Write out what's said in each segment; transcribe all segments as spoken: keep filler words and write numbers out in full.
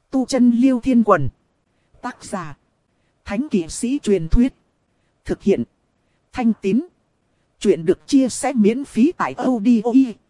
Tu chân Liêu Thiên Quần. Tác giả. Thánh kỵ sĩ truyền thuyết. Thực hiện. Thanh Tín. Chuyện được chia sẻ miễn phí tại audio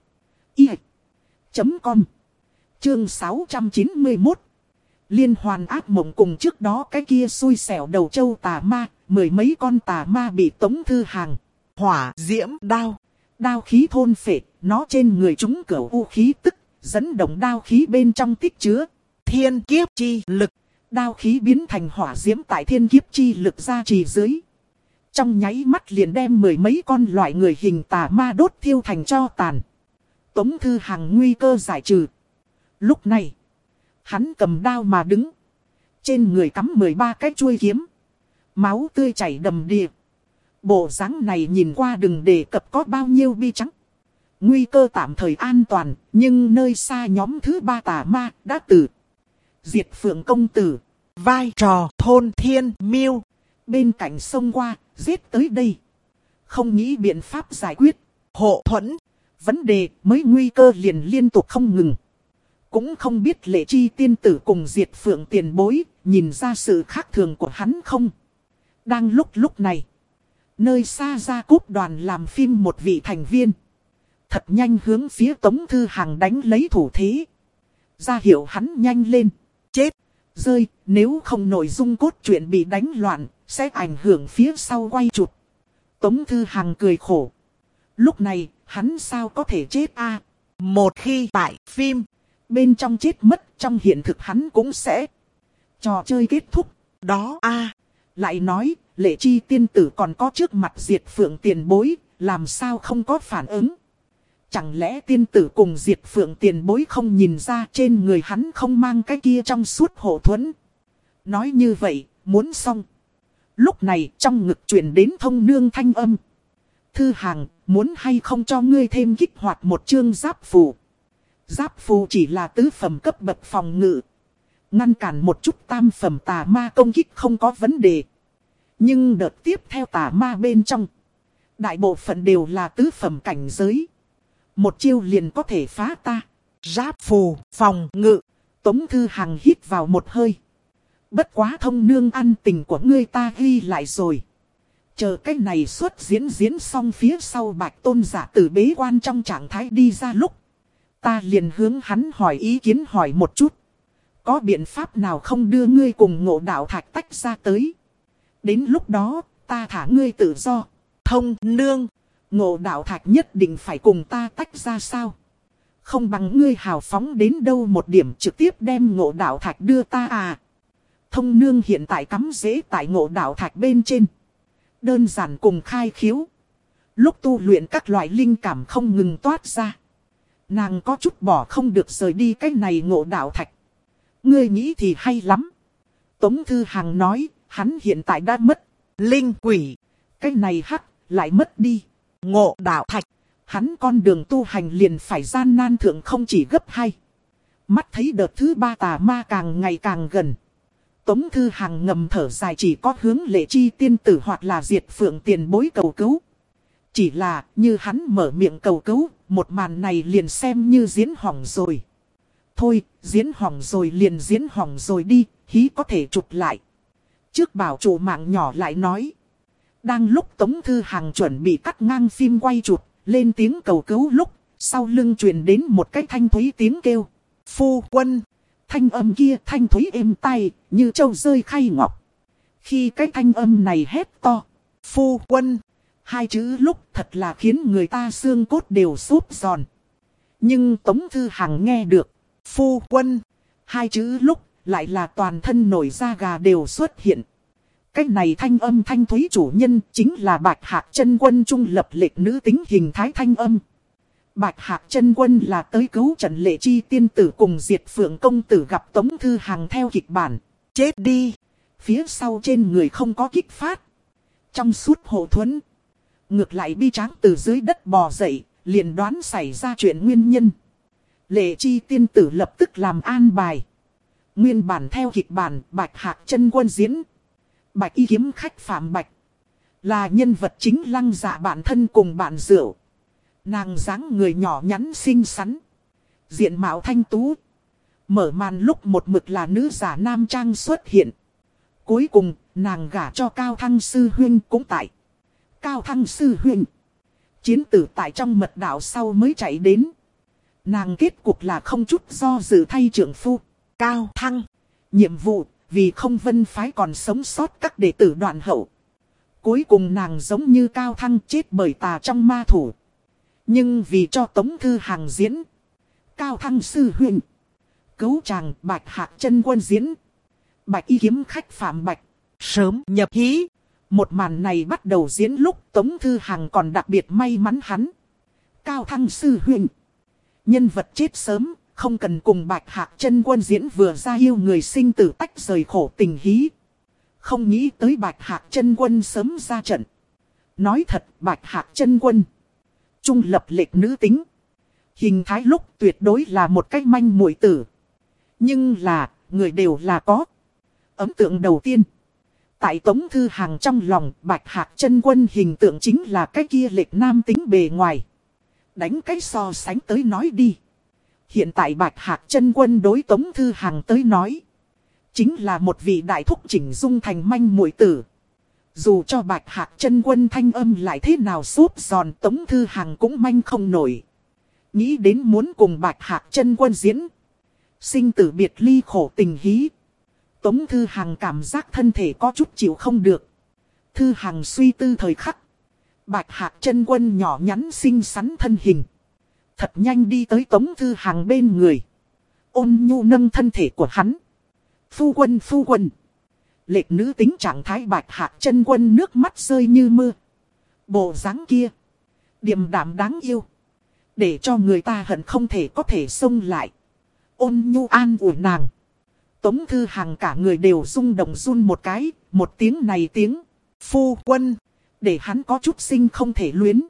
chấm com. Chương sáu trăm chín mươi mốt. Liên hoàn ác mộng cùng trước đó cái kia xui xẻo đầu châu tà ma. Mười mấy con tà ma bị Tống Thư Hàng. Hỏa diễm đao. Đao khí thôn phệ. Nó trên người chúng cửu u khí tức. Dẫn động đao khí bên trong tích chứa thiên kiếp chi lực. Đao khí biến thành hỏa diễm tại thiên kiếp chi lực ra trì dưới. Trong nháy mắt liền đem mười mấy con loại người hình tà ma đốt thiêu thành tro tàn. Tống Thư Hàng nguy cơ giải trừ. Lúc này, hắn cầm đao mà đứng. Trên người cắm mười ba cái chuôi kiếm. Máu tươi chảy đầm đìa. Bộ dáng này nhìn qua đừng đề cập có bao nhiêu bi trắng. Nguy cơ tạm thời an toàn, nhưng nơi xa nhóm thứ ba tà ma đã tử. Diệt Phượng công tử, vai trò thôn thiên miêu. Bên cạnh sông qua, giết tới đây. Không nghĩ biện pháp giải quyết, hộ thuẫn. Vấn đề mới nguy cơ liền liên tục không ngừng. Cũng không biết Lệ Chi tiên tử cùng Diệt Phượng tiền bối, nhìn ra sự khác thường của hắn không. Đang lúc lúc này, nơi xa ra cúp đoàn làm phim một vị thành viên. Thật nhanh hướng phía Tống Thư Hàng đánh lấy thủ thế. Ra hiệu hắn nhanh lên. Chết. Rơi. Nếu không nội dung cốt truyện bị đánh loạn. Sẽ ảnh hưởng phía sau quay chụp. Tống Thư Hàng cười khổ. Lúc này hắn sao có thể chết a? À, một khi tại phim bên trong chết mất, trong hiện thực hắn cũng sẽ. Trò chơi kết thúc. Đó a à, lại nói Lệ Chi tiên tử còn có trước mặt Diệt Phượng tiền bối. Làm sao không có phản ứng? Chẳng lẽ tiên tử cùng Diệt Phượng tiền bối không nhìn ra trên người hắn không mang cái kia trong suốt hộ thuẫn? Nói như vậy, muốn xong. Lúc này trong ngực truyền đến thông nương thanh âm. Thư Hàng, muốn hay không cho ngươi thêm kích hoạt một chương giáp phù. Giáp phù chỉ là tứ phẩm cấp bậc phòng ngự. Ngăn cản một chút tam phẩm tà ma công kích không có vấn đề. Nhưng đợt tiếp theo tà ma bên trong, đại bộ phận đều là tứ phẩm cảnh giới. Một chiêu liền có thể phá ta. Giáp phù, phòng ngự. Tống Thư Hàng hít vào một hơi. Bất quá thông nương ăn tình của ngươi ta ghi lại rồi. Chờ cái này xuất diễn diễn xong phía sau Bạch Tôn giả tử bế quan trong trạng thái đi ra lúc. Ta liền hướng hắn hỏi ý kiến hỏi một chút. Có biện pháp nào không đưa ngươi cùng Ngộ Đạo Thạch tách ra tới? Đến lúc đó ta thả ngươi tự do. Thông nương. Ngộ Đạo Thạch nhất định phải cùng ta tách ra sao? Không bằng ngươi hào phóng đến đâu một điểm trực tiếp đem Ngộ Đạo Thạch đưa ta à? Thông nương hiện tại cắm rễ tại Ngộ Đạo Thạch bên trên. Đơn giản cùng khai khiếu. Lúc tu luyện các loại linh cảm không ngừng toát ra. Nàng có chút bỏ không được rời đi cái này Ngộ Đạo Thạch. Ngươi nghĩ thì hay lắm. Tống Thư Hàng nói, hắn hiện tại đã mất linh quỷ. Cái này hắc lại mất đi Ngộ Đạo Thạch. Hắn con đường tu hành liền phải gian nan thượng không chỉ gấp hai. Mắt thấy đợt thứ ba tà ma càng ngày càng gần. Tống Thư Hàng ngầm thở dài, chỉ có hướng Lệ Chi tiên tử hoặc là Diệt Phượng tiền bối cầu cứu. Chỉ là như hắn mở miệng cầu cứu, một màn này liền xem như diễn hỏng rồi. Thôi, diễn hỏng rồi liền diễn hỏng rồi đi, hí có thể chụp lại. Trước bảo chủ mạng nhỏ lại nói. Đang lúc Tống Thư Hàng chuẩn bị cắt ngang phim quay chụp, lên tiếng cầu cứu lúc, sau lưng truyền đến một cái thanh thúy tiếng kêu. Phu quân. Thanh âm kia thanh thúy êm tai, như trâu rơi khay ngọc. Khi cái thanh âm này hét to. Phu quân. Hai chữ lúc thật là khiến người ta xương cốt đều xốp giòn. Nhưng Tống Thư Hàng nghe được. Phu quân. Hai chữ lúc lại là toàn thân nổi da gà đều xuất hiện. Cái này thanh âm thanh thúy chủ nhân chính là Bạch Hạc Chân Quân trung lập lệch nữ tính hình thái thanh âm. Bạch Hạc Chân Quân là tới cứu trận Lệ Chi tiên tử cùng Diệt Phượng công tử gặp Tống Thư Hàng theo kịch bản. Chết đi. Phía sau trên người không có kích phát. Trong suốt hộ thuẫn. Ngược lại bi tráng từ dưới đất bò dậy, liền đoán xảy ra chuyện nguyên nhân. Lệ Chi tiên tử lập tức làm an bài. Nguyên bản theo kịch bản Bạch Hạc Chân Quân diễn. Bạch y kiếm khách Phạm Bạch. Là nhân vật chính Lăng Dạ bạn thân cùng bạn rượu. Nàng dáng người nhỏ nhắn xinh xắn. Diện mạo thanh tú. Mở màn lúc một mực là nữ giả nam trang xuất hiện. Cuối cùng, nàng gả cho Cao Thăng Sư Huynh cũng tại. Cao Thăng Sư Huynh. Chiến tử tại trong mật đạo sau mới chạy đến. Nàng kết cuộc là không chút do dự thay trưởng phu. Cao Thăng. Nhiệm vụ, vì không vân phái còn sống sót các đệ tử đoạn hậu. Cuối cùng nàng giống như Cao Thăng chết bởi tà trong ma thủ. Nhưng vì cho Tống Thư Hàng diễn. Cao Thăng Sư Huynh. Cứu chàng Bạch Hạc Chân Quân diễn. Bạch y kiếm khách Phạm Bạch. Sớm nhập hí. Một màn này bắt đầu diễn lúc Tống Thư Hàng còn đặc biệt may mắn hắn. Cao Thăng Sư Huynh. Nhân vật chết sớm, không cần cùng Bạch Hạc Chân Quân diễn vừa ra yêu người sinh tử tách rời khổ tình hí. Không nghĩ tới Bạch Hạc Chân Quân sớm ra trận. Nói thật Bạch Hạc Chân Quân. Trung lập lệch nữ tính. Hình thái lúc tuyệt đối là một cách manh muội tử. Nhưng là, người đều là có. Ấn tượng đầu tiên. Tại Tống Thư Hàng trong lòng Bạch Hạc Chân Quân hình tượng chính là cái kia lệch nam tính bề ngoài. Đánh cái so sánh tới nói đi. Hiện tại Bạch Hạc Chân Quân đối Tống Thư Hàng tới nói. Chính là một vị đại thúc chỉnh dung thành manh muội tử. Dù cho Bạch Hạc Chân Quân thanh âm lại thế nào xốp giòn Tống Thư Hàng cũng manh không nổi. Nghĩ đến muốn cùng Bạch Hạc Chân Quân diễn. Sinh tử biệt ly khổ tình hí. Tống Thư Hàng cảm giác thân thể có chút chịu không được. Thư Hàng suy tư thời khắc. Bạch Hạc Chân Quân nhỏ nhắn xinh xắn thân hình. Thật nhanh đi tới Tống Thư Hàng bên người. Ôn nhu nâng thân thể của hắn. Phu quân phu quân. Lệch nữ tính trạng thái Bạch Hạc Chân Quân nước mắt rơi như mưa. Bộ dáng kia. Điềm đạm đáng yêu. Để cho người ta hận không thể có thể xông lại. Ôn nhu an ủi nàng. Tống Thư Hàng cả người đều rung động run một cái. Một tiếng này tiếng. Phu quân. Để hắn có chút sinh không thể luyến.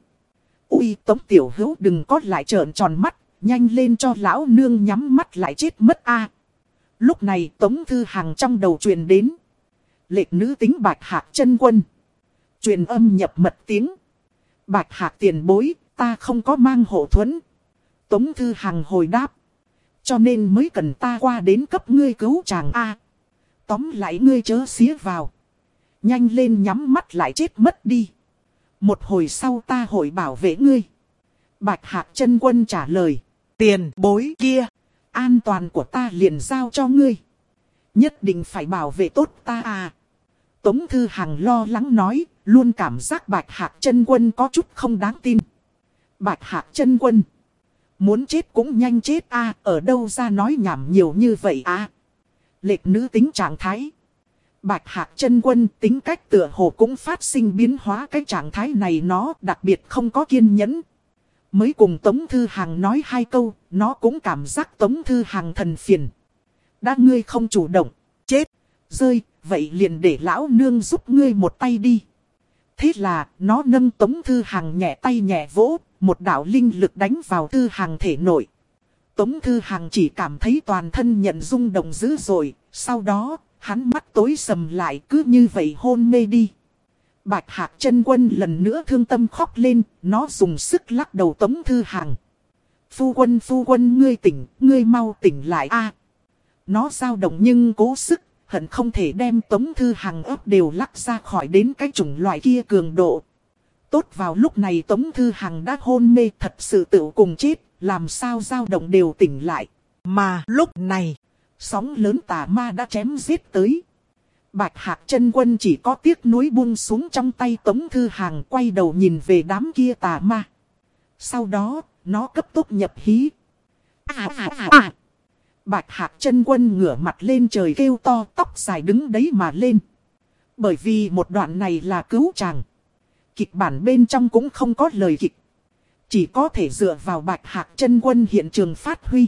Ui Tống Tiểu Hữu đừng có lại trợn tròn mắt. Nhanh lên cho lão nương nhắm mắt lại chết mất a. Lúc này Tống Thư Hàng trong đầu truyền đến. Lệch nữ tính Bạch Hạc Chân Quân. Truyền âm nhập mật tiếng. Bạch Hạc tiền bối, ta không có mang hộ thuẫn. Tống Thư Hàng hồi đáp. Cho nên mới cần ta qua đến cấp ngươi cứu chàng a. Tóm lại ngươi chớ xía vào. Nhanh lên nhắm mắt lại chết mất đi. Một hồi sau ta hội bảo vệ ngươi. Bạch Hạc Chân Quân trả lời. Tiền bối kia. An toàn của ta liền giao cho ngươi. Nhất định phải bảo vệ tốt ta à. Tống Thư Hàng lo lắng nói. Luôn cảm giác Bạch Hạc Chân Quân có chút không đáng tin. Bạch Hạc Chân Quân. Muốn chết cũng nhanh chết à. Ở đâu ra nói nhảm nhiều như vậy à. Lệch nữ tính trạng thái. Bạch Hạc Chân Quân tính cách tựa hồ cũng phát sinh biến hóa. Cái trạng thái này nó đặc biệt không có kiên nhẫn. Mới cùng Tống Thư Hàng nói hai câu, nó cũng cảm giác Tống Thư Hàng thần phiền. Đã ngươi không chủ động, chết, rơi, vậy liền để lão nương giúp ngươi một tay đi. Thế là, nó nâng Tống Thư Hàng nhẹ tay nhẹ vỗ, một đạo linh lực đánh vào Thư Hàng thể nội. Tống Thư Hàng chỉ cảm thấy toàn thân nhận rung động dữ dội, sau đó, hắn mắt tối sầm lại cứ như vậy hôn mê đi. Bạch Hạc Chân Quân lần nữa thương tâm khóc lên, nó dùng sức lắc đầu Tống Thư Hàng. Phu quân phu quân ngươi tỉnh, ngươi mau tỉnh lại a. Nó dao động nhưng cố sức, hận không thể đem Tống Thư Hàng ấp đều lắc ra khỏi đến cái chủng loại kia cường độ. Tốt vào lúc này Tống Thư Hàng đã hôn mê thật sự tự cùng chết, làm sao dao động đều tỉnh lại. Mà lúc này, sóng lớn tà ma đã chém giết tới. Bạch Hạc Chân Quân chỉ có tiếc nuối buông xuống trong tay Tống Thư Hàng quay đầu nhìn về đám kia tà ma. Sau đó, nó cấp tốc nhập hí. À à à à. Bạch Hạc Chân Quân ngửa mặt lên trời kêu to tóc dài đứng đấy mà lên. Bởi vì một đoạn này là cứu chàng. Kịch bản bên trong cũng không có lời kịch. Chỉ có thể dựa vào Bạch Hạc Chân Quân hiện trường phát huy.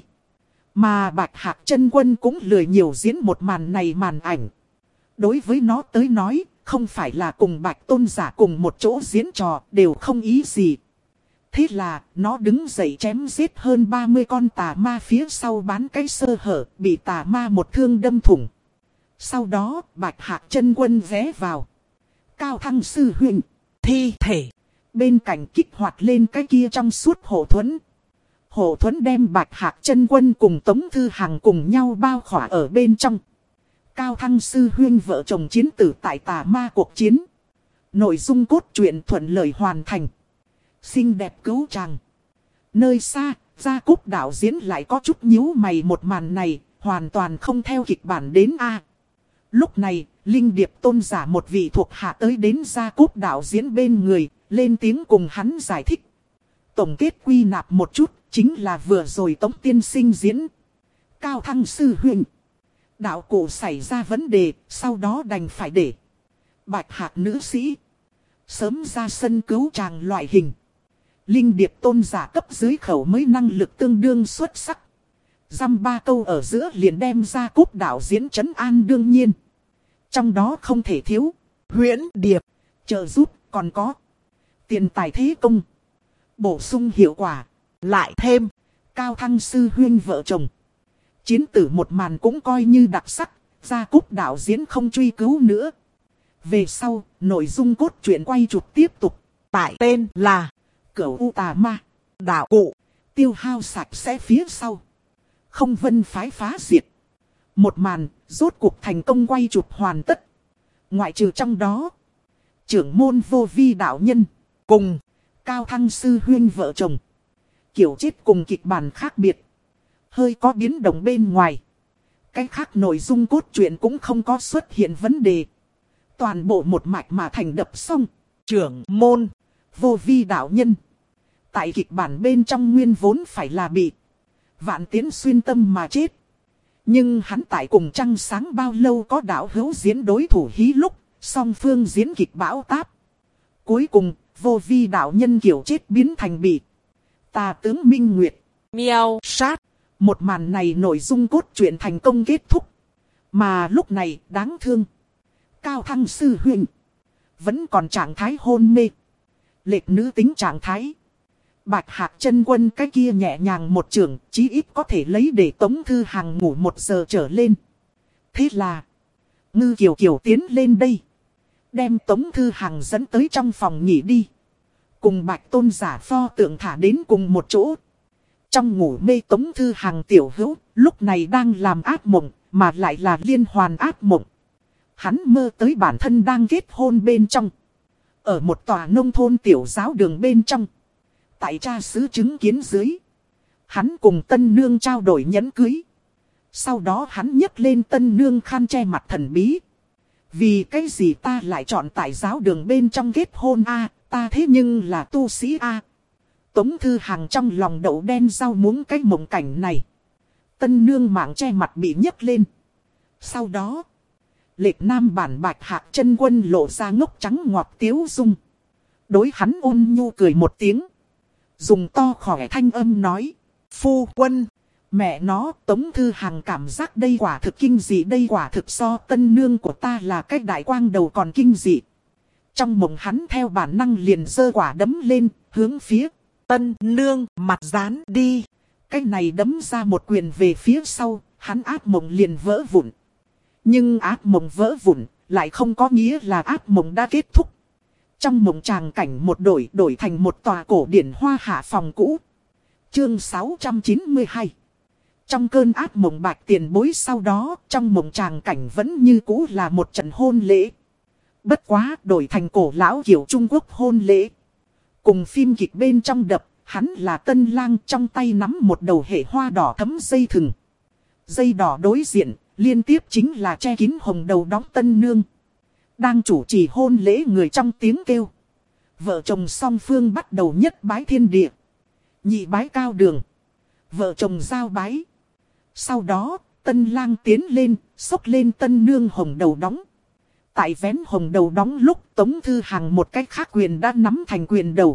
Mà Bạch Hạc Chân Quân cũng lười nhiều diễn một màn này màn ảnh. Đối với nó tới nói, không phải là cùng Bạch Tôn giả cùng một chỗ diễn trò, đều không ý gì. Thế là, nó đứng dậy chém giết hơn ba mươi con tà ma phía sau bán cái sơ hở, bị tà ma một thương đâm thủng. Sau đó, Bạch Hạc Chân Quân ghé vào. Cao Thăng Sư Huynh, thi thể. Bên cạnh kích hoạt lên cái kia trong suốt hộ thuẫn. Hộ thuẫn đem Bạch Hạc Chân Quân cùng Tống Thư Hằng cùng nhau bao khỏa ở bên trong. Cao Thăng sư huynh vợ chồng chiến tử tại Tà Ma cuộc chiến. Nội dung cốt truyện thuận lợi hoàn thành. Xinh đẹp cứu chàng. Nơi xa, Gia Cúp đạo diễn lại có chút nhíu mày, một màn này, hoàn toàn không theo kịch bản đến a. Lúc này, Linh Điệp tôn giả một vị thuộc hạ tới đến Gia Cúp đạo diễn bên người, lên tiếng cùng hắn giải thích. Tổng kết quy nạp một chút, chính là vừa rồi Tống tiên sinh diễn. Cao Thăng sư huynh. Đạo cụ xảy ra vấn đề, sau đó đành phải để Bạch Hạc nữ sĩ sớm ra sân cứu chàng loại hình. Linh Điệp tôn giả cấp dưới khẩu mới năng lực tương đương xuất sắc. Dăm ba câu ở giữa liền đem Gia Cúp đạo diễn trấn an đương nhiên. Trong đó không thể thiếu Huyễn Điệp trợ giúp, còn có tiền tài thế công bổ sung hiệu quả. Lại thêm Cao Thăng sư huynh vợ chồng chiến tử một màn cũng coi như đặc sắc. Gia Cúp đạo diễn không truy cứu nữa. Về sau, nội dung cốt truyện quay chụp tiếp tục. Tại tên là Cửu U Tà Ma. Đạo cụ tiêu hao sạch sẽ phía sau. Không vân phái phá diệt. Một màn, rốt cuộc thành công quay chụp hoàn tất. Ngoại trừ trong đó, trưởng môn Vô Vi đạo nhân cùng Cao Thăng sư huynh vợ chồng kiểu chết cùng kịch bản khác biệt, hơi có biến động bên ngoài. Cái khác nội dung cốt truyện cũng không có xuất hiện vấn đề. Toàn bộ một mạch mà thành đập xong. Trưởng môn Vô Vi đạo nhân tại kịch bản bên trong nguyên vốn phải là bị Vạn Tiến xuyên tâm mà chết. Nhưng hắn tại cùng trăng sáng bao lâu có đạo hữu diễn đối thủ hí lúc, song phương diễn kịch bão táp. Cuối cùng, Vô Vi đạo nhân kiểu chết biến thành bị Tà tướng Minh Nguyệt miao sát. Một màn này nội dung cốt truyện thành công kết thúc. Mà lúc này đáng thương, Cao Thăng sư huynh vẫn còn trạng thái hôn mê, lệch nữ tính trạng thái. Bạch Hạc Chân Quân cái kia nhẹ nhàng một trường, chí ít có thể lấy để Tống Thư Hằng ngủ một giờ trở lên. Thế là Ngư Kiều Kiều tiến lên đây, đem Tống Thư Hằng dẫn tới trong phòng nghỉ đi. Cùng Bạch tôn giả pho tượng thả đến cùng một chỗ. Trong ngủ mê Tống Thư Hằng tiểu hữu, lúc này đang làm ác mộng, mà lại là liên hoàn ác mộng. Hắn mơ tới bản thân đang kết hôn bên trong. Ở một tòa nông thôn tiểu giáo đường bên trong. Tại cha xứ chứng kiến dưới, hắn cùng tân nương trao đổi nhẫn cưới. Sau đó hắn nhấc lên tân nương khăn che mặt thần bí. Vì cái gì ta lại chọn tại giáo đường bên trong kết hôn a? Ta thế nhưng là tu sĩ a. Tống Thư Hằng trong lòng đậu đen rau muống cái mộng cảnh này. Tân nương mạng che mặt bị nhấc lên. Sau đó, lệch nam bản Bạch Hạc Chân Quân lộ ra ngốc trắng ngọt tiếu dung. Đối hắn ôn nhu cười một tiếng, dùng to khỏe thanh âm nói. Phu quân, mẹ nó, Tống Thư Hằng cảm giác đây quả thực kinh dị. Đây quả thực so tân nương của ta là cái đại quang đầu còn kinh dị. Trong mộng hắn theo bản năng liền giơ quả đấm lên, hướng phía tân nương mặt dán đi. Cái này đấm ra một quyền về phía sau, hắn ác mộng liền vỡ vụn. Nhưng ác mộng vỡ vụn, lại không có nghĩa là ác mộng đã kết thúc. Trong mộng tràng cảnh một đổi đổi thành một tòa cổ điển hoa hạ phòng cũ. Chương sáu trăm chín mươi hai. Trong cơn ác mộng Bạch tiền bối sau đó, trong mộng tràng cảnh vẫn như cũ là một trận hôn lễ. Bất quá đổi thành cổ lão kiểu Trung Quốc hôn lễ. Cùng phim kịch bên trong đập, hắn là tân lang trong tay nắm một đầu hệ hoa đỏ thấm dây thừng. Dây đỏ đối diện, liên tiếp chính là che kín hồng đầu đóng tân nương. Đang chủ trì hôn lễ người trong tiếng kêu. Vợ chồng song phương bắt đầu nhất bái thiên địa, nhị bái cao đường. Vợ chồng giao bái. Sau đó, tân lang tiến lên, xốc lên tân nương hồng đầu đóng. Tại vén hồng đầu đóng lúc Tống Thư Hằng một cách khác quyền đã nắm thành quyền đầu.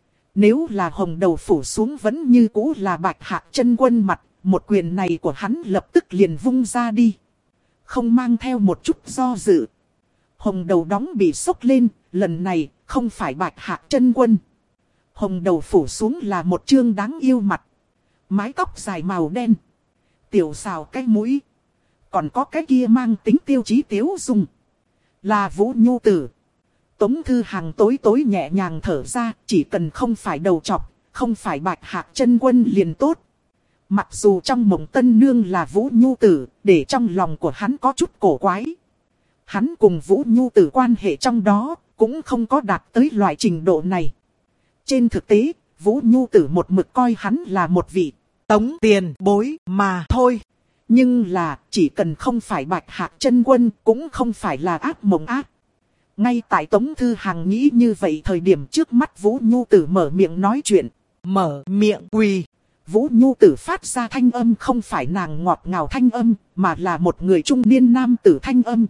Nếu là hồng đầu phủ xuống vẫn như cũ là Bạch Hạc Chân Quân mặt, một quyền này của hắn lập tức liền vung ra đi. Không mang theo một chút do dự. Hồng đầu đóng bị xốc lên, lần này không phải Bạch Hạc Chân Quân. Hồng đầu phủ xuống là một trương đáng yêu mặt. Mái tóc dài màu đen. Tiểu xào cái mũi. Còn có cái kia mang tính tiêu chí tiếu dung. Là Vũ Nhu Tử. Tống Thư Hằng tối tối nhẹ nhàng thở ra, chỉ cần không phải đầu chọc, không phải Bạch Hạc Chân Quân liền tốt. Mặc dù trong mộng tân nương là Vũ Nhu Tử, để trong lòng của hắn có chút cổ quái. Hắn cùng Vũ Nhu Tử quan hệ trong đó, cũng không có đạt tới loại trình độ này. Trên thực tế, Vũ Nhu Tử một mực coi hắn là một vị tống tiền bối mà thôi. Nhưng là, chỉ cần không phải Bạch Hạc Chân Quân, cũng không phải là ác mộng ác. Ngay tại Tống Thư Hằng nghĩ như vậy thời điểm trước mắt Vũ Nhu Tử mở miệng nói chuyện. Mở miệng quỳ. Vũ Nhu Tử phát ra thanh âm không phải nàng ngọt ngào thanh âm, mà là một người trung niên nam tử thanh âm.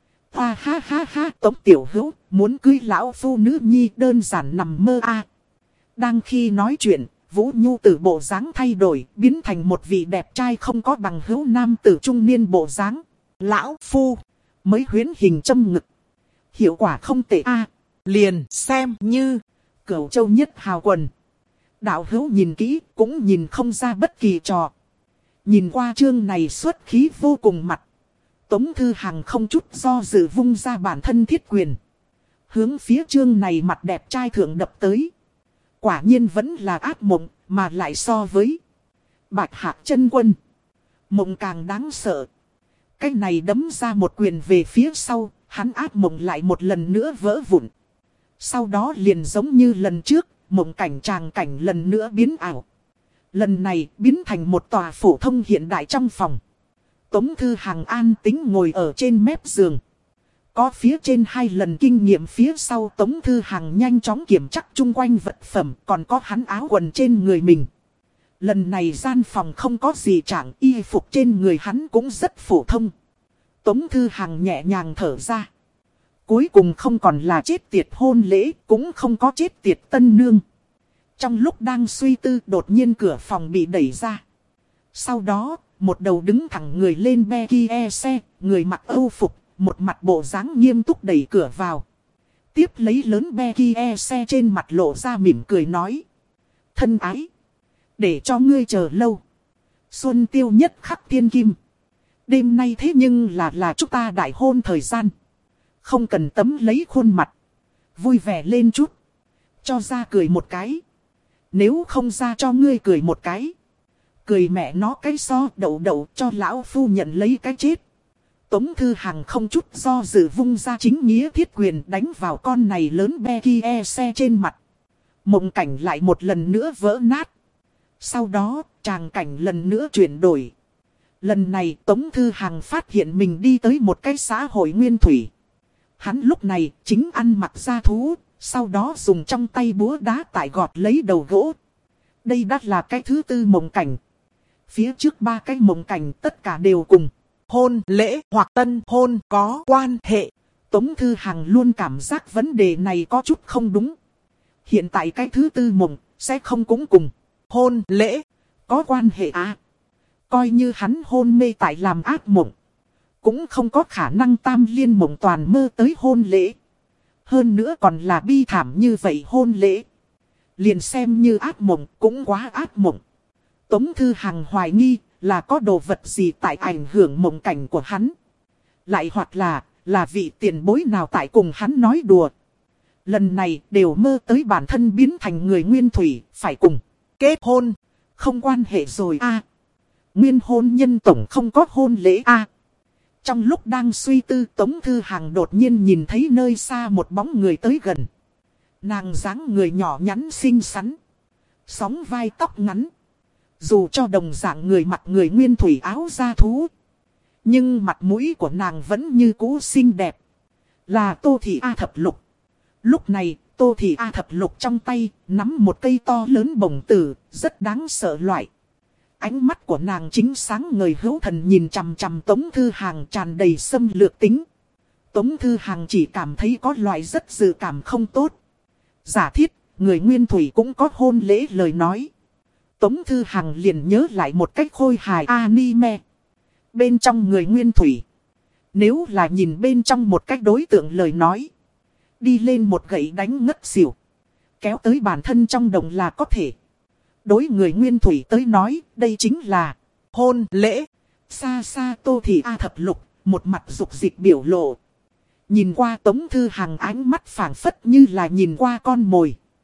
Ha ha ha ha, Tống Tiểu Hữu, muốn cưới lão phu nữ nhi đơn giản nằm mơ a. Đang khi nói chuyện, Vũ Nhu Tử bộ dáng thay đổi, biến thành một vị đẹp trai không có bằng hữu nam tử trung niên bộ dáng. Lão phu, mới huyễn hình châm ngực. Hiệu quả không tệ a. Liền xem như Cửu Châu nhất hào quần. Đạo hữu nhìn kỹ, cũng nhìn không ra bất kỳ trò. Nhìn qua chương này xuất khí vô cùng mặt. Tống Thư Hằng không chút do dự vung ra bản thân thiết quyền. Hướng phía chương này mặt đẹp trai thượng đập tới. Quả nhiên vẫn là ác mộng, mà lại so với Bạch Hạc Chân Quân. Mộng càng đáng sợ. Cái này đấm ra một quyền về phía sau, hắn ác mộng lại một lần nữa vỡ vụn. Sau đó liền giống như lần trước, mộng cảnh tràng cảnh lần nữa biến ảo. Lần này biến thành một tòa phổ thông hiện đại trong phòng. Tống Thư Hằng an tĩnh ngồi ở trên mép giường. Có phía trên hai lần kinh nghiệm phía sau Tống Thư Hằng nhanh chóng kiểm chắc chung quanh vật phẩm, còn có hắn áo quần trên người mình. Lần này gian phòng không có gì chẳng, y phục trên người hắn cũng rất phổ thông. Tống Thư Hằng nhẹ nhàng thở ra. Cuối cùng không còn là chết tiệt hôn lễ, cũng không có chết tiệt tân nương. Trong lúc đang suy tư, đột nhiên cửa phòng bị đẩy ra. Sau đó, một đầu đứng thẳng người lên Becky xe, người mặc âu phục, một mặt bộ dáng nghiêm túc đẩy cửa vào. Tiếp lấy lớn Becky xe trên mặt lộ ra mỉm cười nói. Thân ái, để cho ngươi chờ lâu. Xuân tiêu nhất khắc thiên kim. Đêm nay thế nhưng là là chúng ta đại hôn thời gian. Không cần tấm lấy khuôn mặt. Vui vẻ lên chút. Cho ra cười một cái. Nếu không ra cho ngươi cười một cái. Cười mẹ nó cái so đậu đậu cho lão phu nhận lấy cái chết. Tống Thư Hằng không chút do dự vung ra chính nghĩa thiết quyền đánh vào con này lớn Becky xe trên mặt. Mộng cảnh lại một lần nữa vỡ nát. Sau đó, tràng cảnh lần nữa chuyển đổi. Lần này Tống Thư Hằng phát hiện mình đi tới một cái xã hội nguyên thủy. Hắn lúc này chính ăn mặc da thú, sau đó dùng trong tay búa đá tại gọt lấy đầu gỗ. Đây đã là cái thứ tư mộng cảnh. Phía trước ba cái mộng cảnh tất cả đều cùng hôn lễ hoặc tân hôn có quan hệ. Tống Thư Hằng luôn cảm giác vấn đề này có chút không đúng. Hiện tại cái thứ tư mộng sẽ không cũng cùng hôn lễ có quan hệ à. Coi như hắn hôn mê tại làm ác mộng, cũng không có khả năng tam liên mộng toàn mơ tới hôn lễ. Hơn nữa còn là bi thảm như vậy hôn lễ. Liền xem như ác mộng cũng quá ác mộng. Tống Thư Hằng hoài nghi là có đồ vật gì tại ảnh hưởng mộng cảnh của hắn. Lại hoặc là, là vị tiền bối nào tại cùng hắn nói đùa. Lần này đều mơ tới bản thân biến thành người nguyên thủy, phải cùng kết hôn. Không quan hệ rồi a. Nguyên hôn nhân tổng không có hôn lễ a. Trong lúc đang suy tư Tống Thư Hằng đột nhiên nhìn thấy nơi xa một bóng người tới gần. Nàng dáng người nhỏ nhắn xinh xắn. Sóng vai tóc ngắn. Dù cho đồng dạng người mặc người nguyên thủy áo da thú. Nhưng mặt mũi của nàng vẫn như cũ xinh đẹp. Là Tô Thị A Thập Lục. Lúc này Tô Thị A Thập Lục trong tay nắm một cây to lớn bổng tử. Rất đáng sợ loại. Ánh mắt của nàng chính sáng ngời hữu thần nhìn chằm chằm Tống Thư Hằng tràn đầy xâm lược tính. Tống Thư Hằng chỉ cảm thấy có loại rất dự cảm không tốt. Giả thiết, người nguyên thủy cũng có hôn lễ lời nói. Tống Thư Hằng liền nhớ lại một cách khôi hài anime. Bên trong người nguyên thủy. Nếu là nhìn bên trong một cách đối tượng lời nói. Đi lên một gậy đánh ngất xỉu. Kéo tới bản thân trong đồng là có thể. Đối người nguyên thủy tới nói, đây chính là hôn lễ. Xa xa Tô Thị A Thập Lục, một mặt dục dịch biểu lộ. Nhìn qua Tống Thư Hằng ánh mắt phảng phất như là nhìn qua con mồi.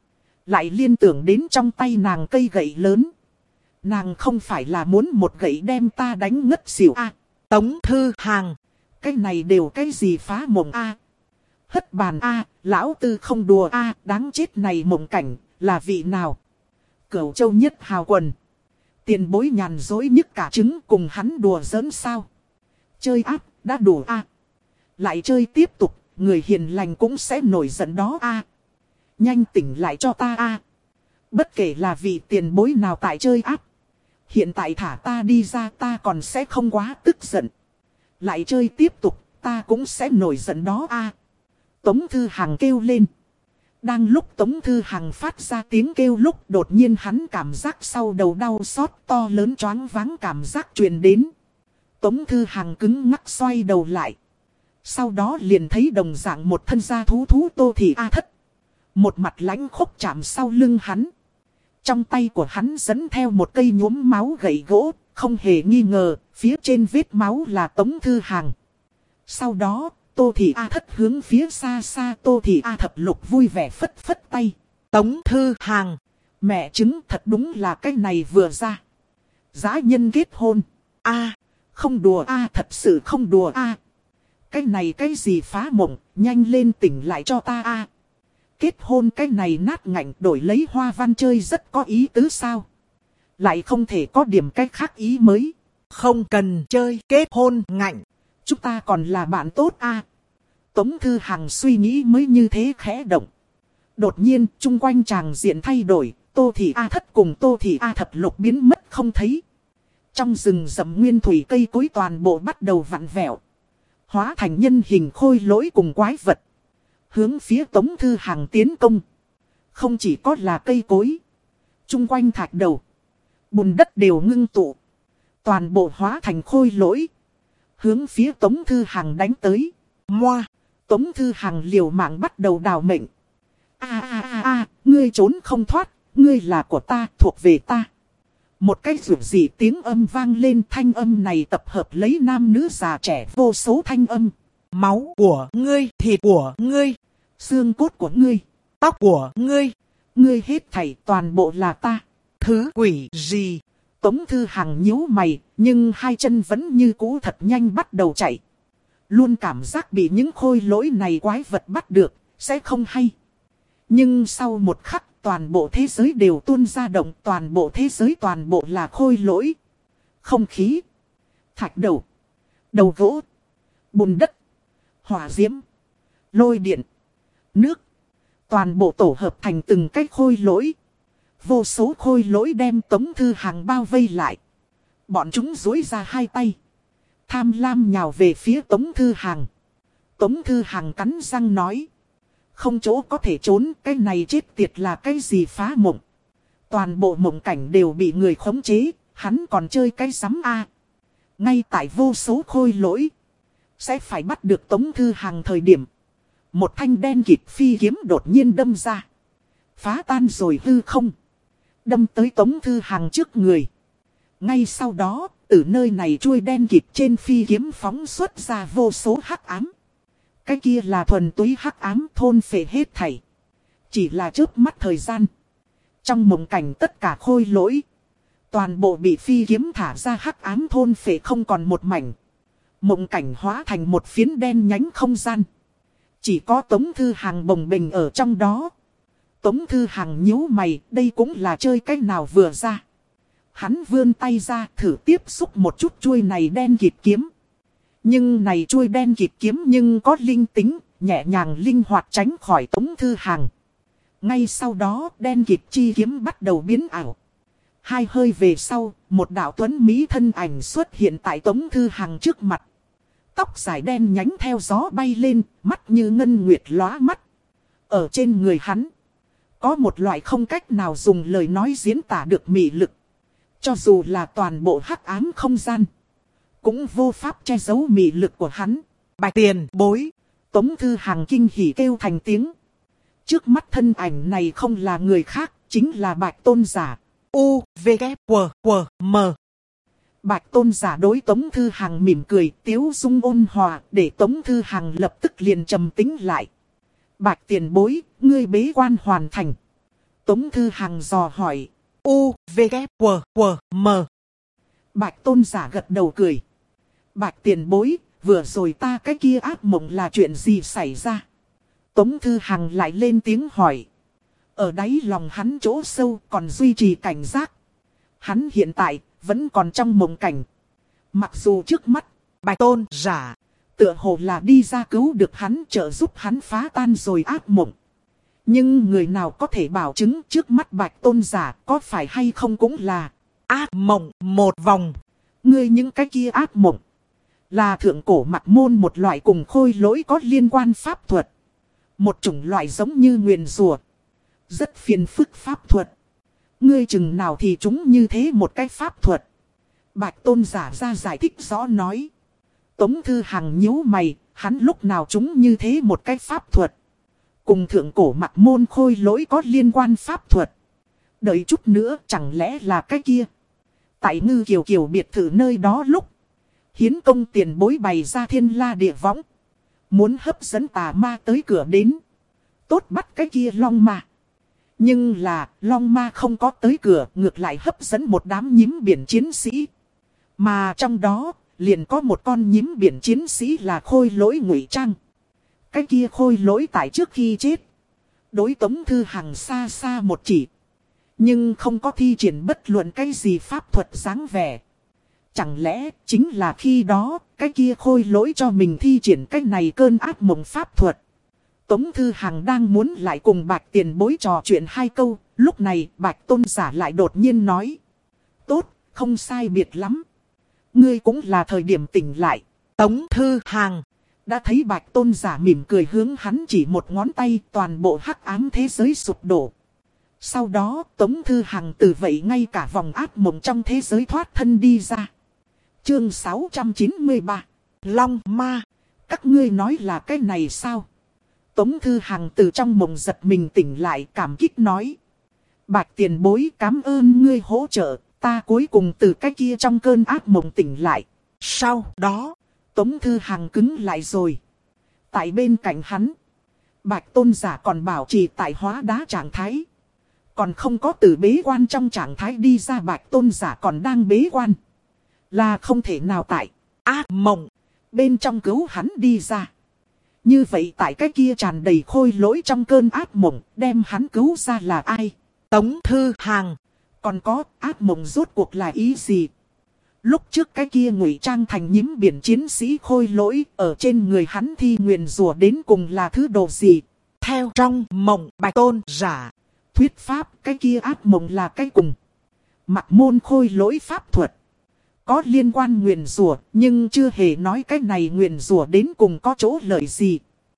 Lại liên tưởng đến trong tay nàng cây gậy lớn. Nàng không phải là muốn một gậy đem ta đánh ngất xỉu a. Tống Thư Hàng. Cái này đều cái gì phá mộng a. Hất bàn a, lão tư không đùa a, đáng chết này mộng cảnh, là vị nào? Cửu Châu Nhất Hào quần. Tiền bối nhàn dối nhức cả trứng cùng hắn đùa giỡn sao? Chơi áp, đã đủ a. Lại chơi tiếp tục, người hiền lành cũng sẽ nổi giận đó a. Nhanh tỉnh lại cho ta a. Bất kể là vị tiền bối nào tại chơi áp. Hiện tại thả ta đi ra ta còn sẽ không quá tức giận. Lại chơi tiếp tục, ta cũng sẽ nổi giận đó a. Tống Thư Hằng kêu lên. Đang lúc Tống Thư Hằng phát ra tiếng kêu lúc đột nhiên hắn cảm giác sau đầu đau xót to lớn choáng váng cảm giác truyền đến. Tống Thư Hằng cứng ngắc xoay đầu lại. Sau đó liền thấy đồng dạng một thân gia thú thú Tô Thị A Thất. Một mặt lãnh khốc chạm sau lưng hắn. Trong tay của hắn dẫn theo một cây nhuốm máu gậy gỗ, không hề nghi ngờ, phía trên vết máu là Tống Thư Hằng. Sau đó, Tô Thị A Thất hướng phía xa xa Tô Thị A Thập Lục vui vẻ phất phất tay. Tống Thư Hằng, mẹ chứng thật đúng là cái này vừa ra. Dã nhân kết hôn. A, không đùa a, thật sự không đùa a. Cái này cái gì phá mộng, nhanh lên tỉnh lại cho ta a. Kết hôn cái này nát ngạnh đổi lấy hoa văn chơi rất có ý tứ sao. Lại không thể có điểm cách khác ý mới. Không cần chơi kết hôn ngạnh. Chúng ta còn là bạn tốt a. Tống Thư Hằng suy nghĩ mới như thế khẽ động. Đột nhiên chung quanh tràng diện thay đổi. Tô Thị A Thất cùng Tô Thị A Thập Lục biến mất không thấy. Trong rừng rậm nguyên thủy cây cối toàn bộ bắt đầu vặn vẹo. Hóa thành nhân hình khôi lỗi cùng quái vật. Hướng phía Tống Thư Hằng tiến công. Không chỉ có là cây cối. Chung quanh thạch đầu. Bùn đất đều ngưng tụ. Toàn bộ hóa thành khôi lỗi. Hướng phía Tống Thư Hằng đánh tới. Moa. Tống Thư Hằng liều mạng bắt đầu đào mệnh. A a a a, ngươi trốn không thoát. Ngươi là của ta, thuộc về ta. Một cái rủ dị tiếng âm vang lên, thanh âm này tập hợp lấy nam nữ già trẻ vô số thanh âm. Máu của ngươi, thịt của ngươi, xương cốt của ngươi, tóc của ngươi, ngươi hết thảy toàn bộ là ta. Thứ quỷ gì? Tống Thư Hằng nhíu mày, nhưng hai chân vẫn như cũ thật nhanh bắt đầu chạy. Luôn cảm giác bị những khôi lỗi này quái vật bắt được, sẽ không hay. Nhưng sau một khắc, toàn bộ thế giới đều tuôn ra động, toàn bộ thế giới toàn bộ là khôi lỗi. Không khí, thạch đầu, đầu gỗ, bùn đất, hỏa diễm, lôi điện, nước. Toàn bộ tổ hợp thành từng cái khôi lỗi. Vô số khôi lỗi đem Tống Thư Hằng bao vây lại. Bọn chúng duỗi ra hai tay. Tham lam nhào về phía Tống Thư Hằng. Tống Thư Hằng cắn răng nói. Không chỗ có thể trốn, cái này chết tiệt là cái gì phá mộng. Toàn bộ mộng cảnh đều bị người khống chế, hắn còn chơi cái sắm a. Ngay tại vô số khôi lỗi. Sẽ phải bắt được Tống Thư Hằng thời điểm. Một thanh đen kịt phi kiếm đột nhiên đâm ra. Phá tan rồi hư không. Đâm tới Tống Thư Hằng trước người. Ngay sau đó, từ nơi này chuôi đen kịt trên phi kiếm phóng xuất ra vô số hắc ám. Cái kia là thuần túy hắc ám thôn phệ hết thảy. Chỉ là chớp mắt thời gian. Trong mộng cảnh tất cả khôi lỗi. Toàn bộ bị phi kiếm thả ra hắc ám thôn phệ không còn một mảnh. Mộng cảnh hóa thành một phiến đen nhánh không gian. Chỉ có Tống Thư Hằng bồng bềnh ở trong đó. Tống Thư Hằng nhíu mày, đây cũng là chơi cách nào vừa ra. Hắn vươn tay ra thử tiếp xúc một chút chuôi này đen kịt kiếm. Nhưng này chuôi đen kịt kiếm nhưng có linh tính, nhẹ nhàng linh hoạt tránh khỏi Tống Thư Hằng. Ngay sau đó đen kịt chi kiếm bắt đầu biến ảo. Hai hơi về sau, một đạo tuấn mỹ thân ảnh xuất hiện tại Tống Thư Hằng trước mặt. Tóc dài đen nhánh theo gió bay lên, mắt như ngân nguyệt lóa mắt. Ở trên người hắn, có một loại không cách nào dùng lời nói diễn tả được mị lực. Cho dù là toàn bộ hắc ám không gian, cũng vô pháp che giấu mị lực của hắn. Bạch tiền bối. Tống Thư Hằng kinh hỉ kêu thành tiếng. Trước mắt thân ảnh này không là người khác, chính là Bạch Tôn Giả. U, V, K, W, W, M. Bạch Tôn Giả đối Tống Thư Hằng mỉm cười, tiếu dung ôn hòa, để Tống Thư Hằng lập tức liền trầm tĩnh lại. Bạch tiền bối, ngươi bế quan hoàn thành. Tống Thư Hằng dò hỏi. U, V, K, W, W, M. Bạch tôn giả gật đầu cười. Bạch tiền bối, vừa rồi ta cái kia ác mộng là chuyện gì xảy ra? Tống Thư Hằng lại lên tiếng hỏi. Ở đáy lòng hắn chỗ sâu còn duy trì cảnh giác. Hắn hiện tại vẫn còn trong mộng cảnh. Mặc dù trước mắt, Bạch tôn giả tựa hồ là đi ra cứu được hắn, trợ giúp hắn phá tan rồi ác mộng. Nhưng người nào có thể bảo chứng trước mắt Bạch tôn giả có phải hay không cũng là ác mộng một vòng. Ngươi những cái kia ác mộng là thượng cổ Mặc Môn một loại cùng khôi lỗi có liên quan pháp thuật. Một chủng loại giống như nguyền rủa, rất phiền phức pháp thuật. Ngươi chừng nào thì chúng như thế một cái pháp thuật. Bạch tôn giả ra giải thích rõ nói. Tống Thư Hằng nhíu mày, hắn lúc nào chúng như thế một cái pháp thuật. Cùng thượng cổ Mặc Môn khôi lỗi có liên quan pháp thuật. Đợi chút nữa chẳng lẽ là cái kia. Tại Ngư Kiều Kiều biệt thự nơi đó lúc Hiến Công tiền bối bày ra thiên la địa võng, muốn hấp dẫn tà ma tới cửa đến. Tốt bắt cái kia long ma. Nhưng là long ma không có tới cửa, ngược lại hấp dẫn một đám nhím biển chiến sĩ. Mà trong đó liền có một con nhím biển chiến sĩ là khôi lỗi ngụy trang. Cái kia khôi lỗi tại trước khi chết đối Tống Thư Hằng xa xa một chỉ, nhưng không có thi triển bất luận cái gì pháp thuật dáng vẻ. Chẳng lẽ chính là khi đó cái kia khôi lỗi cho mình thi triển cái này cơn ác mộng pháp thuật. Tống Thư Hằng đang muốn lại cùng Bạch tiền bối trò chuyện hai câu. Lúc này Bạch tôn giả lại đột nhiên nói. Tốt, không sai biệt lắm. Ngươi cũng là thời điểm tỉnh lại. Tống Thư Hằng đã thấy Bạch tôn giả mỉm cười hướng hắn chỉ một ngón tay, toàn bộ hắc ám thế giới sụp đổ. Sau đó Tống Thư Hằng từ vậy ngay cả vòng ác mộng trong thế giới thoát thân đi ra. Chương sáu trăm chín mươi ba. Long ma. Các ngươi nói là cái này sao? Tống Thư Hằng từ trong mộng giật mình tỉnh lại, cảm kích nói. Bạch tiền bối, cảm ơn ngươi hỗ trợ, ta cuối cùng từ cái kia trong cơn ác mộng tỉnh lại. Sau đó Tống Thư Hằng cứng lại rồi. Tại bên cạnh hắn, Bạch tôn giả còn bảo trì tại hóa đá trạng thái. Còn không có từ bế quan trong trạng thái đi ra. Bạch tôn giả còn đang bế quan, là không thể nào tại ác mộng bên trong cứu hắn đi ra. Như vậy tại cái kia tràn đầy khôi lỗi trong cơn ác mộng, đem hắn cứu ra là ai? Tống Thư Hằng. Còn có, ác mộng rốt cuộc là ý gì? Lúc trước cái kia ngụy trang thành nhím biển chiến sĩ khôi lỗi, ở trên người hắn thi nguyền rủa đến cùng là thứ đồ gì? Theo trong mộng Bạch tôn giả thuyết pháp, cái kia ác mộng là cái cùng Mặc Môn khôi lỗi pháp thuật có liên quan nguyền rủa, nhưng chưa hề nói cái này nguyền rủa đến cùng có chỗ lợi gì.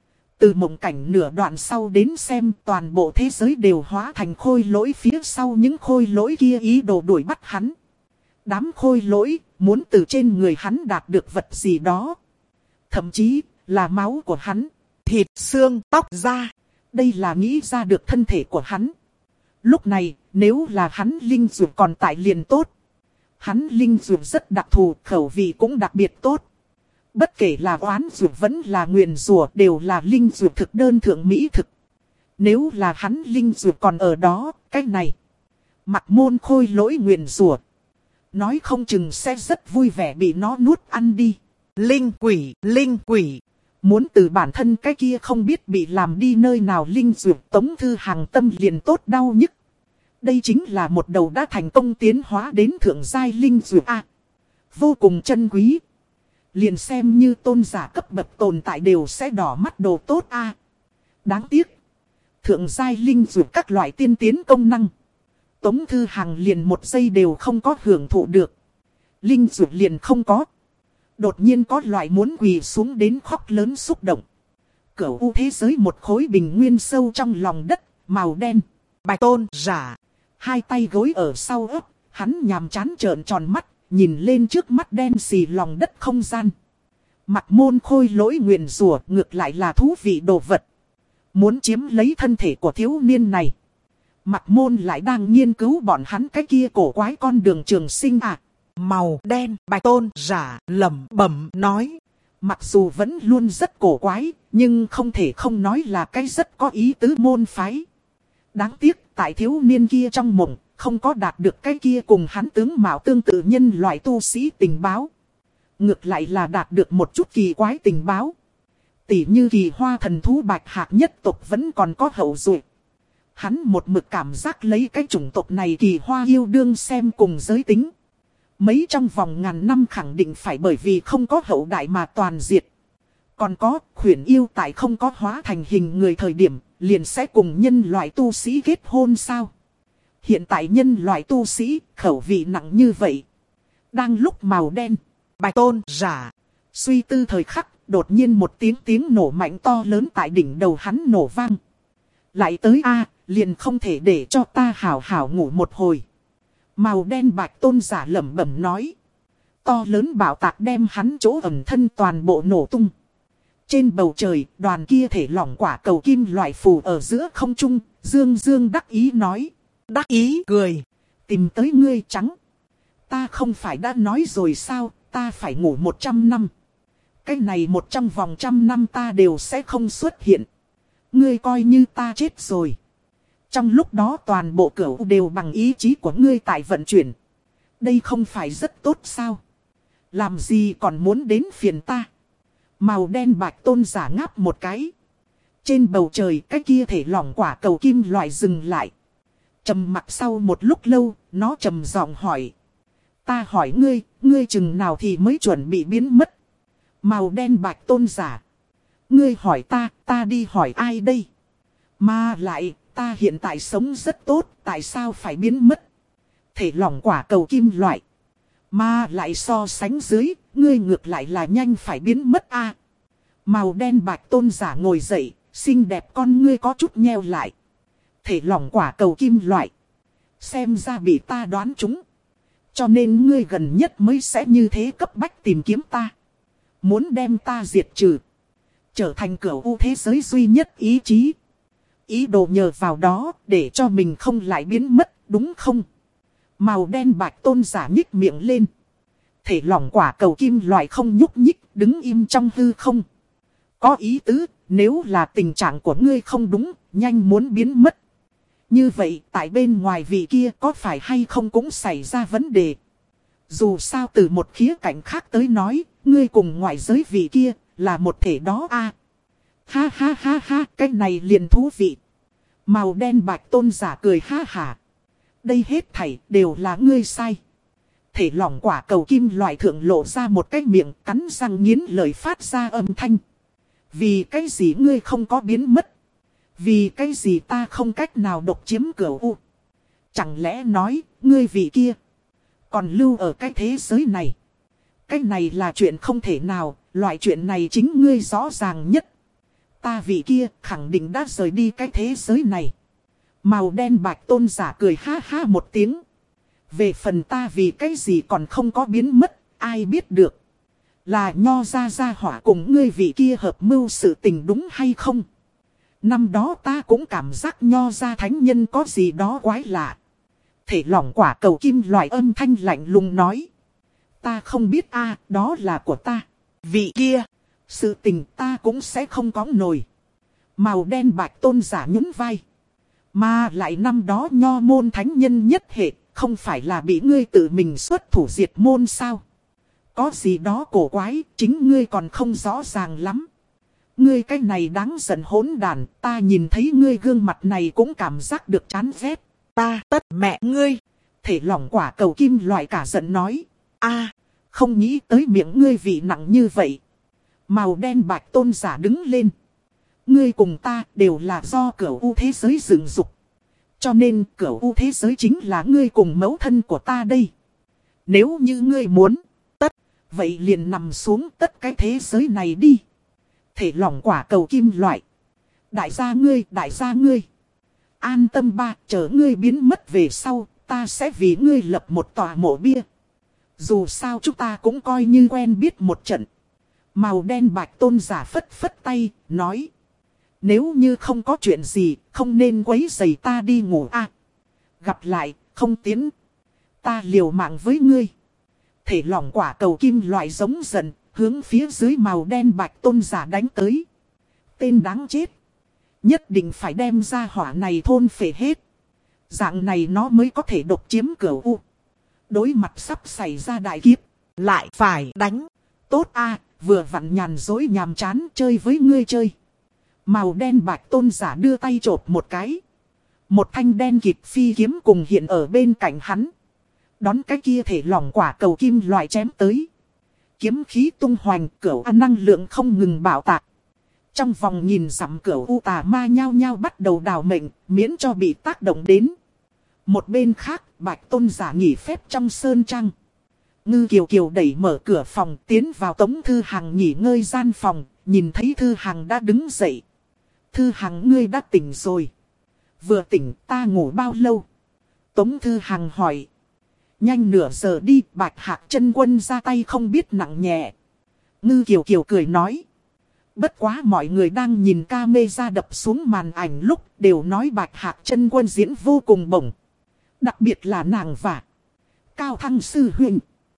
Từ mộng cảnh nửa đoạn sau đến xem, toàn bộ thế giới đều hóa thành khôi lỗi, phía sau những khôi lỗi kia ý đồ đuổi bắt hắn. Đám khôi lỗi muốn từ trên người hắn đạt được vật gì đó, thậm chí là máu của hắn, thịt, xương, tóc, da. Đây là nghĩ ra được thân thể của hắn. Lúc này nếu là hắn linh dược còn tại liền tốt. Hắn linh dược rất đặc thù, khẩu vị cũng đặc biệt tốt. Bất kể là oán dược vẫn là nguyền rủa, đều là linh dược thực đơn thượng mỹ thực. Nếu là hắn linh dược còn ở đó, cái này Mặc Môn khôi lỗi nguyền rủa, nói không chừng sẽ rất vui vẻ bị nó nuốt ăn đi. Linh quỷ, linh quỷ. Muốn từ bản thân cái kia không biết bị làm đi nơi nào linh dược, Tống Thư Hằng tâm liền tốt đau nhức. Đây chính là một đầu đã thành công tiến hóa đến thượng giai linh dược A. Vô cùng chân quý. Liền xem như tôn giả cấp bậc tồn tại đều sẽ đỏ mắt đồ tốt A. Đáng tiếc, thượng giai linh dược các loại tiên tiến công năng, Tống Thư Hằng liền một giây đều không có hưởng thụ được. Linh dược liền không có. Đột nhiên có loại muốn quỳ xuống đến khóc lớn xúc động. Cửu u thế giới một khối bình nguyên sâu trong lòng đất, màu đen. Bạch tôn giả hai tay gối ở sau ấp, hắn nhàm chán trợn tròn mắt, nhìn lên trước mắt đen xì lòng đất không gian. Mặc Môn khôi lỗi nguyền rủa ngược lại là thú vị đồ vật. Muốn chiếm lấy thân thể của thiếu niên này. Mặc Môn lại đang nghiên cứu bọn hắn cái kia cổ quái con đường trường sinh à. Màu đen, Bạch tôn giả lẩm bẩm nói. Mặc dù vẫn luôn rất cổ quái, nhưng không thể không nói là cái rất có ý tứ môn phái. Đáng tiếc, tại thiếu niên kia trong mộng, không có đạt được cái kia cùng hắn tướng mạo tương tự nhân loại tu sĩ tình báo. Ngược lại là đạt được một chút kỳ quái tình báo. Tỉ như kỳ hoa thần thú bạch hạc nhất tộc vẫn còn có hậu duệ. Hắn một mực cảm giác lấy cái chủng tộc này kỳ hoa yêu đương xem cùng giới tính. Mấy trong vòng ngàn năm khẳng định phải bởi vì không có hậu đại mà toàn diệt. Còn có, khuyển yêu tại không có hóa thành hình người thời điểm, liền sẽ cùng nhân loại tu sĩ kết hôn sao? Hiện tại nhân loại tu sĩ, khẩu vị nặng như vậy. Đang lúc màu đen, bạch tôn giả, suy tư thời khắc, đột nhiên một tiếng tiếng nổ mạnh to lớn tại đỉnh đầu hắn nổ vang. Lại tới a liền không thể để cho ta hảo hảo ngủ một hồi. Màu đen bạch tôn giả lẩm bẩm nói. To lớn bạo tạc đem hắn chỗ ẩn thân toàn bộ nổ tung. Trên bầu trời, đoàn kia thể lỏng quả cầu kim loại phù ở giữa không trung, dương dương đắc ý nói. Đắc ý cười. Tìm tới ngươi trắng. Ta không phải đã nói rồi sao, ta phải ngủ một trăm năm. Cái này một trong vòng trăm năm ta đều sẽ không xuất hiện. Ngươi coi như ta chết rồi. Trong lúc đó toàn bộ cửu đều bằng ý chí của ngươi tại vận chuyển. Đây không phải rất tốt sao? Làm gì còn muốn đến phiền ta? Màu đen bạch tôn giả ngáp một cái. Trên bầu trời cái kia thể lỏng quả cầu kim loại dừng lại. Trầm mặt sau một lúc lâu, nó trầm giọng hỏi. Ta hỏi ngươi, ngươi chừng nào thì mới chuẩn bị biến mất? Màu đen bạch tôn giả. Ngươi hỏi ta, ta đi hỏi ai đây? Mà lại, ta hiện tại sống rất tốt, tại sao phải biến mất? Thể lỏng quả cầu kim loại. Mà lại so sánh dưới, ngươi ngược lại là nhanh phải biến mất a. À, màu đen bạch tôn giả ngồi dậy, xinh đẹp con ngươi có chút nheo lại. Thể lỏng quả cầu kim loại. Xem ra bị ta đoán trúng. Cho nên ngươi gần nhất mới sẽ như thế cấp bách tìm kiếm ta. Muốn đem ta diệt trừ. Trở thành cửu u thế giới duy nhất ý chí. Ý đồ nhờ vào đó để cho mình không lại biến mất, đúng không? Màu đen bạch tôn giả nhích miệng lên. Thể lỏng quả cầu kim loại không nhúc nhích, đứng im trong hư không. Có ý tứ, nếu là tình trạng của ngươi không đúng, nhanh muốn biến mất. Như vậy, tại bên ngoài vị kia có phải hay không cũng xảy ra vấn đề. Dù sao từ một khía cạnh khác tới nói, ngươi cùng ngoại giới vị kia, là một thể đó a. À, ha ha ha ha, cái này liền thú vị. Màu đen bạch tôn giả cười ha hả. Đây hết thảy đều là ngươi sai. Thể lỏng quả cầu kim loại thượng lộ ra một cái miệng cắn răng nghiến lời phát ra âm thanh. Vì cái gì ngươi không có biến mất? Vì cái gì ta không cách nào độc chiếm cửu u? Chẳng lẽ nói, ngươi vị kia còn lưu ở cái thế giới này? Cái này là chuyện không thể nào, loại chuyện này chính ngươi rõ ràng nhất. Ta vị kia khẳng định đã rời đi cái thế giới này. Màu đen bạch tôn giả cười ha ha một tiếng. Về phần ta vì cái gì còn không có biến mất, ai biết được. Là nho ra ra hỏa cùng ngươi vị kia hợp mưu sự tình đúng hay không? Năm đó ta cũng cảm giác nho ra thánh nhân có gì đó quái lạ. Thể lỏng quả cầu kim loại âm thanh lạnh lùng nói. Ta không biết a, đó là của ta. Vị kia, sự tình ta cũng sẽ không có nổi. Màu đen bạch tôn giả nhún vai. Mà lại năm đó nho môn thánh nhân nhất hệ, không phải là bị ngươi tự mình xuất thủ diệt môn sao? Có gì đó cổ quái, chính ngươi còn không rõ ràng lắm. Ngươi cái này đáng giận hỗn đàn, ta nhìn thấy ngươi gương mặt này cũng cảm giác được chán ghét. Ta tất mẹ ngươi. Thể lỏng quả cầu kim loại cả giận nói. A, không nghĩ tới miệng ngươi vị nặng như vậy. Màu đen bạch tôn giả đứng lên. Ngươi cùng ta đều là do cửu u thế giới dựng dục. Cho nên cửu u thế giới chính là ngươi cùng mẫu thân của ta đây. Nếu như ngươi muốn, tất, vậy liền nằm xuống tất cái thế giới này đi. Thể lỏng quả cầu kim loại. Đại gia ngươi, đại gia ngươi. An tâm ba, chờ ngươi biến mất về sau, ta sẽ vì ngươi lập một tòa mộ bia. Dù sao chúng ta cũng coi như quen biết một trận. Màu đen bạch tôn giả phất phất tay, nói. Nếu như không có chuyện gì, không nên quấy rầy ta đi ngủ a. À, gặp lại, không tiến. Ta liều mạng với ngươi. Thể lỏng quả cầu kim loại giống dần, hướng phía dưới màu đen bạch tôn giả đánh tới. Tên đáng chết. Nhất định phải đem ra hỏa này thôn phệ hết. Dạng này nó mới có thể độc chiếm Cửu U. Đối mặt sắp xảy ra đại kiếp, lại phải đánh. Tốt a, vừa vặn nhàn dối nhàm chán chơi với ngươi chơi. Màu đen bạch tôn giả đưa tay chộp một cái. Một thanh đen kịt phi kiếm cùng hiện ở bên cạnh hắn. Đón cái kia thể lỏng quả cầu kim loại chém tới. Kiếm khí tung hoành, Cửu A năng lượng không ngừng bạo tạc. Trong vòng nhìn dặm Cửu U tà ma nhao nhao bắt đầu đào mệnh, miễn cho bị tác động đến. Một bên khác, bạch tôn giả nghỉ phép trong sơn trang. Ngư Kiều Kiều đẩy mở cửa phòng tiến vào Tống Thư Hằng nghỉ ngơi gian phòng, nhìn thấy Thư Hằng đã đứng dậy. Thư Hằng ngươi đã tỉnh rồi. Vừa tỉnh ta ngủ bao lâu? Tống Thư Hằng hỏi. Nhanh nửa giờ đi, Bạch Hạc Chân Quân ra tay không biết nặng nhẹ. Ngư Kiều Kiều cười nói. Bất quá mọi người đang nhìn camera đập xuống màn ảnh lúc đều nói Bạch Hạc Chân Quân diễn vô cùng bổng. Đặc biệt là nàng và Cao Thăng Sư huynh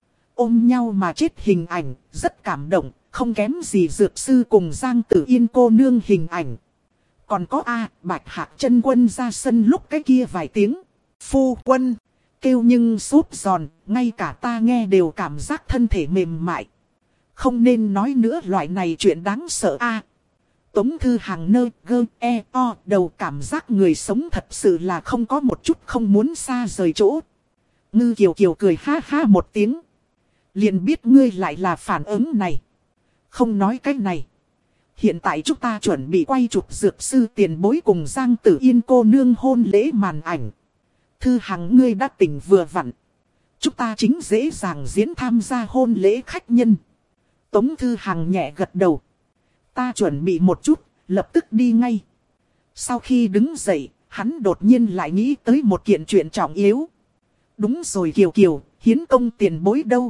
ôm nhau mà chết hình ảnh, rất cảm động, không kém gì Dược Sư cùng Giang Tử Yên cô nương hình ảnh. Còn có A, Bạch Hạc Chân Quân ra sân lúc cái kia vài tiếng. Phu quân, kêu nhưng sốt giòn, ngay cả ta nghe đều cảm giác thân thể mềm mại. Không nên nói nữa loại này chuyện đáng sợ A. Tống Thư Hằng nơ, gơ, e, o, đầu cảm giác người sống thật sự là không có một chút không muốn xa rời chỗ. Ngư Kiều Kiều cười ha ha một tiếng. Liền biết ngươi lại là phản ứng này. Không nói cái này. Hiện tại chúng ta chuẩn bị quay chụp Dược Sư tiền bối cùng Giang Tử Yên cô nương hôn lễ màn ảnh. Thư Hằng ngươi đã tỉnh vừa vặn. Chúng ta chính dễ dàng diễn tham gia hôn lễ khách nhân. Tống Thư Hằng nhẹ gật đầu. Ta chuẩn bị một chút, lập tức đi ngay. Sau khi đứng dậy, hắn đột nhiên lại nghĩ tới một kiện chuyện trọng yếu. Đúng rồi Kiều Kiều, hiến công tiền bối đâu?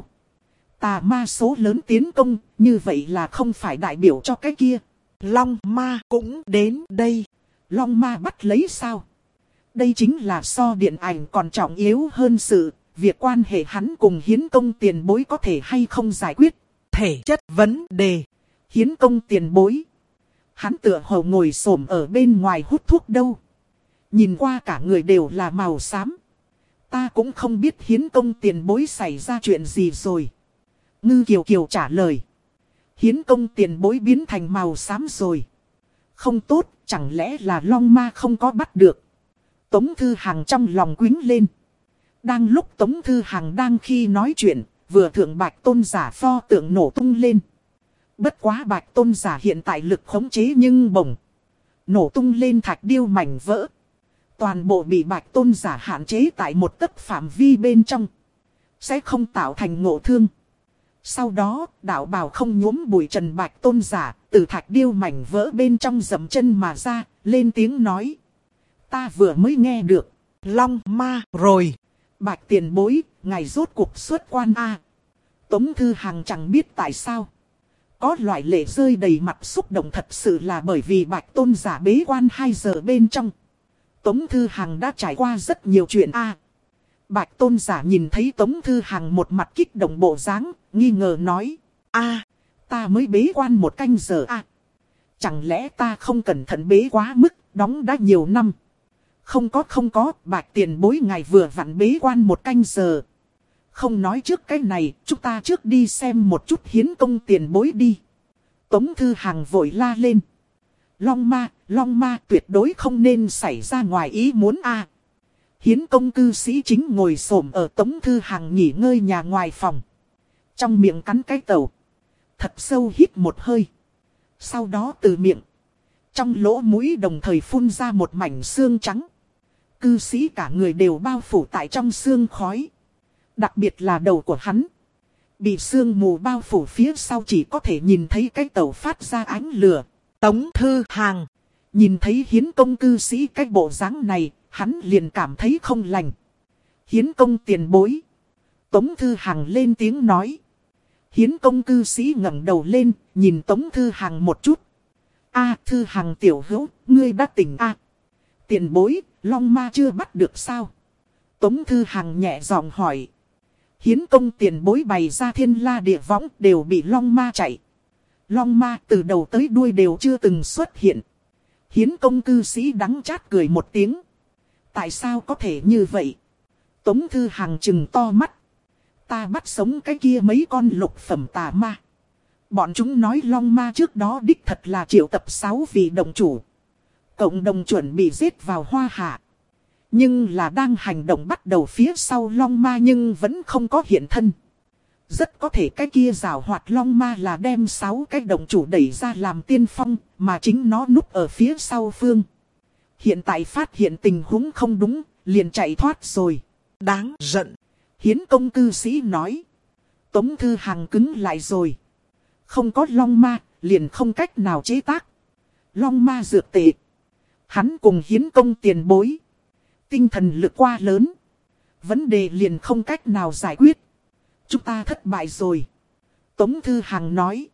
Tà ma số lớn tiến công, như vậy là không phải đại biểu cho cái kia. Long ma cũng đến đây. Long ma bắt lấy sao? Đây chính là so điện ảnh còn trọng yếu hơn sự, việc quan hệ hắn cùng hiến công tiền bối có thể hay không giải quyết. Thể chất vấn đề. Hiến công tiền bối. Hắn tựa hồ ngồi xổm ở bên ngoài hút thuốc đâu. Nhìn qua cả người đều là màu xám. Ta cũng không biết hiến công tiền bối xảy ra chuyện gì rồi. Ngư Kiều Kiều trả lời. Hiến công tiền bối biến thành màu xám rồi. Không tốt, chẳng lẽ là long ma không có bắt được. Tống Thư Hằng trong lòng quýnh lên. Đang lúc Tống Thư Hằng đang khi nói chuyện, vừa thượng Bạch Tôn giả pho tượng nổ tung lên. Bất quá Bạch Tôn giả hiện tại lực khống chế nhưng bổng. Nổ tung lên thạch điêu mảnh vỡ. Toàn bộ bị Bạch Tôn giả hạn chế tại một tấc phạm vi bên trong. Sẽ không tạo thành ngộ thương. Sau đó, đạo bào không nhuốm bụi trần Bạch Tôn giả, từ thạch điêu mảnh vỡ bên trong dậm chân mà ra, lên tiếng nói. Ta vừa mới nghe được. Long ma rồi. Bạch tiền bối, ngài rốt cuộc xuất quan A. Tống Thư Hằng chẳng biết tại sao. Có loại lệ rơi đầy mặt xúc động thật sự là bởi vì Bạch Tôn giả bế quan hai giờ bên trong. Tống Thư Hằng đã trải qua rất nhiều chuyện A. Bạch Tôn giả nhìn thấy Tống Thư Hằng một mặt kích động bộ dáng, nghi ngờ nói. A, ta mới bế quan một canh giờ A. Chẳng lẽ ta không cẩn thận bế quá mức, đóng đã nhiều năm. Không có không có, Bạch tiền bối ngài vừa vặn bế quan một canh giờ. Không nói trước cái này, chúng ta trước đi xem một chút hiến công tiền bối đi. Tống Thư Hằng vội la lên. Long ma, long ma tuyệt đối không nên xảy ra ngoài ý muốn a. Hiến công cư sĩ chính ngồi xổm ở Tống Thư Hằng nghỉ ngơi nhà ngoài phòng. Trong miệng cắn cái tàu. Thật sâu hít một hơi. Sau đó từ miệng. Trong lỗ mũi đồng thời phun ra một mảnh xương trắng. Cư sĩ cả người đều bao phủ tại trong xương khói. Đặc biệt là đầu của hắn. Bị sương mù bao phủ phía sau chỉ có thể nhìn thấy cái tàu phát ra ánh lửa. Tống Thư Hằng nhìn thấy hiến công cư sĩ cái bộ dáng này, hắn liền cảm thấy không lành. Hiến công tiền bối. Tống Thư Hằng lên tiếng nói. Hiến công cư sĩ ngẩng đầu lên, nhìn Tống Thư Hằng một chút. A Thư Hằng tiểu hữu, ngươi đã tỉnh a. Tiền bối, long ma chưa bắt được sao? Tống Thư Hằng nhẹ giọng hỏi. Hiến công tiền bối bày ra thiên la địa võng đều bị long ma chạy. Long ma từ đầu tới đuôi đều chưa từng xuất hiện. Hiến công cư sĩ đắng chát cười một tiếng. Tại sao có thể như vậy? Tống Thư Hằng trừng to mắt. Ta bắt sống cái kia mấy con lục phẩm tà ma. Bọn chúng nói long ma trước đó đích thật là triệu tập sáu vị đồng chủ. Cộng đồng chuẩn bị giết vào Hoa Hạ. Nhưng là đang hành động bắt đầu phía sau long ma nhưng vẫn không có hiện thân. Rất có thể cái kia rào hoạt long ma là đem sáu cái đồng chủ đẩy ra làm tiên phong, mà chính nó núp ở phía sau phương. Hiện tại phát hiện tình huống không đúng, liền chạy thoát rồi. Đáng giận. Hiến công cư sĩ nói. Tống Thư Hằng cứng lại rồi. Không có long ma, liền không cách nào chế tác. Long ma dược tệ. Hắn cùng hiến công tiền bối. Tinh thần lực quá lớn. Vấn đề liền không cách nào giải quyết. Chúng ta thất bại rồi. Tống Thư Hằng nói.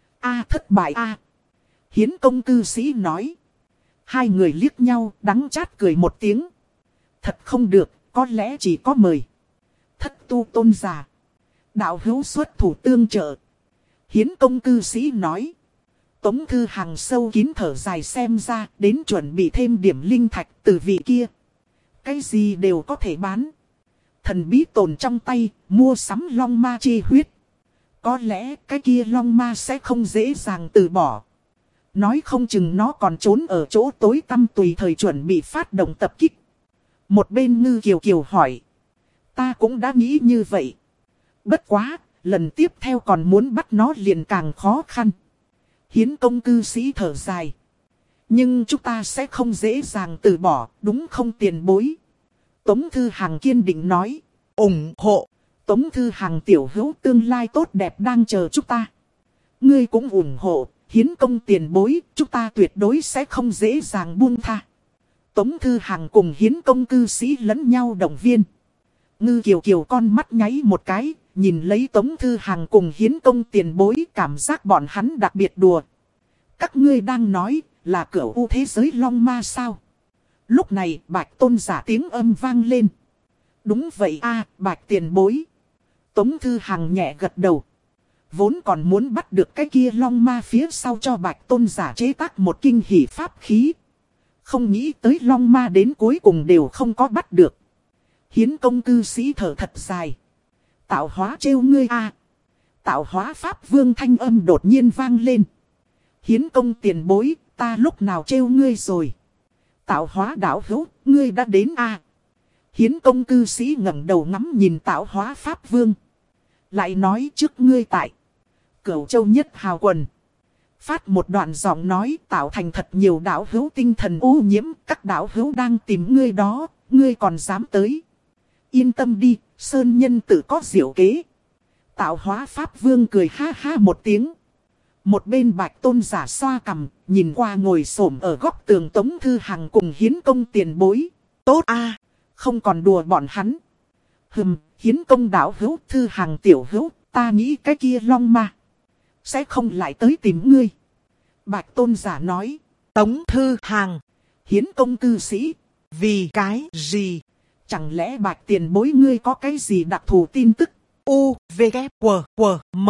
A thất bại a. Hiến công cư sĩ nói. Hai người liếc nhau đắng chát cười một tiếng. Thật không được, có lẽ chỉ có mời. Thất tu tôn giả. Đạo hữu xuất thủ tương trợ. Hiến công cư sĩ nói. Tống Thư Hằng sâu kín thở dài xem ra đến chuẩn bị thêm điểm linh thạch từ vị kia. Cái gì đều có thể bán. Thần bí tồn trong tay, mua sắm long ma chi huyết. Có lẽ cái kia long ma sẽ không dễ dàng từ bỏ. Nói không chừng nó còn trốn ở chỗ tối tăm tùy thời chuẩn bị phát động tập kích. Một bên Ngư Kiều Kiều hỏi. Ta cũng đã nghĩ như vậy. Bất quá, lần tiếp theo còn muốn bắt nó liền càng khó khăn. Hiến công cư sĩ thở dài. Nhưng chúng ta sẽ không dễ dàng từ bỏ, đúng không tiền bối? Tống Thư Hằng kiên định nói. ủng hộ. Tống Thư Hằng tiểu hữu tương lai tốt đẹp đang chờ chúng ta. Ngươi cũng ủng hộ, hiến công tiền bối, chúng ta tuyệt đối sẽ không dễ dàng buông tha. Tống Thư Hằng cùng hiến công cư sĩ lẫn nhau động viên. Ngư Kiều Kiều con mắt nháy một cái, nhìn lấy Tống Thư Hằng cùng hiến công tiền bối cảm giác bọn hắn đặc biệt đùa. Các ngươi đang nói là cửu u thế giới long ma sao? Lúc này Bạch Tôn giả tiếng âm vang lên. Đúng vậy a, Bạch tiền bối. Tống Thư Hằng nhẹ gật đầu. Vốn còn muốn bắt được cái kia long ma phía sau cho Bạch Tôn giả chế tác một kinh hỷ pháp khí. Không nghĩ tới long ma đến cuối cùng đều không có bắt được. Hiến công cư sĩ thở thật dài. Tạo hóa trêu ngươi a. Tạo hóa pháp vương thanh âm đột nhiên vang lên. Hiến công tiền bối, ta lúc nào trêu ngươi rồi? Tạo hóa đạo hữu, ngươi đã đến a. Hiến công cư sĩ ngẩng đầu ngắm nhìn tạo hóa pháp vương. Lại nói trước ngươi tại Cửu Châu Nhất Hào Quần. Phát một đoạn giọng nói tạo thành thật nhiều đạo hữu tinh thần ô nhiễm. Các đạo hữu đang tìm ngươi đó, ngươi còn dám tới. Yên tâm đi, sơn nhân tự có diệu kế. Tạo hóa pháp vương cười ha ha một tiếng. Một bên Bạch Tôn giả xoa cằm, nhìn qua ngồi xổm ở góc tường Tống Thư Hằng cùng hiến công tiền bối. Tốt a, không còn đùa bọn hắn. Hừm, hiến công đạo hữu, Thư Hằng tiểu hữu, ta nghĩ cái kia long ma sẽ không lại tới tìm ngươi. Bạch Tôn giả nói. Tống Thư Hằng. Hiến công cư sĩ. Vì cái gì? Chẳng lẽ Bạch tiền bối ngươi có cái gì đặc thù tin tức? U, V, K, W, W, M.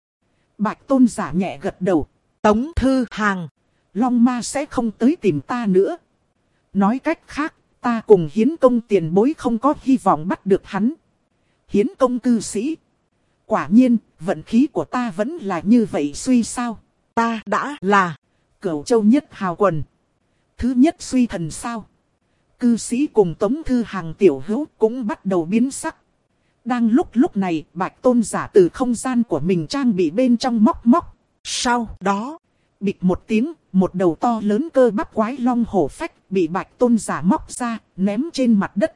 Bạch Tôn giả nhẹ gật đầu. Tống Thư Hằng. Long ma sẽ không tới tìm ta nữa. Nói cách khác, ta cùng hiến công tiền bối không có hy vọng bắt được hắn. Hiến công cư sĩ. Quả nhiên, vận khí của ta vẫn là như vậy suy sao. Ta đã là Cửu Châu Nhất Hào Quần. Thứ nhất suy thần sao. Cư sĩ cùng Tống Thư Hằng tiểu hữu cũng bắt đầu biến sắc. Đang lúc lúc này, Bạch Tôn giả từ không gian của mình trang bị bên trong móc móc. Sau đó, bịch một tiếng, một đầu to lớn cơ bắp quái long hổ phách bị Bạch Tôn giả móc ra, ném trên mặt đất.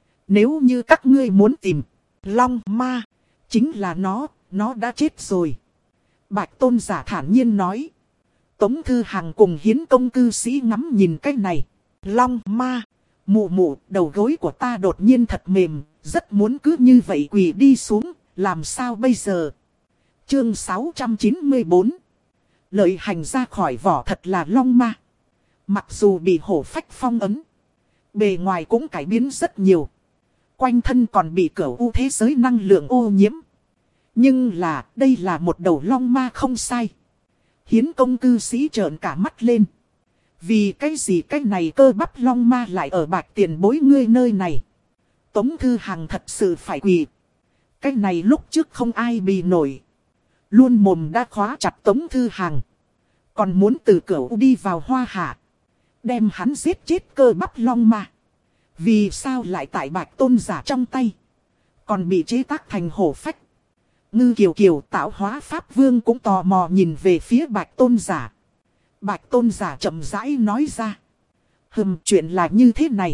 Nếu như các ngươi muốn tìm long ma, chính là nó, nó đã chết rồi. Bạch Tôn giả thản nhiên nói. Tống Thư Hằng cùng hiến công cư sĩ ngắm nhìn cái này. Long ma. Mụ mụ, đầu gối của ta đột nhiên thật mềm, rất muốn cứ như vậy quỳ đi xuống, làm sao bây giờ? Chương sáu trăm chín mươi tư. Lợi hành ra khỏi vỏ thật là long ma. Mặc dù bị hổ phách phong ấn, bề ngoài cũng cải biến rất nhiều. Quanh thân còn bị cửu u thế giới năng lượng ô nhiễm. Nhưng là, đây là một đầu long ma không sai. Hiến công cư sĩ trợn cả mắt lên. Vì cái gì cái này cơ bắp long ma lại ở Bạch tiền bối ngươi nơi này. Tống Thư Hằng thật sự phải quỳ. Cái này lúc trước không ai bì nổi. Luôn mồm đã khóa chặt Tống Thư Hằng. Còn muốn từ cửa đi vào hoa hạ. Đem hắn giết chết cơ bắp long ma. Vì sao lại tại Bạch tôn giả trong tay. Còn bị chế tác thành hổ phách. Ngư Kiều Kiều tạo hóa Pháp Vương cũng tò mò nhìn về phía Bạch tôn giả. Bạch tôn giả chậm rãi nói ra. Hừm, chuyện là như thế này.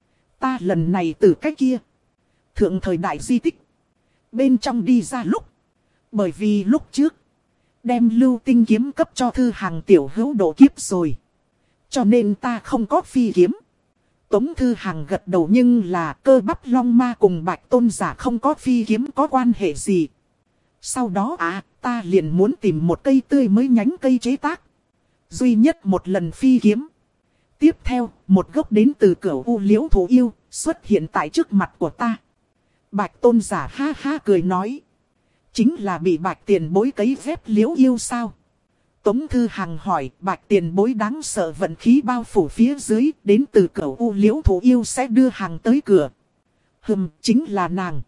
Ta lần này từ cái kia. Thượng thời đại di tích. Bên trong đi ra lúc. Bởi vì lúc trước. Đem lưu tinh kiếm cấp cho Thư Hằng tiểu hữu độ kiếp rồi. Cho nên ta không có phi kiếm. Tống Thư Hằng gật đầu nhưng là cơ bắp long ma cùng Bạch tôn giả không có phi kiếm có quan hệ gì. Sau đó à, ta liền muốn tìm một cây tươi mới nhánh cây chế tác. Duy nhất một lần phi kiếm. Tiếp theo, một gốc đến từ cửa u liễu thú yêu, xuất hiện tại trước mặt của ta. Bạch tôn giả ha ha cười nói. Chính là bị Bạch tiền bối cấy phép liễu yêu sao? Tống Thư Hằng hỏi, Bạch tiền bối đáng sợ vận khí bao phủ phía dưới, đến từ cửa u liễu thú yêu sẽ đưa hàng tới cửa. Hừm, chính là nàng.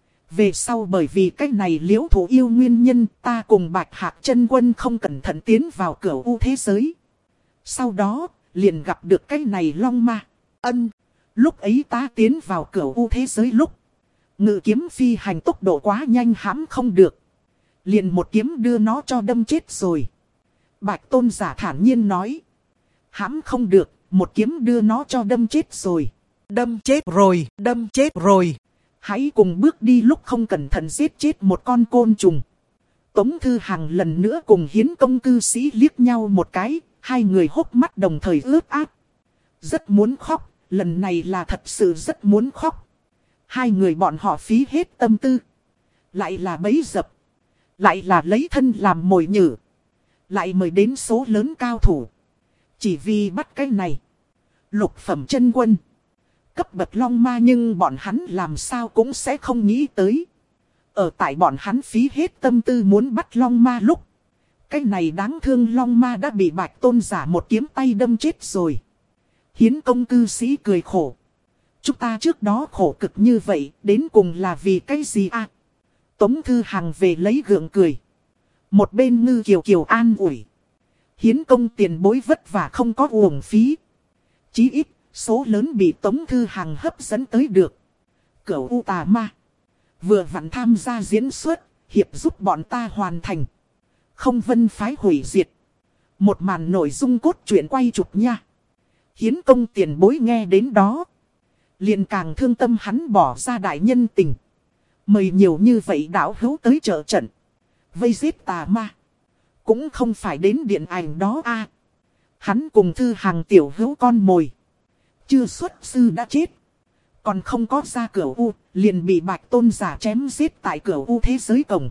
Về sau bởi vì cái này liễu thú yêu nguyên nhân, ta cùng Bạch Hạc Chân Quân không cẩn thận tiến vào cửa u thế giới. Sau đó, liền gặp được cái này long ma. Ân, lúc ấy ta tiến vào cửa u thế giới lúc. Ngự kiếm phi hành tốc độ quá nhanh hãm không được. Liền một kiếm đưa nó cho đâm chết rồi. Bạch tôn giả thản nhiên nói. Hãm không được, một kiếm đưa nó cho đâm chết rồi. Đâm chết rồi, đâm chết rồi. Hãy cùng bước đi lúc không cẩn thận giết chết một con côn trùng. Tống Thư Hằng lần nữa cùng Hiến công cư sĩ liếc nhau một cái. Hai người hốc mắt đồng thời ướt át. Rất muốn khóc, lần này là thật sự rất muốn khóc. Hai người bọn họ phí hết tâm tư. Lại là bẫy dập. Lại là lấy thân làm mồi nhử. Lại mời đến số lớn cao thủ. Chỉ vì bắt cái này. Lục phẩm chân quân. Cấp bậc long ma nhưng bọn hắn làm sao cũng sẽ không nghĩ tới. Ở tại bọn hắn phí hết tâm tư muốn bắt long ma lúc. Cái này đáng thương long ma đã bị Bạch tôn giả một kiếm tay đâm chết rồi. Hiến công cư sĩ cười khổ. Chúng ta trước đó khổ cực như vậy, đến cùng là vì cái gì à? Tống Thư Hằng về lấy gượng cười. Một bên Ngư Kiều Kiều an ủi. Hiến công tiền bối vất vả không có uổng phí. Chí ít, số lớn bị Tống Thư Hằng hấp dẫn tới được. Cửu U tà ma. Vừa vặn tham gia diễn xuất, hiệp giúp bọn ta hoàn thành. Không vân phái hủy diệt. Một màn nội dung cốt truyện quay chụp nha. Hiến công tiền bối nghe đến đó. Liền càng thương tâm hắn bỏ ra đại nhân tình. Mời nhiều như vậy đạo hữu tới trợ trận. Vây giết tà ma. Cũng không phải đến điện ảnh đó a. Hắn cùng Thư Hằng tiểu hữu con mồi. Chưa xuất sư đã chết. Còn không có ra cửa u. Liền bị Bạch tôn giả chém giết tại cửa u thế giới cổng.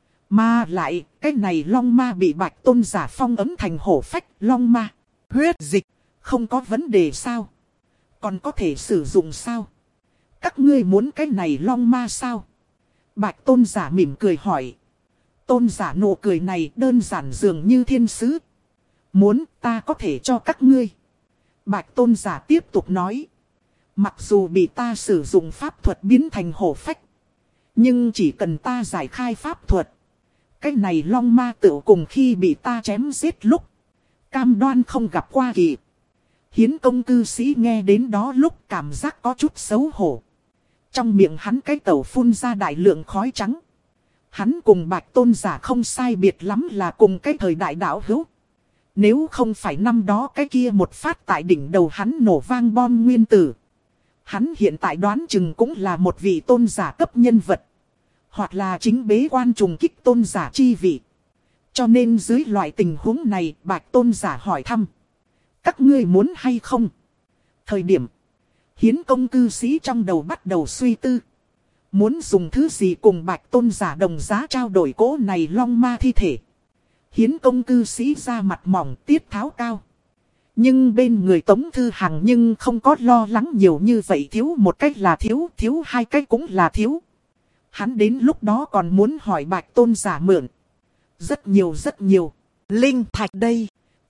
Mà lại, cái này long ma bị Bạch tôn giả phong ấm thành hổ phách long ma. Huyết dịch, không có vấn đề sao? Còn có thể sử dụng sao? Các ngươi muốn cái này long ma sao? Bạch tôn giả mỉm cười hỏi. Tôn giả nụ cười này đơn giản dường như thiên sứ. Muốn ta có thể cho các ngươi. Bạch tôn giả tiếp tục nói. Mặc dù bị ta sử dụng pháp thuật biến thành hổ phách. Nhưng chỉ cần ta giải khai pháp thuật. Cái này long ma tựu cùng khi bị ta chém giết lúc. Cam đoan không gặp qua kỳ. Hiến công cư sĩ nghe đến đó lúc cảm giác có chút xấu hổ. Trong miệng hắn cái tẩu phun ra đại lượng khói trắng. Hắn cùng Bạch tôn giả không sai biệt lắm là cùng cái thời đại đạo hữu. Nếu không phải năm đó cái kia một phát tại đỉnh đầu hắn nổ vang bom nguyên tử. Hắn hiện tại đoán chừng cũng là một vị tôn giả cấp nhân vật. Hoặc là chính bế quan trùng kích tôn giả chi vị. Cho nên dưới loại tình huống này Bạch tôn giả hỏi thăm. Các ngươi muốn hay không? Thời điểm Hiến công cư sĩ trong đầu bắt đầu suy tư. Muốn dùng thứ gì cùng Bạch tôn giả đồng giá trao đổi cỗ này long ma thi thể. Hiến công cư sĩ ra mặt mỏng tiết tháo cao. Nhưng bên người Tống Thư Hằng nhưng không có lo lắng nhiều như vậy, thiếu một cách là thiếu, thiếu hai cách cũng là thiếu. Hắn đến lúc đó còn muốn hỏi Bạch tôn giả mượn. Rất nhiều rất nhiều. Linh thạch đây.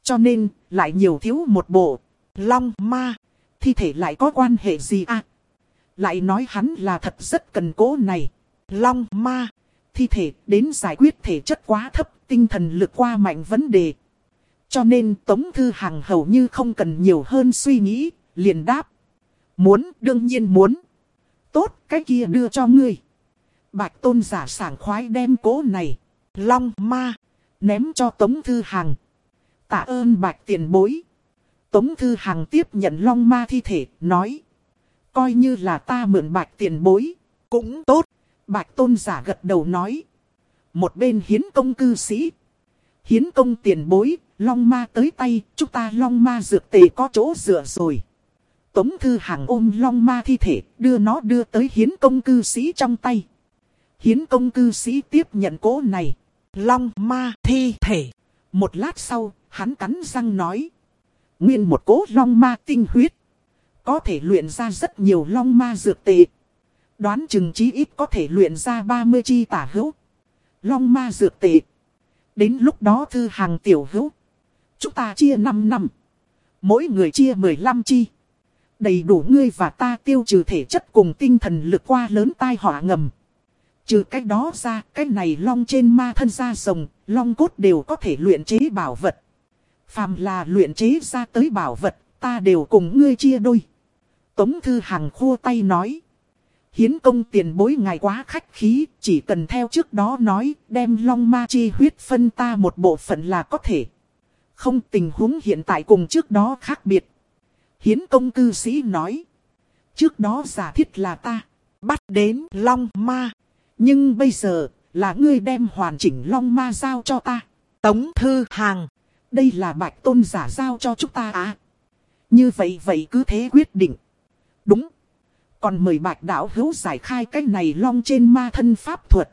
Cho nên, lại nhiều thiếu một bộ. Long ma. Thi thể lại có quan hệ gì à? Lại nói hắn là thật rất cần cố này. Long ma. Thi thể đến giải quyết thể chất quá thấp, tinh thần lực qua mạnh vấn đề. Cho nên Tống Thư Hằng hầu như không cần nhiều hơn suy nghĩ, liền đáp. Muốn, đương nhiên muốn. Tốt, cái kia đưa cho ngươi. Bạch Tôn giả sảng khoái đem cố này. Long ma. Ném cho Tống Thư Hằng. Tạ ơn Bạch tiền bối. Tống Thư Hằng tiếp nhận long ma thi thể, nói. Coi như là ta mượn Bạch tiền bối. Cũng tốt. Bạch Tôn giả gật đầu nói. Một bên hiến công cư sĩ. Hiến công tiền bối, long ma tới tay, chúng ta long ma dược tề có chỗ dựa rồi. Tống Thư Hằng ôm long ma thi thể, đưa nó đưa tới hiến công cư sĩ trong tay. Hiến công cư sĩ tiếp nhận cố này. Long ma thi thể. Một lát sau, hắn cắn răng nói. Nguyên một cố long ma tinh huyết. Có thể luyện ra rất nhiều long ma dược tệ. Đoán chừng chí ít có thể luyện ra ba mươi chi tả hữu. Long ma dược tệ. Đến lúc đó Thư Hằng tiểu hữu. Chúng ta chia năm năm. Mỗi người chia mười lăm chi. Đầy đủ ngươi và ta tiêu trừ thể chất cùng tinh thần lực qua lớn tai họa ngầm. Trừ cách đó ra, cái này long trên ma thân da rồng, long cốt đều có thể luyện chế bảo vật. Phàm là luyện chế ra tới bảo vật, ta đều cùng ngươi chia đôi. Tống Thư Hằng khua tay nói. Hiến công tiền bối ngài quá khách khí, chỉ cần theo trước đó nói, đem long ma chi huyết phân ta một bộ phận là có thể. Không, tình huống hiện tại cùng trước đó khác biệt. Hiến công cư sĩ nói. Trước đó giả thiết là ta bắt đến long ma. Nhưng bây giờ, là ngươi đem hoàn chỉnh long ma giao cho ta. Tống Thư Hằng. Đây là Bạch Tôn giả giao cho chúng ta à? Như vậy vậy cứ thế quyết định. Đúng. Còn mời Bạch đạo hữu giải khai cái này long trên ma thân pháp thuật.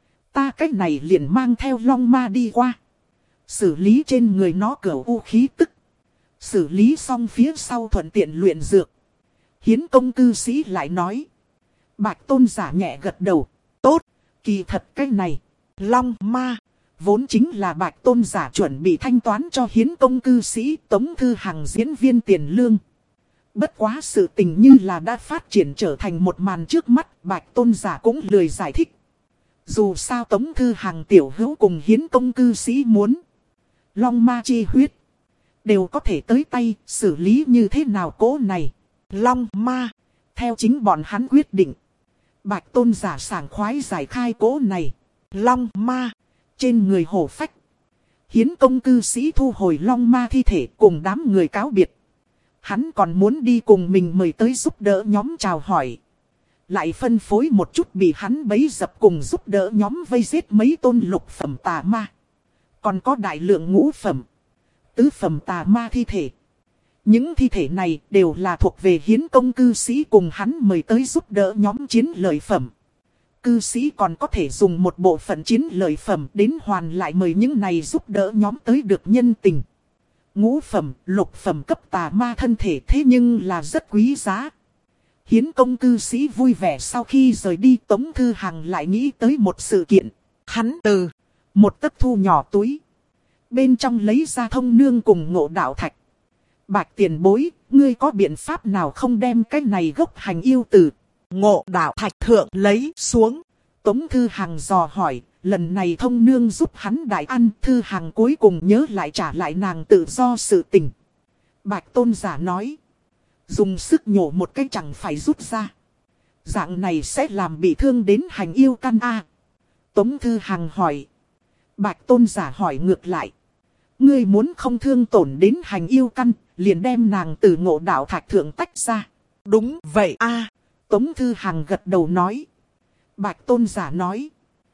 Ta cái này liền mang theo long ma đi qua. Xử lý trên người nó cửu u khí tức. Xử lý xong phía sau thuận tiện luyện dược. Hiến công cư sĩ lại nói. Bạch Tôn giả nhẹ gật đầu. Tốt, kỳ thật cái này. Long ma. Vốn chính là Bạch Tôn giả chuẩn bị thanh toán cho hiến công cư sĩ Tống Thư Hằng diễn viên tiền lương. Bất quá sự tình như là đã phát triển trở thành một màn trước mắt, Bạch Tôn giả cũng lười giải thích. Dù sao Tống Thư Hằng tiểu hữu cùng hiến công cư sĩ muốn. Long ma chi huyết. Đều có thể tới tay, xử lý như thế nào cố này. Long ma. Theo chính bọn hắn quyết định. Bạch Tôn giả sảng khoái giải khai cố này. Long ma. Trên người hổ phách. Hiến công cư sĩ thu hồi long ma thi thể cùng đám người cáo biệt. Hắn còn muốn đi cùng mình mời tới giúp đỡ nhóm chào hỏi. Lại phân phối một chút bị hắn bấy dập cùng giúp đỡ nhóm vây giết mấy tôn lục phẩm tà ma. Còn có đại lượng ngũ phẩm, tứ phẩm tà ma thi thể. Những thi thể này đều là thuộc về hiến công cư sĩ cùng hắn mời tới giúp đỡ nhóm chiến lợi phẩm. Cư sĩ còn có thể dùng một bộ phận chiến lợi phẩm đến hoàn lại mời những này giúp đỡ nhóm tới được nhân tình. Ngũ phẩm, lục phẩm cấp tà ma thân thể thế nhưng là rất quý giá. Hiến công cư sĩ vui vẻ sau khi rời đi Tống Thư Hằng lại nghĩ tới một sự kiện. Hắn từ một tấc thu nhỏ túi. Bên trong lấy ra thông nương cùng ngộ đạo thạch. Bạch tiền bối, ngươi có biện pháp nào không đem cái này gốc hành yêu từ ngộ đạo thạch thượng lấy xuống? Tống Thư Hằng dò hỏi, lần này thông nương giúp hắn đại ăn. Thư Hằng cuối cùng nhớ lại trả lại nàng tự do sự tình. Bạch Tôn giả nói, dùng sức nhổ một cái chẳng phải rút ra. Dạng này sẽ làm bị thương đến hành yêu căn A. Tống Thư Hằng hỏi. Bạch Tôn giả hỏi ngược lại. Ngươi muốn không thương tổn đến hành yêu căn, liền đem nàng từ ngộ đạo thạch thượng tách ra. Đúng vậy a. Tống Thư Hằng gật đầu nói. Bạch Tôn giả nói.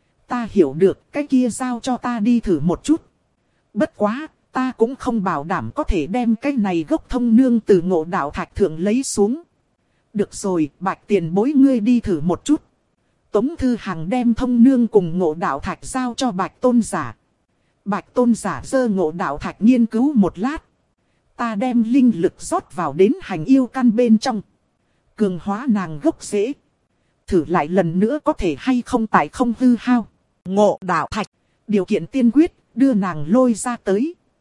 Ta hiểu được, cái kia giao cho ta đi thử một chút. Bất quá, ta cũng không bảo đảm có thể đem cái này gốc thông nương từ ngộ đạo thạch thượng lấy xuống. Được rồi, Bạch tiền bối ngươi đi thử một chút. Tống Thư Hằng đem thông nương cùng ngộ đạo thạch giao cho Bạch Tôn giả. Bạch Tôn giả giơ ngộ đạo thạch nghiên cứu một lát. Ta đem linh lực rót vào đến hành yêu căn bên trong. Cường hóa nàng gốc rễ. Thử lại lần nữa có thể hay không tại không hư hao. Ngộ đạo thạch. Điều kiện tiên quyết đưa nàng lôi ra tới.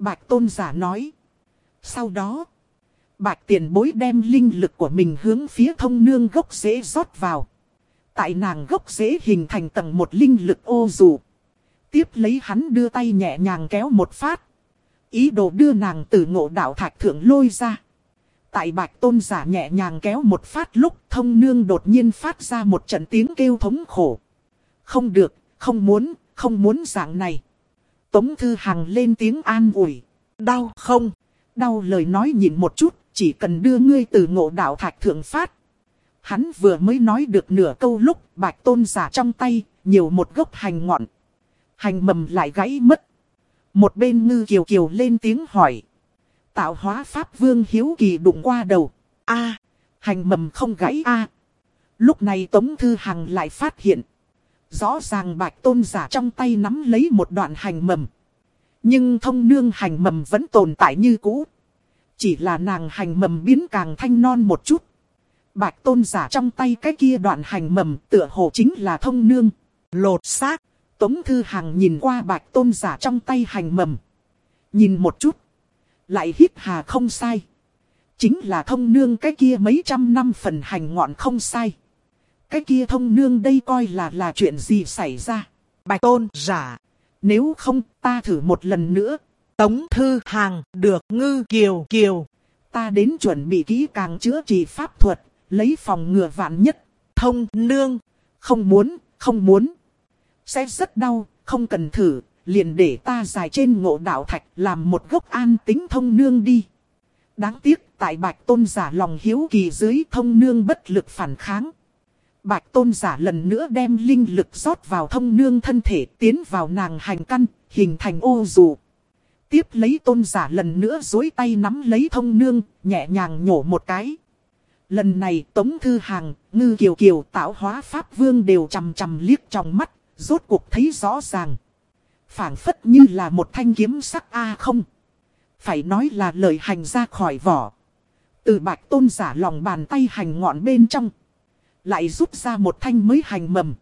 Bạch tôn giả nói. Sau đó, Bạch tiền bối đem linh lực của mình hướng phía thông nương gốc rễ rót vào. Tại nàng gốc rễ hình thành tầng một linh lực ô dù. Tiếp lấy hắn đưa tay nhẹ nhàng kéo một phát. Ý đồ đưa nàng từ ngộ đạo thạch thượng lôi ra. Tại Bạch tôn giả nhẹ nhàng kéo một phát lúc thông nương đột nhiên phát ra một trận tiếng kêu thống khổ. Không được, không muốn, không muốn dạng này. Tống Thư Hằng lên tiếng an ủi. Đau không? Đau lời nói nhịn một chút, chỉ cần đưa ngươi từ ngộ đạo thạch thượng phát. Hắn vừa mới nói được nửa câu lúc Bạch tôn giả trong tay, nhiều một gốc hành ngọn. Hành mầm lại gãy mất. Một bên Ngư Kiều Kiều lên tiếng hỏi. Tạo hóa Pháp Vương hiếu kỳ đụng qua đầu. A, hành mầm không gãy a. Lúc này Tống Thư Hằng lại phát hiện. Rõ ràng Bạch tôn giả trong tay nắm lấy một đoạn hành mầm. Nhưng thông nương hành mầm vẫn tồn tại như cũ. Chỉ là nàng hành mầm biến càng thanh non một chút. Bạch tôn giả trong tay cái kia đoạn hành mầm tựa hồ chính là thông nương. Lột xác. Tống Thư Hằng nhìn qua Bạch tôn giả trong tay hành mầm. Nhìn một chút. Lại hít hà không sai. Chính là thông nương cái kia mấy trăm năm phần hành ngọn không sai. Cái kia thông nương đây coi là là chuyện gì xảy ra. Bạch tôn giả. Nếu không ta thử một lần nữa. Tống Thư Hằng được Ngư Kiều Kiều. Ta đến chuẩn bị kỹ càng chữa trị pháp thuật. Lấy phòng ngừa vạn nhất. Thông nương. Không muốn, không muốn. Sẽ rất đau, không cần thử. Liền để ta dài trên ngộ đạo thạch làm một gốc an tính thông nương đi. Đáng tiếc tại Bạch tôn giả lòng hiếu kỳ dưới thông nương bất lực phản kháng. Bạch tôn giả lần nữa đem linh lực rót vào thông nương thân thể tiến vào nàng hành căn, hình thành ô dù. Tiếp lấy tôn giả lần nữa dối tay nắm lấy thông nương, nhẹ nhàng nhổ một cái. Lần này Tống Thư Hằng, Ngư Kiều Kiều, Tạo Hóa Pháp Vương đều chằm chằm liếc trong mắt, rốt cuộc thấy rõ ràng. Phảng phất như là một thanh kiếm sắc a không. Phải nói là lời hành ra khỏi vỏ. Từ Bạch tôn giả lòng bàn tay hành ngọn bên trong. Lại rút ra một thanh mới hành mầm.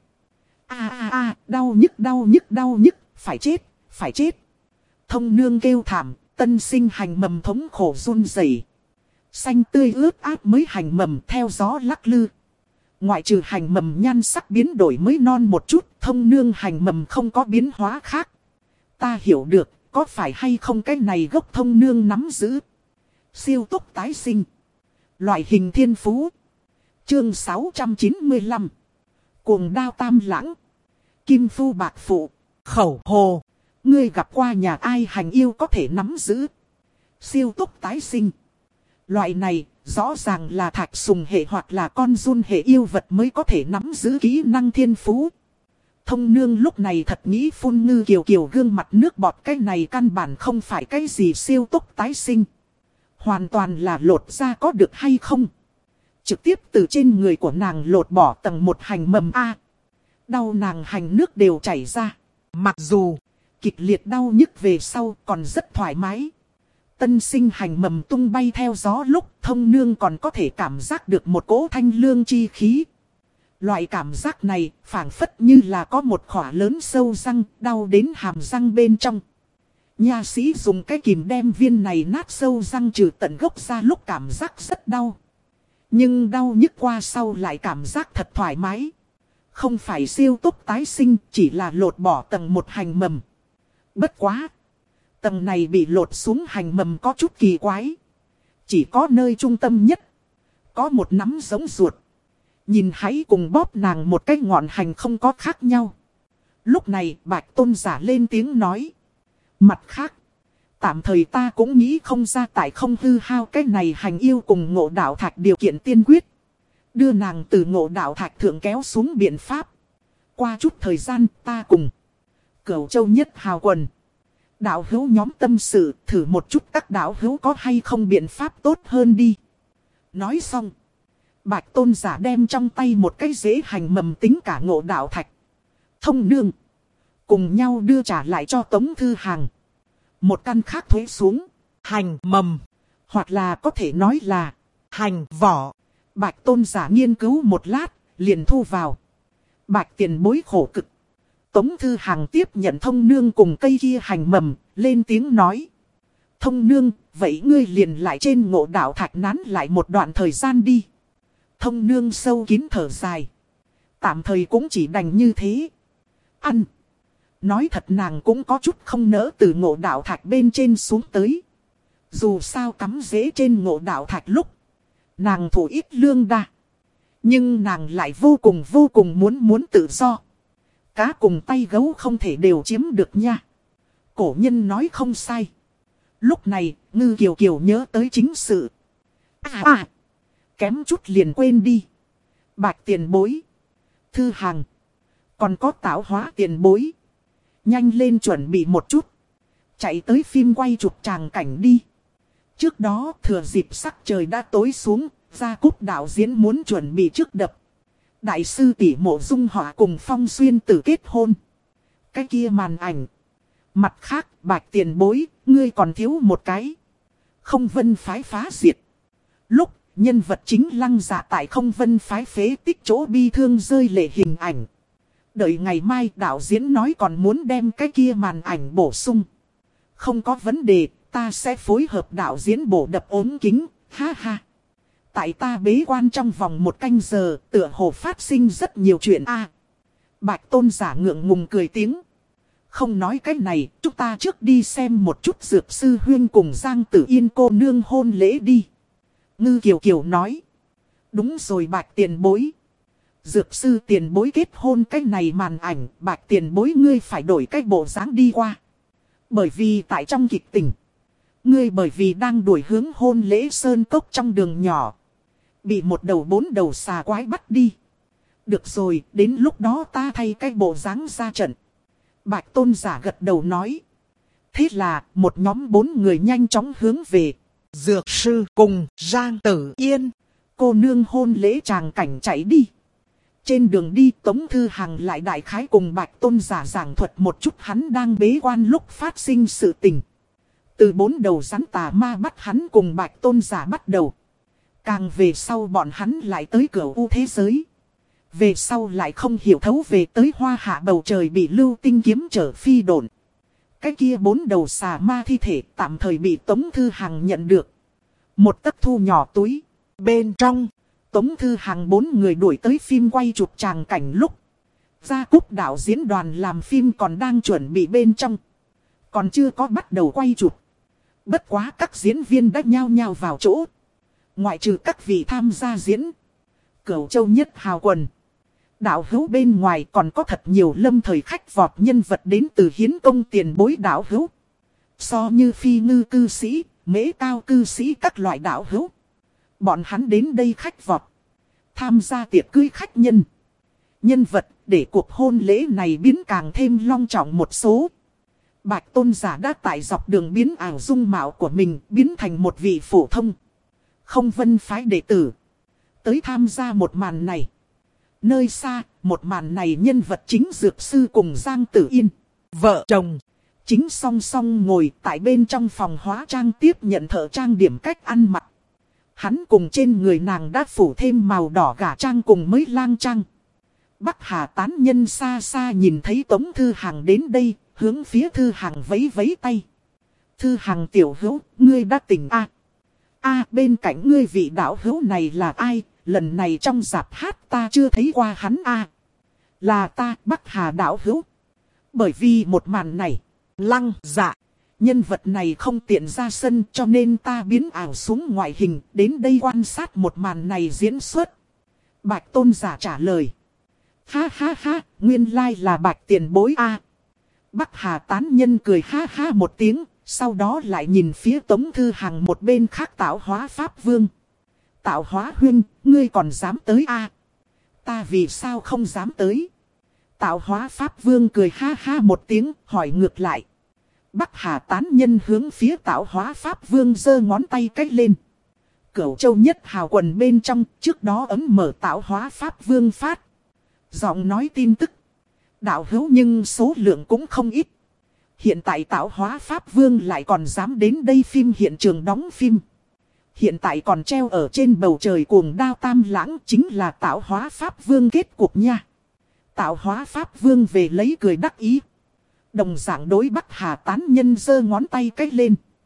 A a a, đau nhức đau nhức đau nhức, phải chết, phải chết. Thông nương kêu thảm, tân sinh hành mầm thống khổ run rẩy. Xanh tươi ướt át mới hành mầm theo gió lắc lư. Ngoại trừ hành mầm nhan sắc biến đổi mới non một chút, thông nương hành mầm không có biến hóa khác. Ta hiểu được, có phải hay không cái này gốc thông nương nắm giữ. Siêu tốc tái sinh. Loại hình thiên phú. Chương sáu trăm chín mươi lăm. Cuồng đao tam lãng. Kim phu bạc phụ. Khẩu hồ. Ngươi gặp qua nhà ai hành yêu có thể nắm giữ. Siêu tốc tái sinh. Loại này rõ ràng là thạch sùng hệ hoặc là con giun hệ yêu vật mới có thể nắm giữ kỹ năng thiên phú. Thông nương lúc này thật nghĩ phun Ngư Kiều Kiều gương mặt nước bọt, cái này căn bản không phải cái gì siêu tốc tái sinh. Hoàn toàn là lột ra có được hay không. Trực tiếp từ trên người của nàng lột bỏ tầng một hành mầm A. Đau nàng hành nước đều chảy ra. Mặc dù kịch liệt đau nhức về sau còn rất thoải mái. Tân sinh hành mầm tung bay theo gió lúc thông nương còn có thể cảm giác được một cỗ thanh lương chi khí. Loại cảm giác này phảng phất như là có một khỏa lớn sâu răng đau đến hàm răng bên trong. Nha sĩ dùng cái kìm đem viên này nát sâu răng trừ tận gốc ra lúc cảm giác rất đau. Nhưng đau nhức qua sau lại cảm giác thật thoải mái. Không phải siêu tốc tái sinh, chỉ là lột bỏ tầng một hành mầm. Bất quá. Tầng này bị lột xuống hành mầm có chút kỳ quái. Chỉ có nơi trung tâm nhất. Có một nắm giống ruột. Nhìn hãy cùng bóp nàng một cái ngọn hành không có khác nhau. Lúc này Bạch tôn giả lên tiếng nói. Mặt khác. Tạm thời ta cũng nghĩ không ra tại không hư hao cái này hành yêu cùng ngộ đạo thạch điều kiện tiên quyết. Đưa nàng từ ngộ đạo thạch thượng kéo xuống biện pháp. Qua chút thời gian ta cùng Cửu Châu nhất hào quần. Đạo hữu nhóm tâm sự thử một chút các đạo hữu có hay không biện pháp tốt hơn đi. Nói xong. Bạch tôn giả đem trong tay một cái rễ hành mầm tính cả ngộ đạo thạch. Thông nương. Cùng nhau đưa trả lại cho Tống Thư Hằng. Một căn khác thuế xuống. Hành mầm. Hoặc là có thể nói là hành vỏ. Bạch tôn giả nghiên cứu một lát. Liền thu vào. Bạch tiền bối khổ cực. Tống Thư Hằng tiếp nhận thông nương cùng cây kia hành mầm. Lên tiếng nói. Thông nương, vậy ngươi liền lại trên ngộ đạo thạch nán lại một đoạn thời gian đi. Thông nương sâu kín thở dài. Tạm thời cũng chỉ đành như thế. Ăn. Nói thật nàng cũng có chút không nỡ từ ngộ đạo thạch bên trên xuống tới. Dù sao cắm rễ trên ngộ đạo thạch lúc. Nàng thủ ít lương đa. Nhưng nàng lại vô cùng vô cùng muốn muốn tự do. Cá cùng tay gấu không thể đều chiếm được nha. Cổ nhân nói không sai. Lúc này, Ngư Kiều Kiều nhớ tới chính sự. À à, kém chút liền quên đi. Bạch tiền bối. Thư hàng. Còn có táo hóa tiền bối. Nhanh lên chuẩn bị một chút. Chạy tới phim quay chụp tràng cảnh đi. Trước đó thừa dịp sắc trời đã tối xuống. Gia Cúc đạo diễn muốn chuẩn bị trước đập. Đại sư tỷ Mộ Dung Họa cùng Phong Xuyên Tử kết hôn. Cái kia màn ảnh. Mặt khác, Bạch tiền bối, ngươi còn thiếu một cái. Không Vân phái phá diệt. Lúc, nhân vật chính Lăng Dạ tại Không Vân phái phế tích chỗ bi thương rơi lệ hình ảnh. Đợi ngày mai đạo diễn nói còn muốn đem cái kia màn ảnh bổ sung. Không có vấn đề, ta sẽ phối hợp đạo diễn bổ đập ốm kính, ha ha. Tại ta bế quan trong vòng một canh giờ, tựa hồ phát sinh rất nhiều chuyện a. À, Bạch Tôn giả ngượng ngùng cười tiếng. Không nói cái này, chúng ta trước đi xem một chút Dược Sư Huyên cùng Giang Tử Yên cô nương hôn lễ đi. Ngư Kiều Kiều nói. Đúng rồi Bạch tiền bối. Dược sư tiền bối kết hôn cái này màn ảnh, Bạch tiền bối ngươi phải đổi cái bộ dáng đi qua. Bởi vì tại trong kịch tình, ngươi bởi vì đang đuổi hướng hôn lễ sơn cốc trong đường nhỏ. Bị một đầu bốn đầu xà quái bắt đi. Được rồi, đến lúc đó ta thay cái bộ dáng ra trận. Bạch Tôn giả gật đầu nói. Thế là, một nhóm bốn người nhanh chóng hướng về. Dược sư cùng Giang Tử Yên. Cô nương hôn lễ tràng cảnh chạy đi. Trên đường đi Tống Thư Hằng lại đại khái cùng Bạch Tôn giả giảng thuật một chút hắn đang bế quan lúc phát sinh sự tình. Từ bốn đầu rắn tà ma bắt hắn cùng Bạch Tôn giả bắt đầu. Càng về sau bọn hắn lại tới cửa u thế giới. Về sau lại không hiểu thấu về tới hoa hạ bầu trời bị lưu tinh kiếm trở phi độn. Cái kia bốn đầu xà ma thi thể tạm thời bị Tống Thư Hằng nhận được. Một tấc thu nhỏ túi. Bên trong, Tống Thư Hằng bốn người đuổi tới phim quay chụp tràng cảnh lúc. Gia Cúc đạo diễn đoàn làm phim còn đang chuẩn bị bên trong. Còn chưa có bắt đầu quay chụp. Bất quá các diễn viên đã nhao nhao vào chỗ. Ngoại trừ các vị tham gia diễn. Cửu Châu Nhất Hào Quần. Đạo hữu bên ngoài còn có thật nhiều lâm thời khách vọt nhân vật đến từ hiến công tiền bối đạo hữu. So như phi ngư cư sĩ, mễ cao cư sĩ các loại đạo hữu. Bọn hắn đến đây khách vọt. Tham gia tiệc cưới khách nhân. Nhân vật để cuộc hôn lễ này biến càng thêm long trọng một số. Bạch Tôn giả đã tại dọc đường biến ảo dung mạo của mình biến thành một vị phổ thông. Không Vân phái đệ tử. Tới tham gia một màn này. Nơi xa, một màn này nhân vật chính Dược Sư cùng Giang Tử Yên. Vợ chồng. Chính song song ngồi tại bên trong phòng hóa trang tiếp nhận thợ trang điểm cách ăn mặc. Hắn cùng trên người nàng đã phủ thêm màu đỏ gả trang cùng mới lang trang. Bắc Hà tán nhân xa xa nhìn thấy Tống Thư Hằng đến đây, hướng phía Thư Hằng vẫy vẫy tay. Thư Hằng tiểu hữu, ngươi đã tỉnh a? A, bên cạnh ngươi vị đạo hữu này là ai? Lần này trong rạp hát ta chưa thấy qua hắn a. Là ta, Bắc Hà đạo hữu. Bởi vì một màn này, Lăng Dạ, nhân vật này không tiện ra sân cho nên ta biến ảo xuống ngoại hình đến đây quan sát một màn này diễn xuất. Bạch Tôn giả trả lời. Ha ha ha, nguyên lai là Bạch tiền bối a. Bắc Hà tán nhân cười ha ha một tiếng, sau đó lại nhìn phía Tống Thư Hằng một bên khác Tạo Hóa Pháp Vương. Tạo Hóa huynh, ngươi còn dám tới a? Ta vì sao không dám tới? Tạo Hóa Pháp Vương cười ha ha một tiếng, hỏi ngược lại. Bắc Hà tán nhân hướng phía Tạo Hóa Pháp Vương giơ ngón tay cách lên. Cửu Châu Nhất Hào Quần bên trong, trước đó ấm mở Tạo Hóa Pháp Vương phát. Giọng nói tin tức. Đạo hữu nhưng số lượng cũng không ít. Hiện tại Tạo Hóa Pháp Vương lại còn dám đến đây phim hiện trường đóng phim. Hiện tại còn treo ở trên bầu trời cuồng đao tam lãng chính là Tạo Hóa Pháp Vương kết cục nha. Tạo Hóa Pháp Vương về lấy cười đắc ý. Đồng dạng đối Bắc Hà tán nhân giơ ngón tay cách lên.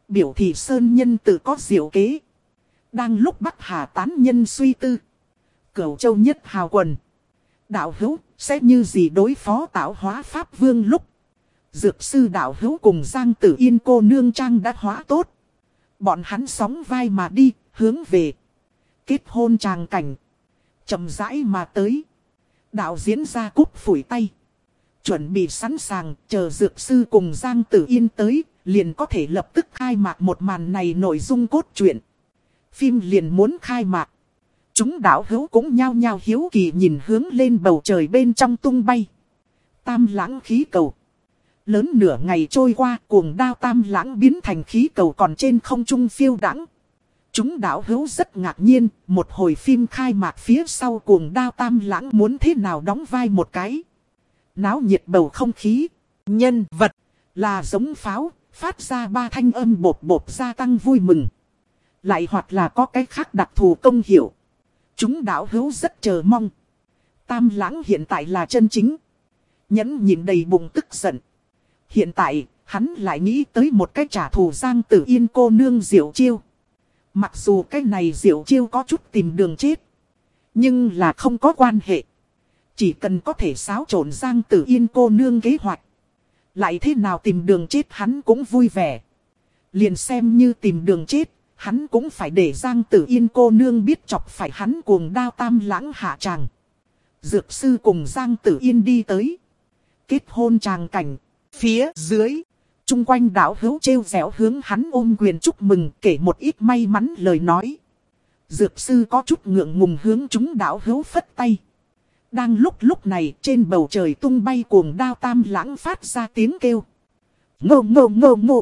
Biểu thị sơn nhân tự có diệu kế. Đang lúc Bắc Hà tán nhân suy tư. Cửu Châu nhất hào quần. Đạo hữu sẽ như gì đối phó tạo hóa pháp vương lúc. Dược sư đạo hữu cùng Giang Tử Yên cô nương trang đã hóa tốt. Bọn hắn sóng vai mà đi, hướng về. Kết hôn tràng cảnh. Chậm rãi mà tới. Đạo diễn ra cúp phủi tay. Chuẩn bị sẵn sàng, chờ dược sư cùng Giang Tử Yên tới, liền có thể lập tức khai mạc một màn này nội dung cốt truyện. Phim liền muốn khai mạc. Chúng đạo hữu cũng nhao nhao hiếu kỳ nhìn hướng lên bầu trời bên trong tung bay. Tam lãng khí cầu. Lớn nửa ngày trôi qua, cuồng đao tam lãng biến thành khí cầu còn trên không trung phiêu đãng. Chúng đạo hữu rất ngạc nhiên, một hồi phim khai mạc phía sau cuồng đao tam lãng muốn thế nào đóng vai một cái. Náo nhiệt bầu không khí, nhân vật là giống pháo, phát ra ba thanh âm bột bột gia tăng vui mừng. Lại hoặc là có cái khác đặc thù công hiệu. Chúng đạo hữu rất chờ mong. Tam lãng hiện tại là chân chính. Nhẫn nhịn đầy bụng tức giận. Hiện tại, hắn lại nghĩ tới một cái trả thù Giang Tử Yên cô nương diệu chiêu. Mặc dù cái này diệu chiêu có chút tìm đường chết. Nhưng là không có quan hệ. Chỉ cần có thể xáo trộn Giang Tử Yên cô nương kế hoạch. Lại thế nào tìm đường chết hắn cũng vui vẻ. Liền xem như tìm đường chết, hắn cũng phải để Giang Tử Yên cô nương biết chọc phải hắn cuồng đao tam lãng hạ tràng. Dược sư cùng Giang Tử Yên đi tới. Kết hôn tràng cảnh. Phía dưới, chung quanh đạo hữu trêu dẻo hướng hắn ôm quyền chúc mừng, kể một ít may mắn lời nói. Dược sư có chút ngượng ngùng hướng chúng đạo hữu phất tay. Đang lúc lúc này trên bầu trời tung bay cuồng đao tam lãng phát ra tiếng kêu. Ngô ngô ngô ngô.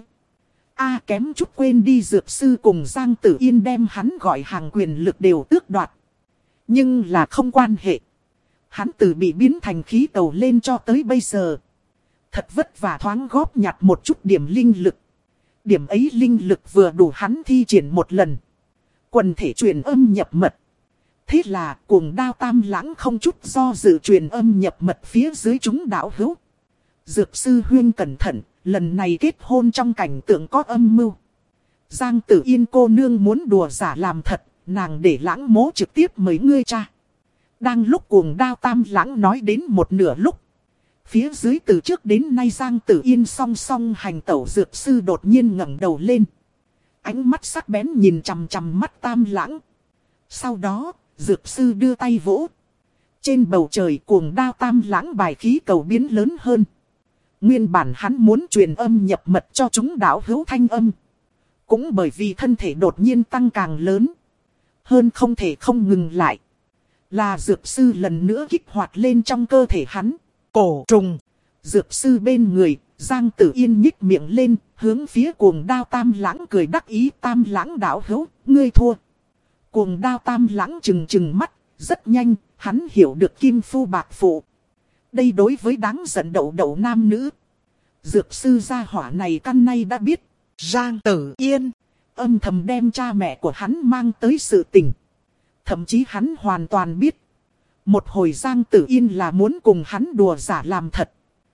A kém chút quên đi, dược sư cùng Giang Tử Yên đem hắn gọi hàng quyền lực đều tước đoạt. Nhưng là không quan hệ. Hắn từ bị biến thành khí cầu lên cho tới bây giờ. Thật vất vả thoáng góp nhặt một chút điểm linh lực. Điểm ấy linh lực vừa đủ hắn thi triển một lần. Quần thể truyền âm nhập mật. Thế là cuồng đao tam lãng không chút do dự truyền âm nhập mật phía dưới chúng đạo hữu. Dược sư huyên cẩn thận, lần này kết hôn trong cảnh tượng có âm mưu. Giang Tử Yên cô nương muốn đùa giả làm thật, nàng để lãng mố trực tiếp mời ngươi cha. Đang lúc cuồng đao tam lãng nói đến một nửa lúc. Phía dưới từ trước đến nay Giang Tử Yên song song hành tẩu dược sư đột nhiên ngẩng đầu lên. Ánh mắt sắc bén nhìn chằm chằm mắt tam lãng. Sau đó, dược sư đưa tay vỗ. Trên bầu trời cuồng đao tam lãng bài khí cầu biến lớn hơn. Nguyên bản hắn muốn truyền âm nhập mật cho chúng đạo hữu thanh âm. Cũng bởi vì thân thể đột nhiên tăng càng lớn. Hơn không thể không ngừng lại. Là dược sư lần nữa kích hoạt lên trong cơ thể hắn. Cổ trùng. Dược sư bên người, Giang Tử Yên nhích miệng lên, hướng phía cuồng đao tam lãng cười đắc ý. Tam lãng đạo hữu, ngươi thua. Cuồng đao tam lãng trừng trừng mắt, rất nhanh, hắn hiểu được kim phu bạc phụ. Đây đối với đáng giận đậu đậu nam nữ. Dược sư gia hỏa này căn nay đã biết. Giang Tử Yên âm thầm đem cha mẹ của hắn mang tới sự tình. Thậm chí hắn hoàn toàn biết. Một hồi Giang Tử Yên là muốn cùng hắn đùa giả làm thật.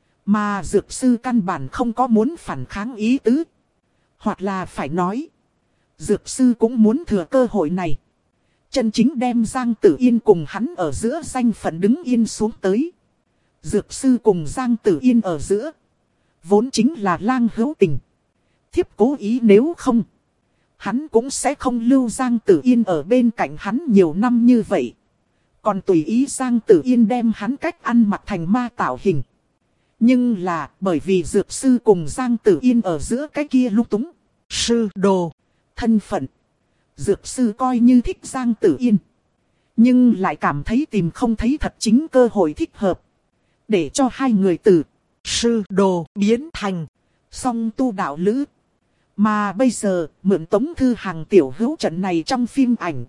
Mà dược sư căn bản không có muốn phản kháng ý tứ. Hoặc là phải nói. Dược sư cũng muốn thừa cơ hội này. Chân chính đem Giang Tử Yên cùng hắn ở giữa danh phận đứng yên xuống tới. Dược sư cùng Giang Tử Yên ở giữa. Vốn chính là lang hữu tình. Thiếp cố ý nếu không. Hắn cũng sẽ không lưu Giang Tử Yên ở bên cạnh hắn nhiều năm như vậy. Còn tùy ý Giang Tử Yên đem hắn cách ăn mặc thành ma tạo hình. Nhưng là bởi vì dược sư cùng Giang Tử Yên ở giữa cái kia lúc túng. Sư đồ. Thân phận. Dược sư coi như thích Giang Tử Yên. Nhưng lại cảm thấy tìm không thấy thật chính cơ hội thích hợp. Để cho hai người từ sư đồ biến thành song tu đạo lữ. Mà bây giờ mượn Tống Thư Hàng tiểu hữu trận này trong phim ảnh.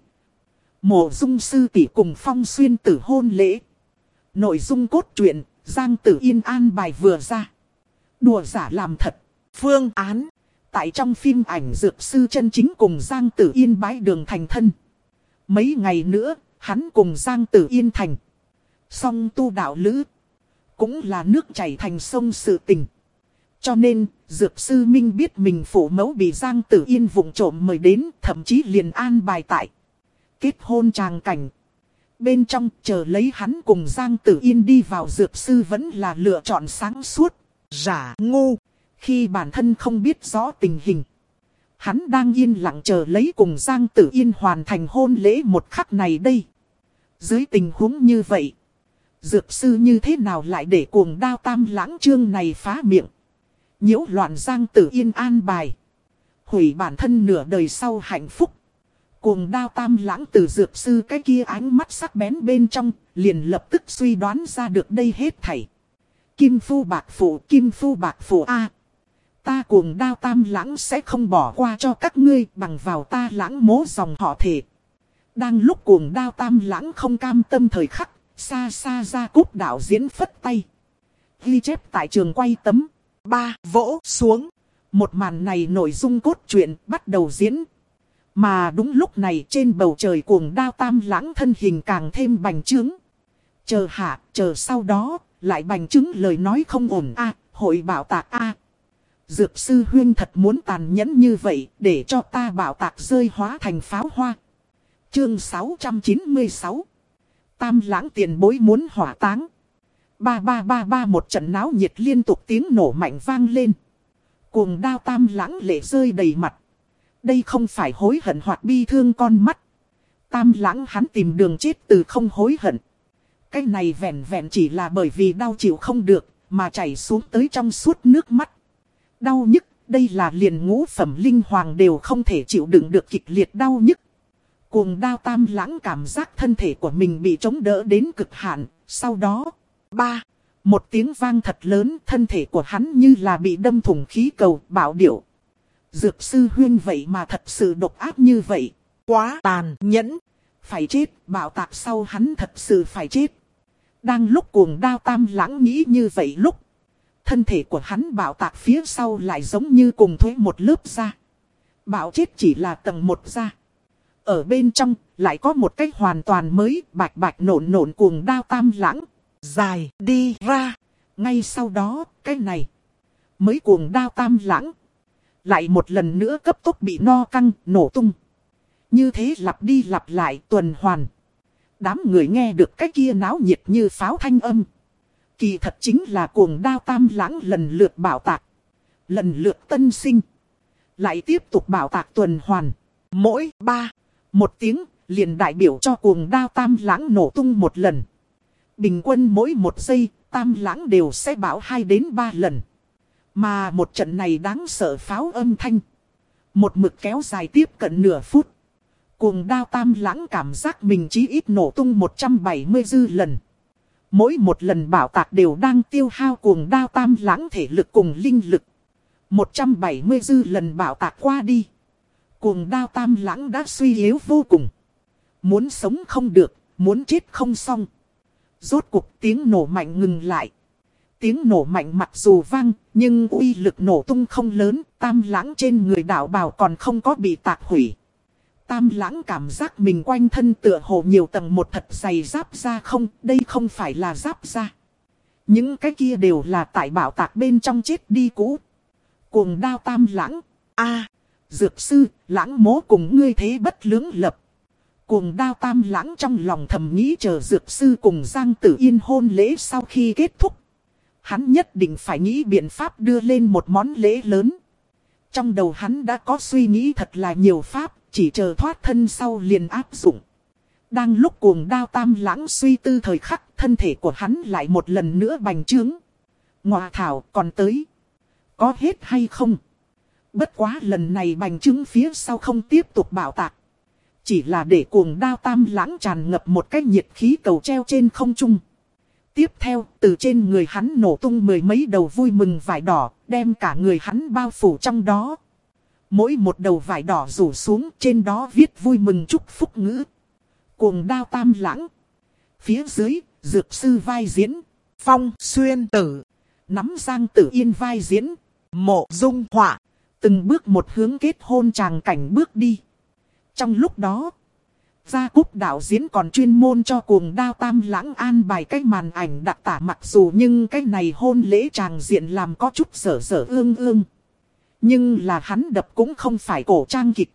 Mộ Dung sư tỷ cùng Phong Xuyên tử hôn lễ. Nội dung cốt truyện, Giang Tử Yên an bài vừa ra. Đùa giả làm thật. Phương án. Tại trong phim ảnh dược sư chân chính cùng Giang Tử Yên bái đường thành thân. Mấy ngày nữa, hắn cùng Giang Tử Yên thành song tu đạo lữ. Cũng là nước chảy thành sông sự tình. Cho nên, Dược Sư Minh biết mình phụ mẫu bị Giang Tử Yên vụng trộm mời đến, thậm chí liền an bài tại kết hôn tràng cảnh. Bên trong chờ lấy hắn cùng Giang Tử Yên đi vào, Dược Sư vẫn là lựa chọn sáng suốt. Giả ngu, khi bản thân không biết rõ tình hình, hắn đang yên lặng chờ lấy cùng Giang Tử Yên hoàn thành hôn lễ một khắc này đây. Dưới tình huống như vậy, Dược Sư như thế nào lại để cuồng đao Tam Lãng chương này phá miệng, nhiễu loạn Giang Tử Yên an bài, hủy bản thân nửa đời sau hạnh phúc. Cuồng đao Tam Lãng từ Dược Sư cái kia ánh mắt sắc bén bên trong, liền lập tức suy đoán ra được đây hết thảy. Kim Phu Bạc Phụ, Kim Phu Bạc Phụ a, ta cuồng đao Tam Lãng sẽ không bỏ qua cho các ngươi, bằng vào ta Lãng mố dòng họ thể. Đang lúc cuồng đao Tam Lãng không cam tâm thời khắc, xa xa ra Cúc đạo diễn phất tay, ghi chép tại trường quay tấm ba vỗ xuống. Một màn này nội dung cốt truyện bắt đầu diễn. Mà đúng lúc này trên bầu trời cuồng đao Tam Lãng thân hình càng thêm bành trướng. Chờ hạ, chờ sau đó, lại bành trướng lời nói không ổn a, hội bảo tạc a. Dược Sư huynh thật muốn tàn nhẫn như vậy, để cho ta bảo tạc rơi hóa thành pháo hoa. Chương sáu trăm chín mươi sáu. Tam Lãng tiền bối muốn hỏa táng. Ba ba ba ba, một trận náo nhiệt liên tục tiếng nổ mạnh vang lên. Cuồng đao Tam Lãng lệ rơi đầy mặt. Đây không phải hối hận hoặc bi thương con mắt. Tam Lãng hắn tìm đường chết từ không hối hận. Cái này vẹn vẹn chỉ là bởi vì đau chịu không được, mà chảy xuống tới trong suốt nước mắt. Đau nhức, đây là liền ngũ phẩm linh hoàng đều không thể chịu đựng được kịch liệt đau nhức. Cuồng đao Tam Lãng cảm giác thân thể của mình bị chống đỡ đến cực hạn, sau đó, ba, một tiếng vang thật lớn, thân thể của hắn như là bị đâm thủng khí cầu, bạo điệu. Dược Sư huynh vậy mà thật sự độc ác như vậy, quá tàn nhẫn, phải chết, bạo tạc sau hắn thật sự phải chết. Đang lúc cuồng đao Tam Lãng nghĩ như vậy lúc, thân thể của hắn bạo tạc phía sau lại giống như cùng thuế một lớp da. Bạo chết chỉ là tầng một da. Ở bên trong, lại có một cách hoàn toàn mới, bạch bạch nổn nổn cuồng đao Tam Lãng. Dài đi ra. Ngay sau đó, cái này mới cuồng đao Tam Lãng lại một lần nữa cấp tốc bị no căng, nổ tung. Như thế lặp đi lặp lại tuần hoàn. Đám người nghe được cái kia náo nhiệt như pháo thanh âm. Kỳ thật chính là cuồng đao Tam Lãng lần lượt bảo tạc, lần lượt tân sinh, lại tiếp tục bảo tạc tuần hoàn. Mỗi ba, một tiếng, liền đại biểu cho cuồng đao Tam Lãng nổ tung một lần. Bình quân mỗi một giây, Tam Lãng đều sẽ bảo hai đến ba lần. Mà một trận này đáng sợ pháo âm thanh, một mực kéo dài tiếp cận nửa phút. Cuồng đao Tam Lãng cảm giác mình chí ít nổ tung một trăm bảy mươi dư lần. Mỗi một lần bảo tạc đều đang tiêu hao cuồng đao Tam Lãng thể lực cùng linh lực. một trăm bảy mươi dư lần bảo tạc qua đi, cuồng đao Tam Lãng đã suy yếu vô cùng. Muốn sống không được, muốn chết không xong. Rốt cuộc tiếng nổ mạnh ngừng lại. Tiếng nổ mạnh mặc dù vang, nhưng uy lực nổ tung không lớn. Tam Lãng trên người đạo bào còn không có bị tạc hủy. Tam Lãng cảm giác mình quanh thân tựa hồ nhiều tầng một thật dày giáp da không, đây không phải là giáp da. Những cái kia đều là tại bảo tạc bên trong chết đi cũ. Cuồng đao Tam Lãng, a, Dược Sư, Lãng mố cùng ngươi thế bất lưỡng lập. Cuồng đao Tam Lãng trong lòng thầm nghĩ chờ Dược Sư cùng Giang Tử Yên hôn lễ sau khi kết thúc. Hắn nhất định phải nghĩ biện pháp đưa lên một món lễ lớn. Trong đầu hắn đã có suy nghĩ thật là nhiều pháp, chỉ chờ thoát thân sau liền áp dụng. Đang lúc cuồng đao Tam Lãng suy tư thời khắc, thân thể của hắn lại một lần nữa bành trướng. Ngọa thảo còn tới. Có hết hay không? Bất quá lần này bành trướng phía sau không tiếp tục bảo tạc. Chỉ là để cuồng đao Tam Lãng tràn ngập một cái nhiệt khí cầu treo trên không trung. Tiếp theo, từ trên người hắn nổ tung mười mấy đầu vui mừng vải đỏ, đem cả người hắn bao phủ trong đó. Mỗi một đầu vải đỏ rủ xuống, trên đó viết vui mừng chúc phúc ngữ. Cuồng đao Tam Lãng. Phía dưới, Dược Sư vai diễn, Phong Xuyên Tử. Nắm Giang Tử Yên vai diễn, Mộ Dung Họa. Từng bước một hướng kết hôn tràng cảnh bước đi. Trong lúc đó, Gia Cúp đạo diễn còn chuyên môn cho Cuồng Đao Tam Lãng an bài cái màn ảnh đặc tả, mặc dù nhưng cái này hôn lễ tràng diện làm có chút dở dở ương ương. Nhưng là hắn đập cũng không phải cổ trang kịch,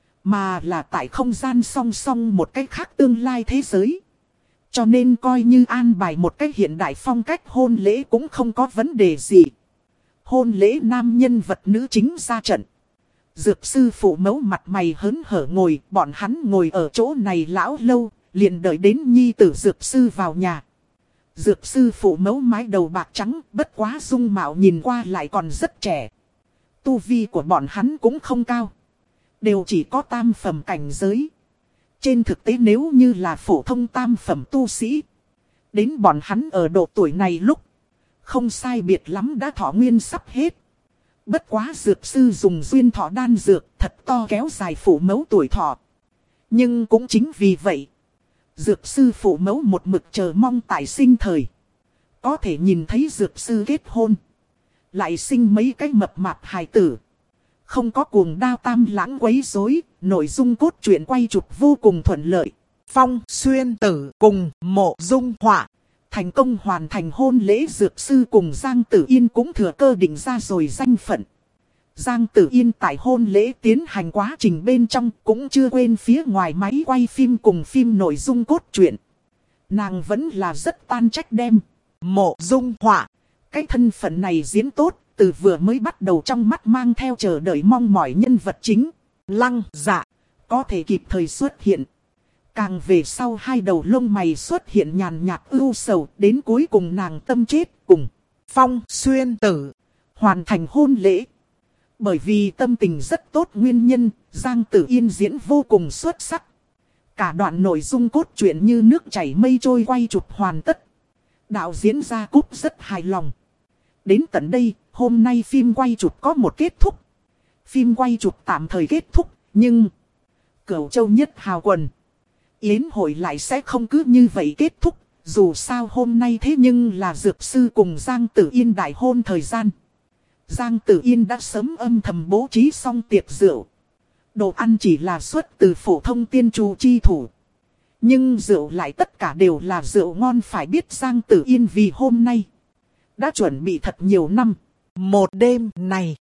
mà là tại không gian song song một cách khác tương lai thế giới. Cho nên coi như an bài một cách hiện đại phong cách hôn lễ cũng không có vấn đề gì. Hôn lễ nam nhân vật nữ chính ra trận. Dược sư phụ mẫu mặt mày hớn hở ngồi, bọn hắn ngồi ở chỗ này lão lâu, liền đợi đến nhi tử dược sư vào nhà. Dược sư phụ mẫu mái đầu bạc trắng, bất quá dung mạo nhìn qua lại còn rất trẻ. Tu vi của bọn hắn cũng không cao, đều chỉ có tam phẩm cảnh giới. Trên thực tế nếu như là phổ thông tam phẩm tu sĩ, đến bọn hắn ở độ tuổi này lúc, không sai biệt lắm đã thọ nguyên sắp hết. Bất quá dược sư dùng duyên thọ đan dược thật to kéo dài phụ mẫu tuổi thọ. Nhưng cũng chính vì vậy, dược sư phụ mẫu một mực chờ mong tại sinh thời có thể nhìn thấy dược sư kết hôn, lại sinh mấy cái mập mạp hài tử. Không có Cuồng Đao Tam Lãng quấy rối, nội dung cốt truyện quay chụp vô cùng thuận lợi. Phong Xuyên Tử cùng Mộ Dung Họa thành công hoàn thành hôn lễ, dược sư cùng Giang Tử Yên cũng thừa cơ định ra rồi danh phận. Giang Tử Yên tại hôn lễ tiến hành quá trình bên trong cũng chưa quên phía ngoài máy quay phim cùng phim nội dung cốt truyện. Nàng vẫn là rất tan trách đem Mộ Dung Họa cái thân phận này diễn tốt, từ vừa mới bắt đầu trong mắt mang theo chờ đợi mong mỏi nhân vật chính. Lăng Dạ có thể kịp thời xuất hiện. Càng về sau hai đầu lông mày xuất hiện nhàn nhạt ưu sầu, đến cuối cùng nàng tâm chết cùng Phong Xuyên Tử hoàn thành hôn lễ. Bởi vì tâm tình rất tốt nguyên nhân, Giang Tử Yên diễn vô cùng xuất sắc. Cả đoạn nội dung cốt truyện như nước chảy mây trôi quay chụp hoàn tất. Đạo diễn Gia Cúp rất hài lòng. Đến tận đây, hôm nay phim quay chụp có một kết thúc. Phim quay chụp tạm thời kết thúc, nhưng Cửu Châu Nhất Hào Quần yến hội lại sẽ không cứ như vậy kết thúc. Dù sao hôm nay thế nhưng là dược sư cùng Giang Tử Yên đại hôn thời gian. Giang Tử Yên đã sớm âm thầm bố trí xong tiệc rượu. Đồ ăn chỉ là xuất từ phổ thông tiên trù chi thủ, nhưng rượu lại tất cả đều là rượu ngon. Phải biết Giang Tử Yên vì hôm nay đã chuẩn bị thật nhiều năm. Một đêm này,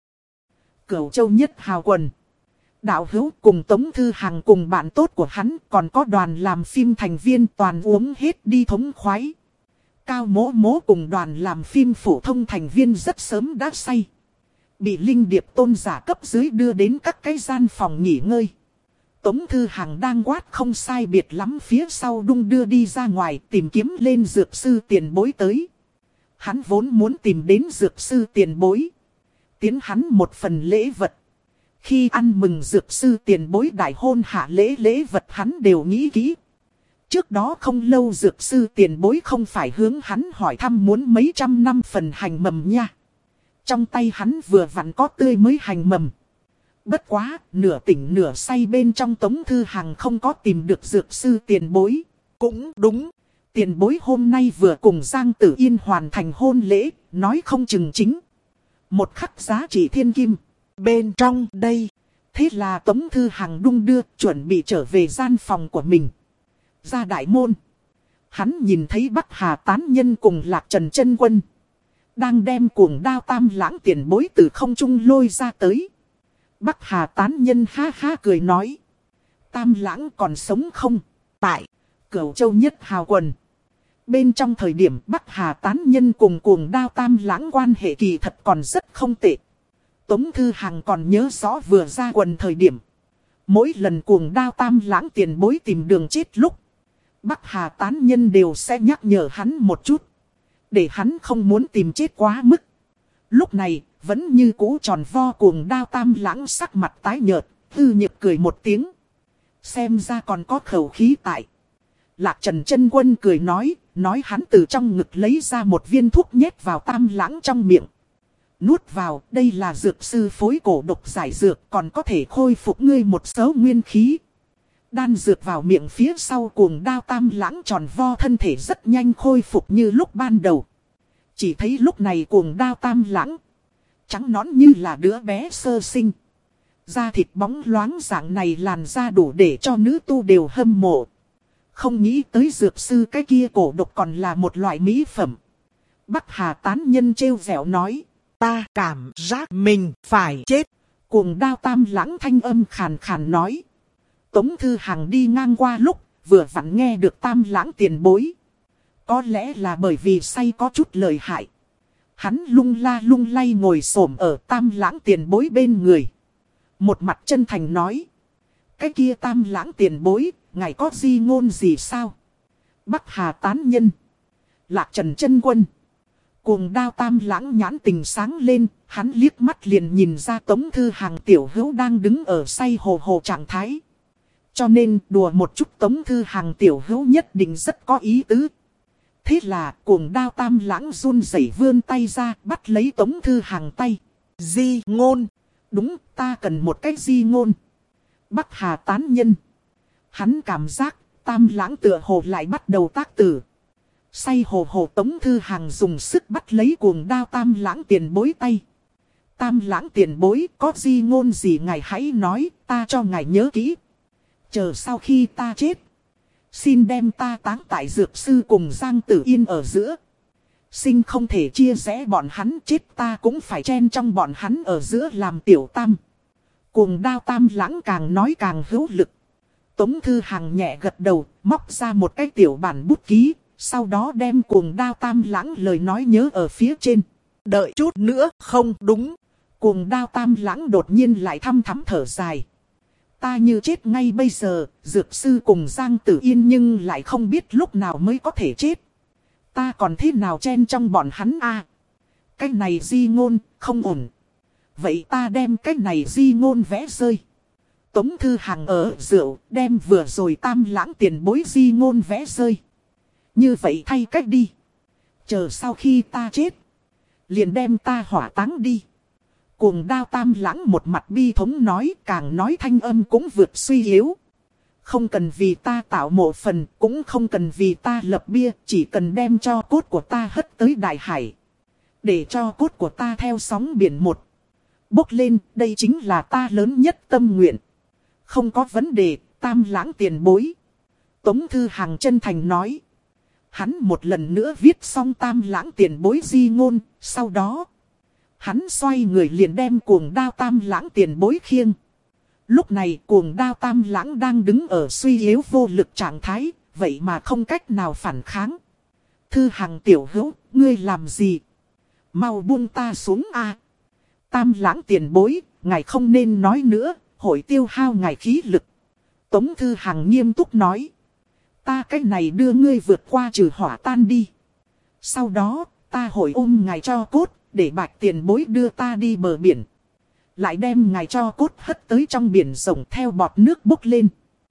Cửu Châu Nhất Hào Quần, đạo hữu cùng Tống Thư Hằng cùng bạn tốt của hắn, còn có đoàn làm phim thành viên toàn uống hết đi thống khoái. Cao Mỗ Mỗ cùng đoàn làm phim phổ thông thành viên rất sớm đã say, bị Linh Điệp tôn giả cấp dưới đưa đến các cái gian phòng nghỉ ngơi. Tống Thư Hằng đang quát không sai biệt lắm phía sau đung đưa đi ra ngoài tìm kiếm lên dược sư tiền bối tới. Hắn vốn muốn tìm đến dược sư tiền bối, tiến hắn một phần lễ vật. Khi ăn mừng dược sư tiền bối đại hôn hạ lễ lễ vật hắn đều nghĩ kỹ. Trước đó không lâu dược sư tiền bối không phải hướng hắn hỏi thăm muốn mấy trăm năm phần hành mầm nha. Trong tay hắn vừa vặn có tươi mới hành mầm. Bất quá, nửa tỉnh nửa say bên trong Tống Thư Hằng không có tìm được dược sư tiền bối. cũng đúng. Tiền bối hôm nay vừa cùng Giang Tử Yên hoàn thành hôn lễ, nói không chừng chính một khắc giá trị thiên kim Bên trong đây, thế là Tống Thư Hằng đung đưa chuẩn bị trở về gian phòng của mình. Ra đại môn, hắn nhìn thấy Bắc Hà Tán Nhân cùng Lạc Trần Chân Quân đang đem Cuồng Đao Tam Lãng tiền bối từ không trung lôi ra tới. Bắc Hà Tán Nhân ha ha cười nói: Tam Lãng còn sống không? Tại Cửu Châu Nhất Hào Quần bên trong thời điểm Bắc Hà Tán Nhân cùng Cuồng Đao Tam Lãng quan hệ kỳ thật còn rất không tệ. Tống Thư Hằng còn nhớ rõ vừa ra quần thời điểm, mỗi lần Cuồng Đao Tam Lãng tiền bối tìm đường chết lúc, Bắc Hà Tán Nhân đều sẽ nhắc nhở hắn một chút, để hắn không muốn tìm chết quá mức. Lúc này, vẫn như cũ tròn vo Cuồng Đao Tam Lãng sắc mặt tái nhợt, hư nhược cười một tiếng. Xem ra còn có khẩu khí tại. Lạc Trần Chân Quân cười nói, nói hắn từ trong ngực lấy ra một viên thuốc nhét vào Tam Lãng trong miệng. Nuốt vào, đây là dược sư phối cổ độc giải dược, còn có thể khôi phục ngươi một số nguyên khí. Đan dược vào miệng phía sau Cuồng Đao Tam Lãng tròn vo thân thể rất nhanh khôi phục như lúc ban đầu. Chỉ thấy lúc này Cuồng Đao Tam Lãng trắng nõn như là đứa bé sơ sinh, Da thịt bóng loáng dạng này làn da đủ để cho nữ tu đều hâm mộ. Không nghĩ tới dược sư cái kia cổ độc còn là một loại mỹ phẩm. Bắc Hà tán nhân trêu vẻo nói. Ta cảm giác mình phải chết. Cuồng đao tam lãng thanh âm khàn khàn nói. Tống Thư Hằng đi ngang qua lúc vừa vặn nghe được tam lãng tiền bối. Có lẽ là bởi vì say có chút lợi hại. Hắn lung la lung lay ngồi xổm ở tam lãng tiền bối bên người. Một mặt chân thành nói. Cái kia tam lãng tiền bối, ngài có di ngôn gì sao? Bắc Hà tán nhân. Lạc Trần chân quân. Cuồng đao tam lãng nhãn tình sáng lên, hắn liếc mắt liền nhìn ra Tống Thư Hằng tiểu hữu đang đứng ở say hồ hồ trạng thái. Cho nên đùa một chút Tống Thư Hằng tiểu hữu nhất định rất có ý tứ. Thế là cuồng đao tam lãng run rẩy vươn tay ra bắt lấy Tống Thư Hằng tay. Di ngôn. Đúng, ta cần một cái di ngôn. Bắc Hà tán nhân. Hắn cảm giác tam lãng tựa hồ lại bắt đầu tác tử. Say hồ hồ Tống Thư Hằng dùng sức bắt lấy cuồng đao tam lãng tiền bối tay. Tam lãng tiền bối có di ngôn gì ngài hãy nói, ta cho ngài nhớ kỹ. Chờ sau khi ta chết, xin đem ta táng tại dược sư cùng Giang Tử Yên ở giữa. Sinh không thể chia rẽ bọn hắn, chết ta cũng phải chen trong bọn hắn ở giữa làm tiểu tam. Cuồng đao tam lãng càng nói càng hữu lực. Tống Thư Hằng nhẹ gật đầu, móc ra một cái tiểu bản bút ký. Sau đó đem cuồng đao tam lãng lời nói nhớ ở phía trên. Đợi chút nữa không đúng. Cuồng đao tam lãng đột nhiên lại thăm thắm thở dài. Ta như chết ngay bây giờ, dược sư cùng Giang Tử Yên nhưng lại không biết lúc nào mới có thể chết. Ta còn thế nào chen trong bọn hắn a? Cái này di ngôn, không ổn. Vậy ta đem cái này di ngôn vẽ rơi. Tống Thư Hằng ở rượu, đem vừa rồi tam lãng tiền bối di ngôn vẽ rơi. Như vậy thay cách đi. Chờ sau khi ta chết, liền đem ta hỏa táng đi. Cuồng đao tam lãng một mặt bi thống nói, càng nói thanh âm cũng vượt suy yếu. Không cần vì ta tạo mộ phần, cũng không cần vì ta lập bia, chỉ cần đem cho cốt của ta hất tới đại hải. Để cho cốt của ta theo sóng biển một bốc lên, đây chính là ta lớn nhất tâm nguyện. Không có vấn đề, tam lãng tiền bối. Tống Thư Hằng chân thành nói. Hắn một lần nữa viết xong tam lãng tiền bối di ngôn, sau đó hắn xoay người liền đem cuồng đao tam lãng tiền bối khiêng. Lúc này cuồng đao tam lãng đang đứng ở suy yếu vô lực trạng thái, vậy mà không cách nào phản kháng. Thư Hằng tiểu hữu, ngươi làm gì? Mau buông ta xuống a! Tam lãng tiền bối, ngài không nên nói nữa, hội tiêu hao ngài khí lực. Tống Thư Hằng nghiêm túc nói. Ta cách này đưa ngươi vượt qua trừ hỏa tan đi. Sau đó, ta hội ôm ngài cho cốt, để bạch tiền bối đưa ta đi bờ biển. Lại đem ngài cho cốt hất tới trong biển rộng theo bọt nước bốc lên.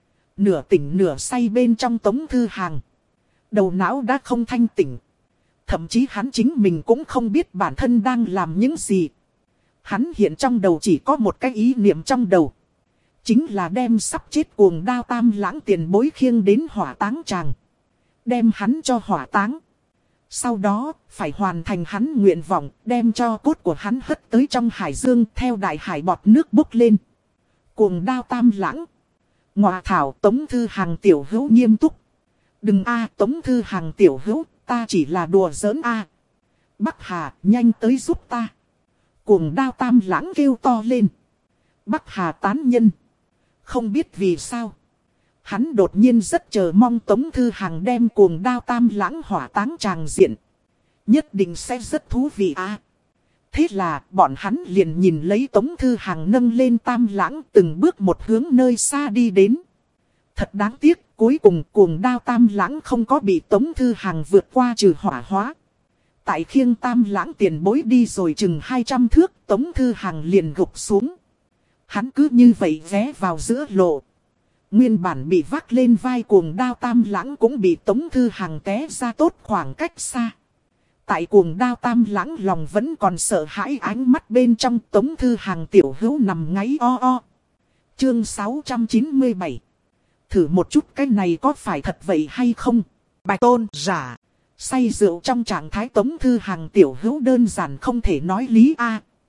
Nửa tỉnh nửa say bên trong Tống Thư Hằng. Đầu não đã không thanh tỉnh. Thậm chí hắn chính mình cũng không biết bản thân đang làm những gì. Hắn hiện trong đầu chỉ có một cái ý niệm trong đầu. Chính là đem sắp chết cuồng đao tam lãng tiền bối khiêng đến hỏa táng tràng. Đem hắn cho hỏa táng. Sau đó, phải hoàn thành hắn nguyện vọng, đem cho cốt của hắn hất tới trong hải dương theo đại hải bọt nước bốc lên. Cuồng đao tam lãng. Ngọa thảo Tống Thư Hằng tiểu hữu nghiêm túc. Đừng a Tống Thư Hằng tiểu hữu, ta chỉ là đùa giỡn a. Bắc Hà, nhanh tới giúp ta. Cuồng đao tam lãng kêu to lên. Bắc Hà tán nhân. Không biết vì sao. Hắn đột nhiên rất chờ mong Tống Thư Hằng đem cuồng đao tam lãng hỏa táng tràng diện. Nhất định sẽ rất thú vị a. Thế là bọn hắn liền nhìn lấy Tống Thư Hằng nâng lên tam lãng từng bước một hướng nơi xa đi đến. Thật đáng tiếc, cuối cùng cuồng đao tam lãng không có bị Tống Thư Hằng vượt qua trừ hỏa hóa. Tại khiêng tam lãng tiền bối đi rồi chừng hai trăm thước, Tống Thư Hằng liền gục xuống. Hắn cứ như vậy ghé vào giữa lộ. Nguyên bản bị vác lên vai cuồng đao tam lãng cũng bị Tống Thư Hằng té ra tốt khoảng cách xa. Tại cuồng đao tam lãng lòng vẫn còn sợ hãi ánh mắt bên trong Tống Thư Hằng tiểu hữu nằm ngáy o o. Chương sáu trăm chín mươi bảy. Thử một chút cái này có phải thật vậy hay không? Bạch tôn giả. Say rượu trong trạng thái Tống Thư Hằng tiểu hữu đơn giản không thể nói lý a.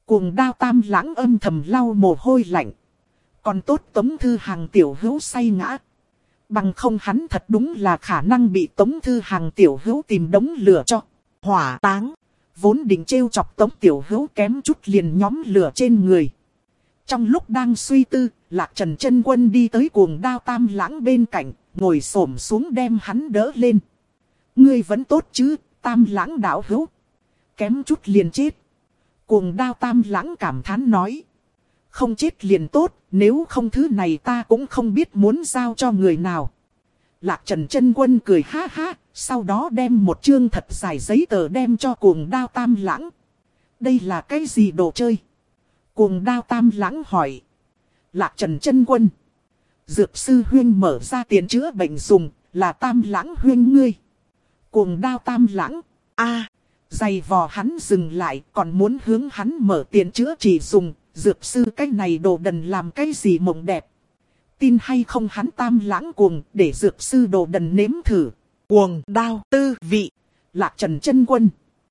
Cuồng Đao Tam Lãng âm thầm lau mồ hôi lạnh. Còn tốt Tống Thư Hằng tiểu hữu say ngã. Bằng không hắn thật đúng là khả năng bị Tống Thư Hằng tiểu hữu tìm đống lửa cho. Hỏa táng. Vốn định trêu chọc Tống tiểu hữu kém chút liền nhóm lửa trên người. Trong lúc đang suy tư, Lạc Trần Chân Quân đi tới Cuồng Đao Tam Lãng bên cạnh, ngồi xổm xuống đem hắn đỡ lên. Ngươi vẫn tốt chứ, Tam Lãng đạo hữu. Kém chút liền chết. Cuồng Đao Tam Lãng cảm thán nói. Không chết liền tốt, nếu không thứ này ta cũng không biết muốn giao cho người nào. Lạc Trần Chân Quân cười ha ha, sau đó đem một chương thật dài giấy tờ đem cho Cuồng Đao Tam Lãng. Đây là cái gì đồ chơi? Cuồng Đao Tam Lãng hỏi. Lạc Trần Chân Quân. Dược sư huyên mở ra tiền chữa bệnh dùng, là Tam Lãng huyên ngươi. Cuồng Đao Tam Lãng. A, giày vò hắn dừng lại, còn muốn hướng hắn mở tiền chữa trị dùng. Dược sư cái này đồ đần làm cái gì mộng đẹp. Tin hay không hắn Tam Lãng cuồng để dược sư đồ đần nếm thử. Cuồng Đao tư vị. Lạc Trần Chân Quân.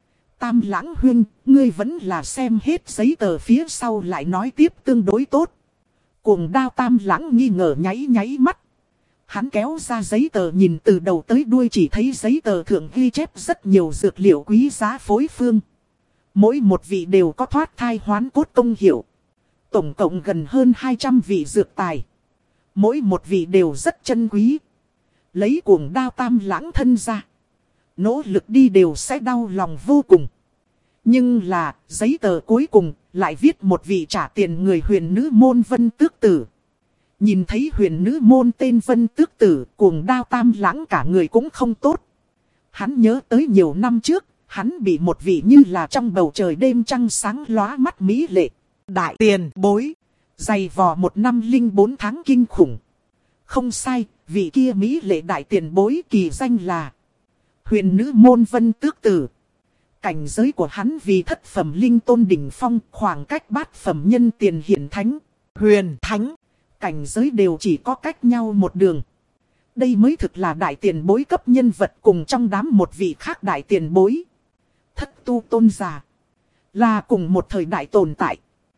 Tam Lãng huynh, ngươi vẫn là xem hết giấy tờ phía sau lại nói tiếp tương đối tốt. Cuồng Đao Tam Lãng nghi ngờ nháy nháy mắt. Hắn kéo ra giấy tờ nhìn từ đầu tới đuôi chỉ thấy giấy tờ thượng ghi chép rất nhiều dược liệu quý giá phối phương. Mỗi một vị đều có thoát thai hoán cốt công hiệu. Tổng cộng gần hơn hai trăm vị dược tài. Mỗi một vị đều rất chân quý. Lấy Cuồng Đao Tam Lãng thân ra. Nỗ lực đi đều sẽ đau lòng vô cùng. Nhưng là, giấy tờ cuối cùng, lại viết một vị trả tiền người huyền nữ môn Vân Tước Tử. Nhìn thấy huyền nữ môn tên Vân Tước Tử, Cuồng Đao Tam Lãng cả người cũng không tốt. Hắn nhớ tới nhiều năm trước, hắn bị một vị như là trong bầu trời đêm trăng sáng lóa mắt mỹ lệ. Đại tiền bối, dày vò một năm linh bốn tháng kinh khủng. Không sai, vị kia mỹ lệ đại tiền bối kỳ danh là huyền nữ môn Vân Tước Tử. Cảnh giới của hắn vì thất phẩm linh tôn đỉnh phong, khoảng cách bát phẩm nhân tiền hiển thánh, huyền thánh. Cảnh giới đều chỉ có cách nhau một đường. Đây mới thực là đại tiền bối cấp nhân vật cùng trong đám một vị khác đại tiền bối. Thất tu tôn giả là cùng một thời đại tồn tại.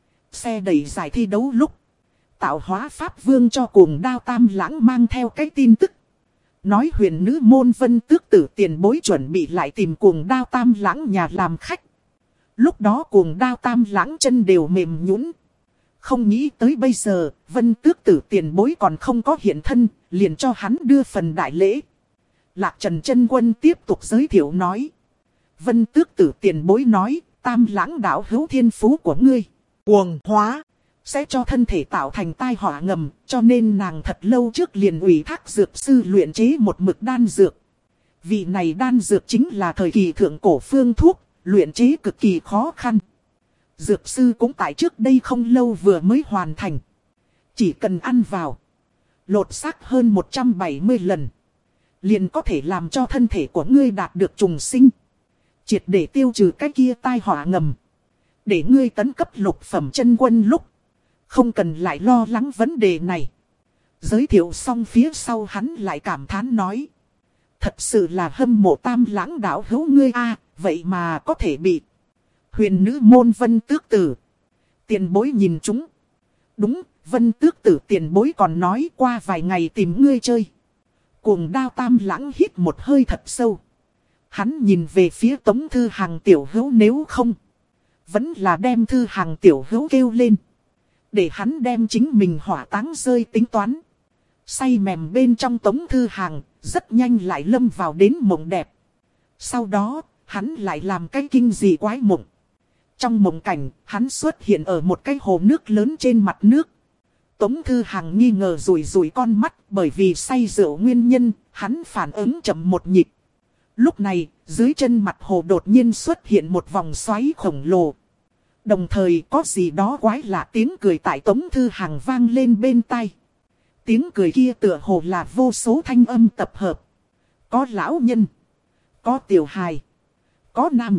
Xe đẩy giải thi đấu lúc, tạo hóa pháp vương cho Cuồng Đao Tam Lãng mang theo cái tin tức. Nói huyền nữ môn Vân Tước Tử tiền bối chuẩn bị lại tìm Cuồng Đao Tam Lãng nhà làm khách. Lúc đó Cuồng Đao Tam Lãng chân đều mềm nhũn. Không nghĩ tới bây giờ, Vân Tước Tử tiền bối còn không có hiện thân, liền cho hắn đưa phần đại lễ. Lạc Trần Chân Quân tiếp tục giới thiệu nói. Vân Tước Tử tiền bối nói, Tam Lãng đạo hữu thiên phú của ngươi cuồng hóa, sẽ cho thân thể tạo thành tai họa ngầm, cho nên nàng thật lâu trước liền ủy thác dược sư luyện chế một mực đan dược. Vị này đan dược chính là thời kỳ thượng cổ phương thuốc, luyện chế cực kỳ khó khăn. Dược sư cũng tại trước đây không lâu vừa mới hoàn thành. Chỉ cần ăn vào, lột xác hơn một trăm bảy mươi lần, liền có thể làm cho thân thể của ngươi đạt được trùng sinh. Triệt để tiêu trừ cái kia tai họa ngầm. Để ngươi tấn cấp lục phẩm chân quân lúc, không cần lại lo lắng vấn đề này. Giới thiệu xong phía sau hắn lại cảm thán nói. Thật sự là hâm mộ Tam Lãng đạo hữu ngươi a, vậy mà có thể bị huyền nữ môn Vân Tước Tử tiền bối nhìn chúng. Đúng, Vân Tước Tử tiền bối còn nói qua vài ngày tìm ngươi chơi. Cuồng Đao Tam Lãng hít một hơi thật sâu. Hắn nhìn về phía Tống Thư Hằng tiểu hữu, nếu không, vẫn là đem Thư Hằng tiểu hữu kêu lên. Để hắn đem chính mình hỏa táng rơi tính toán. Say mềm bên trong Tống Thư Hằng, rất nhanh lại lâm vào đến mộng đẹp. Sau đó, hắn lại làm cái kinh dị quái mộng. Trong mộng cảnh, hắn xuất hiện ở một cái hồ nước lớn trên mặt nước. Tống Thư Hằng nghi ngờ rủi rủi con mắt, bởi vì say rượu nguyên nhân, hắn phản ứng chậm một nhịp. Lúc này, dưới chân mặt hồ đột nhiên xuất hiện một vòng xoáy khổng lồ. Đồng thời có gì đó quái lạ tiếng cười tại Tống Thư Hằng vang lên bên tai. Tiếng cười kia tựa hồ là vô số thanh âm tập hợp. Có lão nhân, có tiểu hài, có nam,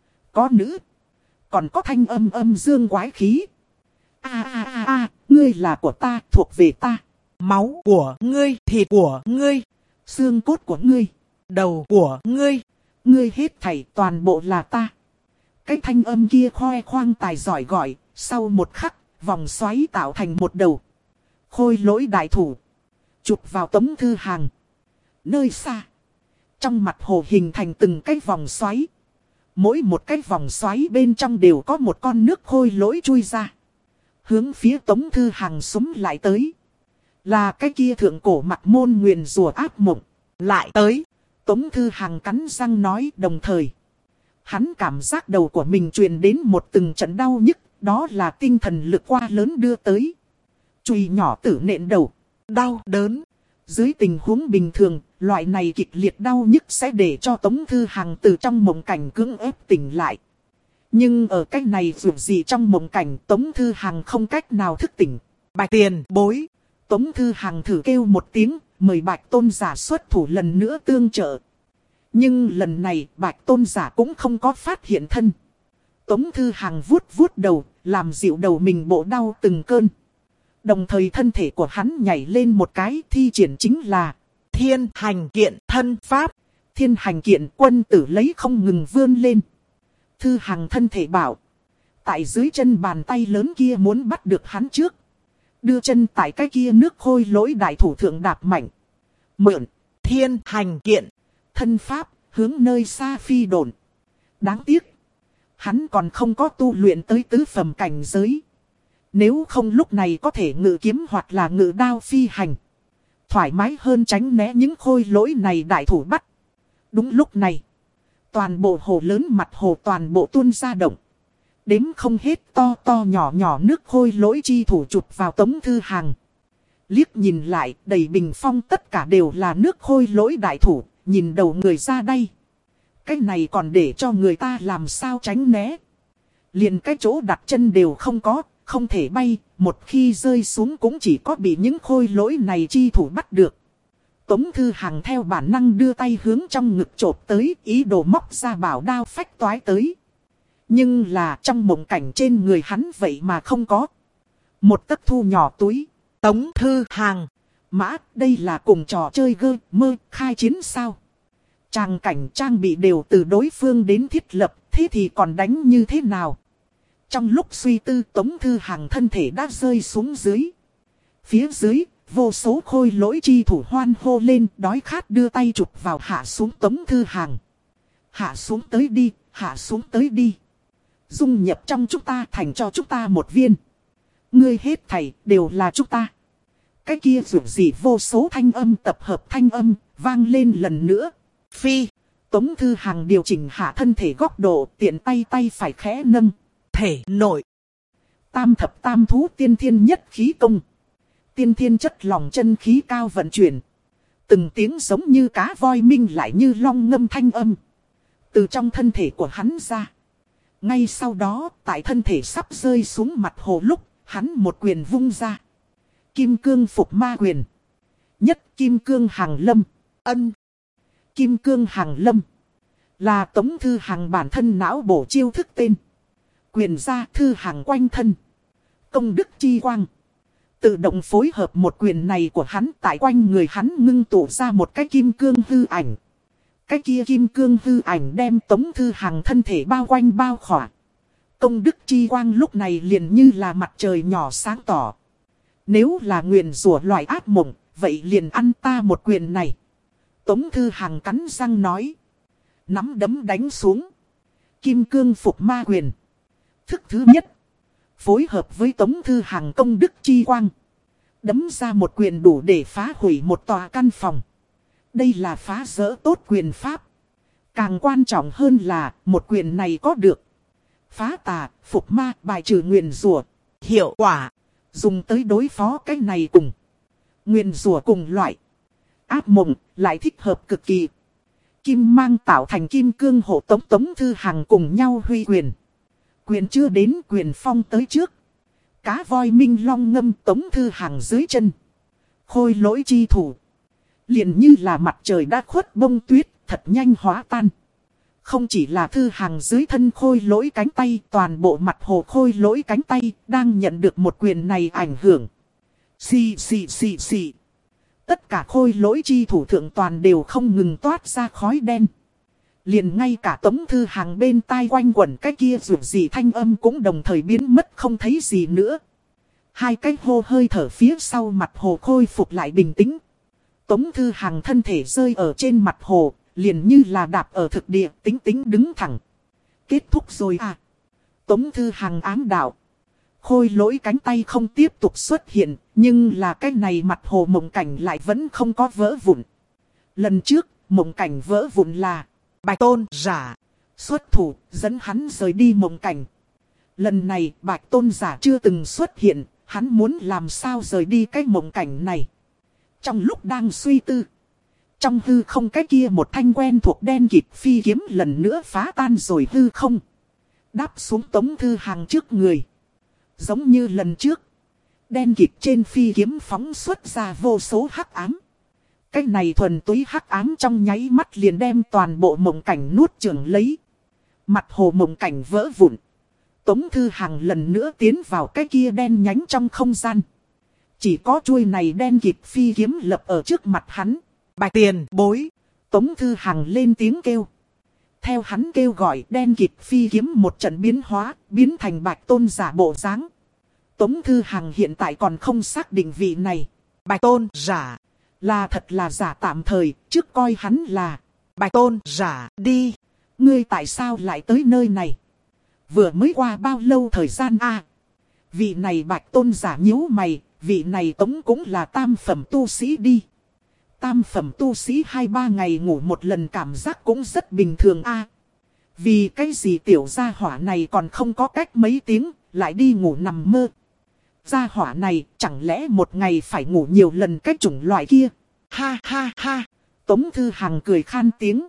có nữ, còn có thanh âm âm dương quái khí. A a a a, ngươi là của ta, thuộc về ta. Máu của ngươi, thịt của ngươi, xương cốt của ngươi, đầu của ngươi, ngươi hết thảy toàn bộ là ta. cái thanh âm kia khoe khoang tài giỏi gọi, sau một khắc, vòng xoáy tạo thành một đầu. Khôi lỗi đại thủ. Chụp vào Tống Thư Hàng. Nơi xa. Trong mặt hồ hình thành từng cái vòng xoáy. Mỗi một cái vòng xoáy bên trong đều có một con nước khôi lỗi chui ra. Hướng phía Tống Thư Hàng súng lại tới. Là cái kia thượng cổ mặt môn nguyền rùa ác mộng. Lại tới. Tống Thư Hàng cắn răng nói đồng thời. Hắn cảm giác đầu của mình truyền đến một từng trận đau nhức. Đó là tinh thần lực qua lớn đưa tới. Chùy nhỏ tử nện đầu. Đau đớn. Dưới tình huống bình thường, loại này kịch liệt đau nhức sẽ để cho Tống Thư Hàng từ trong mộng cảnh cưỡng ép tỉnh lại. Nhưng ở cách này dù gì trong mộng cảnh Tống Thư Hàng không cách nào thức tỉnh. Bạch tiền bối. Tống Thư Hàng thử kêu một tiếng, mời Bạch Tôn giả xuất thủ lần nữa tương trợ. Nhưng lần này Bạch Tôn giả cũng không có phát hiện thân. Tống Thư Hàng vuốt vuốt đầu, làm dịu đầu mình bộ đau từng cơn. Đồng thời thân thể của hắn nhảy lên một cái thi triển chính là Thiên Hành Kiện Thân Pháp. Thiên Hành Kiện quân tử lấy không ngừng vươn lên. Thư Hàng thân thể bảo. Tại dưới chân bàn tay lớn kia muốn bắt được hắn trước. Đưa chân tại cái kia nước khôi lỗi đại thủ thượng đạp mạnh. Mượn Thiên Hành Kiện Thân Pháp hướng nơi xa phi độn. Đáng tiếc. Hắn còn không có tu luyện tới tứ phẩm cảnh giới. Nếu không lúc này có thể ngự kiếm hoặc là ngự đao phi hành. Thoải mái hơn tránh né những khôi lỗi này đại thủ bắt. Đúng lúc này. Toàn bộ hồ lớn mặt hồ toàn bộ tuôn ra động. Đếm không hết to to nhỏ nhỏ nước khôi lỗi chi thủ chụp vào Tống Thư Hàng. Liếc nhìn lại đầy bình phong tất cả đều là nước khôi lỗi đại thủ. Nhìn đầu người ra đây. Cái này còn để cho người ta làm sao tránh né. Liền cái chỗ đặt chân đều không có. Không thể bay, một khi rơi xuống cũng chỉ có bị những khôi lỗi này chi thủ bắt được. Tống Thư Hàng theo bản năng đưa tay hướng trong ngực chộp tới, ý đồ móc ra bảo đao phách toái tới. Nhưng là trong mộng cảnh trên người hắn vậy mà không có. Một tấc thu nhỏ túi. Tống Thư Hàng. Mã, đây là cùng trò chơi gơ, mơ, khai chiến sao? Tràng cảnh trang bị đều từ đối phương đến thiết lập, thế thì còn đánh như thế nào? Trong lúc suy tư Tống Thư Hàng thân thể đã rơi xuống dưới. Phía dưới, vô số khôi lỗi chi thủ hoan hô lên đói khát đưa tay chụp vào hạ xuống Tống Thư Hàng. Hạ xuống tới đi, hạ xuống tới đi. Dung nhập trong chúng ta thành cho chúng ta một viên. Ngươi hết thảy đều là chúng ta. Cái kia dù gì vô số thanh âm tập hợp thanh âm vang lên lần nữa. Phi, Tống Thư Hàng điều chỉnh hạ thân thể góc độ tiện tay tay phải khẽ nâng. Thể nội. Tam thập tam thú tiên thiên nhất khí công. Tiên thiên chất lòng chân khí cao vận chuyển. Từng tiếng giống như cá voi minh lại như long ngâm thanh âm. Từ trong thân thể của hắn ra. Ngay sau đó, tại thân thể sắp rơi xuống mặt hồ lúc, hắn một quyền vung ra. Kim cương phục ma quyền. Nhất kim cương hàng lâm. Ân. Kim cương hàng lâm. Là Tống Thư Hàng bản thân não bổ chiêu thức tên. Quyền ra Thư Hàng quanh thân. Công đức chi quang. Tự động phối hợp một quyền này của hắn tại quanh người hắn ngưng tụ ra một cái kim cương hư ảnh. Cái kia kim cương hư ảnh đem Tống Thư Hàng thân thể bao quanh bao khỏa. Công đức chi quang lúc này liền như là mặt trời nhỏ sáng tỏ. Nếu là nguyền rủa loại ác mộng, vậy liền ăn ta một quyền này. Tống Thư Hàng cắn răng nói. Nắm đấm đánh xuống. Kim cương phục ma quyền. Thức thứ nhất. Phối hợp với Tống Thư Hàng công đức chi quang. Đấm ra một quyền đủ để phá hủy một tòa căn phòng. Đây là phá rỡ tốt quyền pháp. Càng quan trọng hơn là một quyền này có được. Phá tà, phục ma, bài trừ nguyền rủa. Hiệu quả. Dùng tới đối phó cái này cùng. Nguyền rủa cùng loại. Ác mộng lại thích hợp cực kỳ. Kim mang tạo thành kim cương hộ Tống Tống Thư Hàng cùng nhau huy quyền. Quyền chưa đến quyền phong tới trước. Cá voi minh long ngâm Tống Thư Hàng dưới chân. Khôi lỗi chi thủ. Liền như là mặt trời đã khuất bông tuyết, thật nhanh hóa tan. Không chỉ là Thư Hàng dưới thân khôi lỗi cánh tay, toàn bộ mặt hồ khôi lỗi cánh tay đang nhận được một quyền này ảnh hưởng. Xì xì xì xì. Tất cả khôi lỗi chi thủ thượng toàn đều không ngừng toát ra khói đen. Liền ngay cả Tống Thư Hằng bên tai quanh quẩn cái kia dù gì thanh âm cũng đồng thời biến mất không thấy gì nữa. Hai cái hô hơi thở phía sau mặt hồ khôi phục lại bình tĩnh. Tống Thư Hằng thân thể rơi ở trên mặt hồ, liền như là đạp ở thực địa, tính tính đứng thẳng. Kết thúc rồi à? Tống Thư Hằng ám đạo. Khôi Lỗi cánh tay không tiếp tục xuất hiện, nhưng là cái này mặt hồ mộng cảnh lại vẫn không có vỡ vụn. Lần trước, mộng cảnh vỡ vụn là Bạch Tôn Giả xuất thủ, dẫn hắn rời đi mộng cảnh. Lần này Bạch Tôn Giả chưa từng xuất hiện, hắn muốn làm sao rời đi cái mộng cảnh này. Trong lúc đang suy tư, trong hư không cái kia một thanh quen thuộc đen kịt phi kiếm lần nữa phá tan rồi hư không. Đáp xuống Tống Thư Hằng trước người. Giống như lần trước, đen kịt trên phi kiếm phóng xuất ra vô số hắc ám. Cái này thuần túy hắc ám trong nháy mắt liền đem toàn bộ mộng cảnh nuốt chửng lấy. Mặt hồ mộng cảnh vỡ vụn. Tống Thư Hằng lần nữa tiến vào cái kia đen nhánh trong không gian. Chỉ có chuôi này đen kịt phi kiếm lập ở trước mặt hắn. Bạch tiền bối. Tống Thư Hằng lên tiếng kêu. Theo hắn kêu gọi, đen kịt phi kiếm một trận biến hóa, biến thành Bạch Tôn Giả bộ dáng. Tống Thư Hằng hiện tại còn không xác định vị này. Bạch Tôn Giả là thật là giả tạm thời, trước coi hắn là Bạch Tôn Giả đi. Ngươi tại sao lại tới nơi này? Vừa mới qua bao lâu thời gian a? À, vị này Bạch Tôn Giả nhíu mày, vị này Tống cũng là tam phẩm tu sĩ đi. Tam phẩm tu sĩ hai ba ngày ngủ một lần cảm giác cũng rất bình thường a. À, vì cái gì tiểu gia hỏa này còn không có cách mấy tiếng, lại đi ngủ nằm mơ. Gia hỏa này chẳng lẽ một ngày phải ngủ nhiều lần cái chủng loại kia. Ha ha ha. Tống Thư Hằng cười khan tiếng.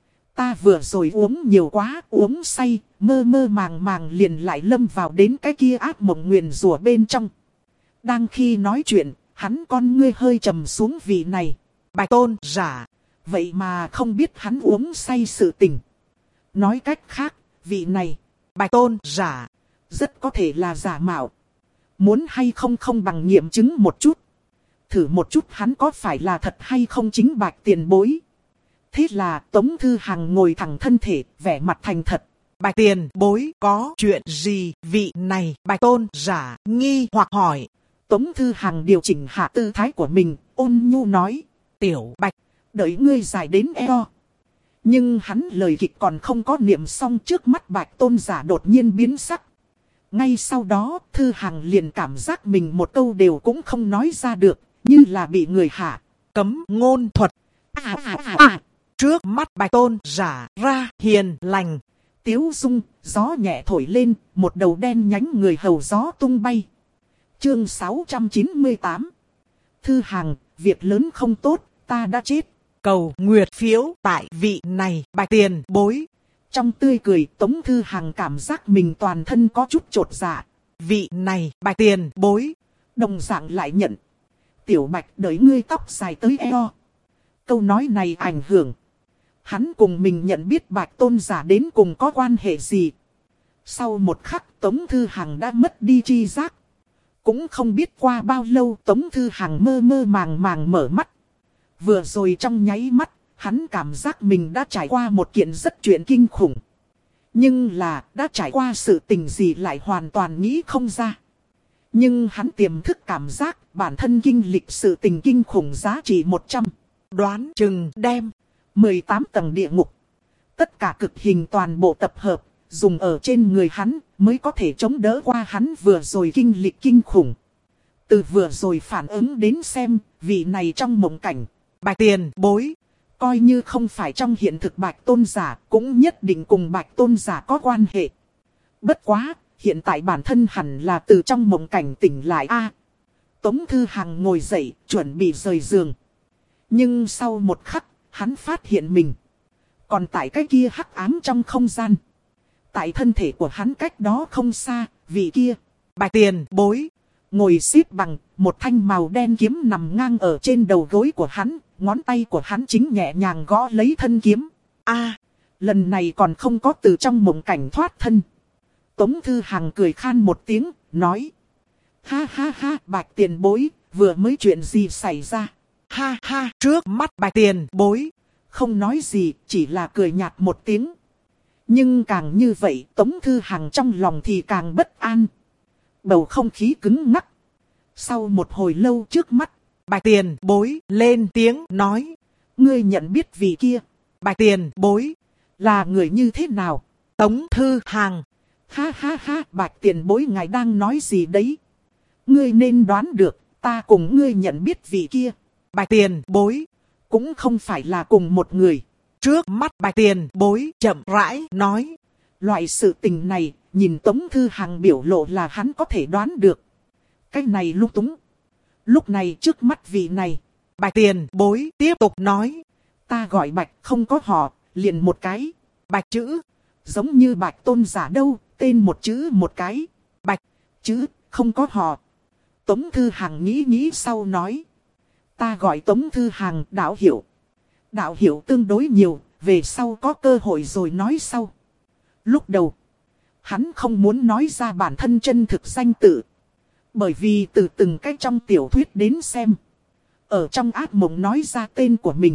Ta vừa rồi uống nhiều quá, uống say, mơ mơ màng màng liền lại lâm vào đến cái kia ác mộng nguyền rủa bên trong. Đang khi nói chuyện, hắn con ngươi hơi trầm xuống vị này. Bạch Tôn Giả. Vậy mà không biết hắn uống say sự tình. Nói cách khác, vị này, Bạch Tôn Giả, rất có thể là giả mạo. Muốn hay không không bằng nghiệm chứng một chút. Thử một chút hắn có phải là thật hay không chính Bạch tiền bối. Thế là Tống Thư Hằng ngồi thẳng thân thể, vẻ mặt thành thật. Bạch tiền bối có chuyện gì vị này Bạch Tôn Giả nghi hoặc hỏi. Tống Thư Hằng điều chỉnh hạ tư thái của mình, ôn nhu nói. Tiểu Bạch, đợi ngươi dài đến eo. Nhưng hắn lời kịch còn không có niệm xong, trước mắt Bạch Tôn Giả đột nhiên biến sắc. Ngay sau đó, Thư Hằng liền cảm giác mình một câu đều cũng không nói ra được, như là bị người hạ cấm ngôn thuật. À à à à. Trước mắt Bạch Tôn Giả ra hiền lành. Tiếu dung, gió nhẹ thổi lên, một đầu đen nhánh người hầu gió tung bay. Chương sáu trăm chín mươi tám. Thư Hằng, việc lớn không tốt, ta đã chết. Cầu nguyệt phiếu tại vị này Bạch tiền bối. Trong tươi cười, Tống Thư Hằng cảm giác mình toàn thân có chút chột dạ. Vị này Bạch tiền bối. Đồng dạng lại nhận. Tiểu Bạch, đợi ngươi tóc dài tới eo. Câu nói này ảnh hưởng. Hắn cùng mình nhận biết Bạch Tôn Giả đến cùng có quan hệ gì. Sau một khắc, Tống Thư Hằng đã mất đi tri giác. Cũng không biết qua bao lâu, Tống Thư Hằng mơ mơ màng màng mở mắt. Vừa rồi trong nháy mắt, hắn cảm giác mình đã trải qua một kiện rất chuyện kinh khủng. Nhưng là, đã trải qua sự tình gì lại hoàn toàn nghĩ không ra. Nhưng hắn tiềm thức cảm giác bản thân kinh lịch sự tình kinh khủng giá trị một trăm. Đoán chừng đem mười tám tầng địa ngục. Tất cả cực hình toàn bộ tập hợp, dùng ở trên người hắn mới có thể chống đỡ qua hắn vừa rồi kinh lịch kinh khủng. Từ vừa rồi phản ứng đến xem, vị này trong mộng cảnh, Bạch tiền bối, coi như không phải trong hiện thực Bạch Tôn Giả, cũng nhất định cùng Bạch Tôn Giả có quan hệ. Bất quá, hiện tại bản thân hẳn là từ trong mộng cảnh tỉnh lại a. À, Tống Thư Hằng ngồi dậy, chuẩn bị rời giường. Nhưng sau một khắc, hắn phát hiện mình còn tại cái kia hắc ám trong không gian. Tại thân thể của hắn cách đó không xa, vị kia Bạch tiền bối ngồi xếp bằng, một thanh màu đen kiếm nằm ngang ở trên đầu gối của hắn, ngón tay của hắn chính nhẹ nhàng gõ lấy thân kiếm. A, à, lần này còn không có từ trong mộng cảnh thoát thân. Tống Thư Hằng cười khan một tiếng, nói. Ha ha ha, Bạch tiền bối, vừa mới chuyện gì xảy ra? Ha ha, trước mắt Bạch tiền bối, không nói gì, chỉ là cười nhạt một tiếng. Nhưng càng như vậy, Tống Thư Hằng trong lòng thì càng bất an. Bầu không khí cứng ngắc. Sau một hồi lâu trước mắt, Bạch Tiền Bối lên tiếng nói. Ngươi nhận biết vị kia. Bạch Tiền Bối là người như thế nào? Tống Thư Hằng. Ha ha ha, Bạch Tiền Bối ngài đang nói gì đấy? Ngươi nên đoán được, ta cùng ngươi nhận biết vị kia. Bạch Tiền Bối cũng không phải là cùng một người. Trước mắt Bạch Tiền Bối chậm rãi nói. Loại sự tình này, nhìn Tống Thư Hằng biểu lộ là hắn có thể đoán được. Cái này lung túng. Lúc này trước mắt vị này, Bạch Tiền Bối tiếp tục nói. Ta gọi Bạch không có họ, liền một cái. Bạch chữ. Giống như Bạch Tôn Giả đâu, tên một chữ một cái. Bạch chữ, không có họ. Tống Thư Hằng nghĩ nghĩ sau nói. Ta gọi Tống Thư Hằng đạo hiểu. Đạo hiểu tương đối nhiều, về sau có cơ hội rồi nói sau. Lúc đầu, hắn không muốn nói ra bản thân chân thực danh tự. Bởi vì từ từng cách trong tiểu thuyết đến xem. Ở trong ác mộng nói ra tên của mình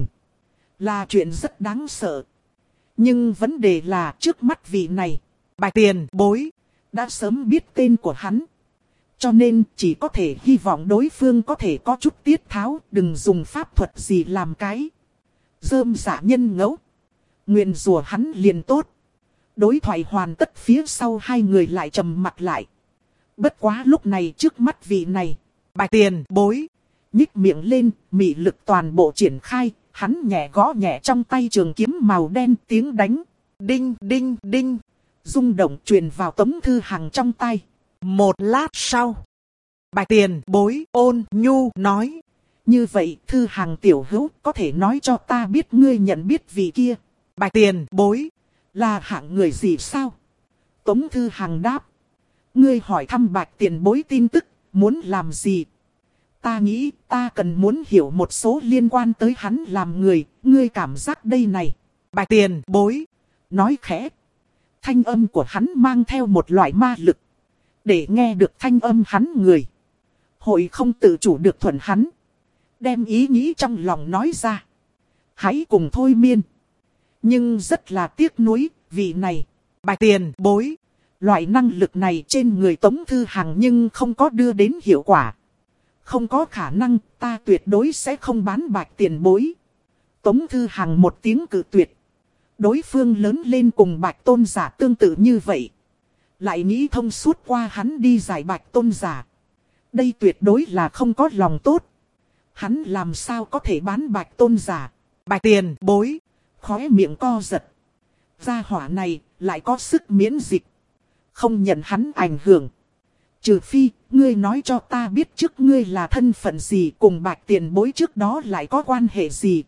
là chuyện rất đáng sợ. Nhưng vấn đề là trước mắt vị này, Bạch Tiền Bối đã sớm biết tên của hắn. Cho nên chỉ có thể hy vọng đối phương có thể có chút tiết tháo, đừng dùng pháp thuật gì làm cái rơm dạ nhân ngẫu. Nguyện rủa hắn liền tốt. Đối thoại hoàn tất phía sau hai người lại trầm mặt lại. Bất quá lúc này trước mắt vị này, Bạch Tiền Bối nhích miệng lên, mị lực toàn bộ triển khai. Hắn nhẹ gõ nhẹ trong tay trường kiếm màu đen, tiếng đánh đinh đinh đinh rung động truyền vào Tống Thư Hằng trong tay. Một lát sau, Bạch Tiền Bối ôn nhu nói. Như vậy Thư Hằng tiểu hữu, có thể nói cho ta biết ngươi nhận biết vị kia. Bạch Tiền Bối là hạng người gì sao? Tống Thư Hằng đáp. Ngươi hỏi thăm Bạch Tiền Bối tin tức, muốn làm gì? Ta nghĩ ta cần muốn hiểu một số liên quan tới hắn làm người, ngươi cảm giác đây này. Bạch Tiền Bối nói khẽ. Thanh âm của hắn mang theo một loại ma lực. Để nghe được thanh âm hắn người, hội không tự chủ được thuận hắn. Đem ý nghĩ trong lòng nói ra. Hãy cùng thôi miên. Nhưng rất là tiếc nuối, vị này, Bạch Tiền Bối, loại năng lực này trên người Tống Thư Hằng nhưng không có đưa đến hiệu quả. Không có khả năng, ta tuyệt đối sẽ không bán Bạch Tiền Bối. Tống Thư Hằng một tiếng cự tuyệt. Đối phương lớn lên cùng Bạch Tôn Giả tương tự như vậy. Lại nghĩ thông suốt qua hắn đi giải Bạch Tôn Giả. Đây tuyệt đối là không có lòng tốt. Hắn làm sao có thể bán Bạch Tôn Giả? Bạch Tiền Bối khóe miệng co giật. Gia hỏa này lại có sức miễn dịch. Không nhận hắn ảnh hưởng. Trừ phi, ngươi nói cho ta biết trước ngươi là thân phận gì, cùng Bạch Tiền Bối trước đó lại có quan hệ gì.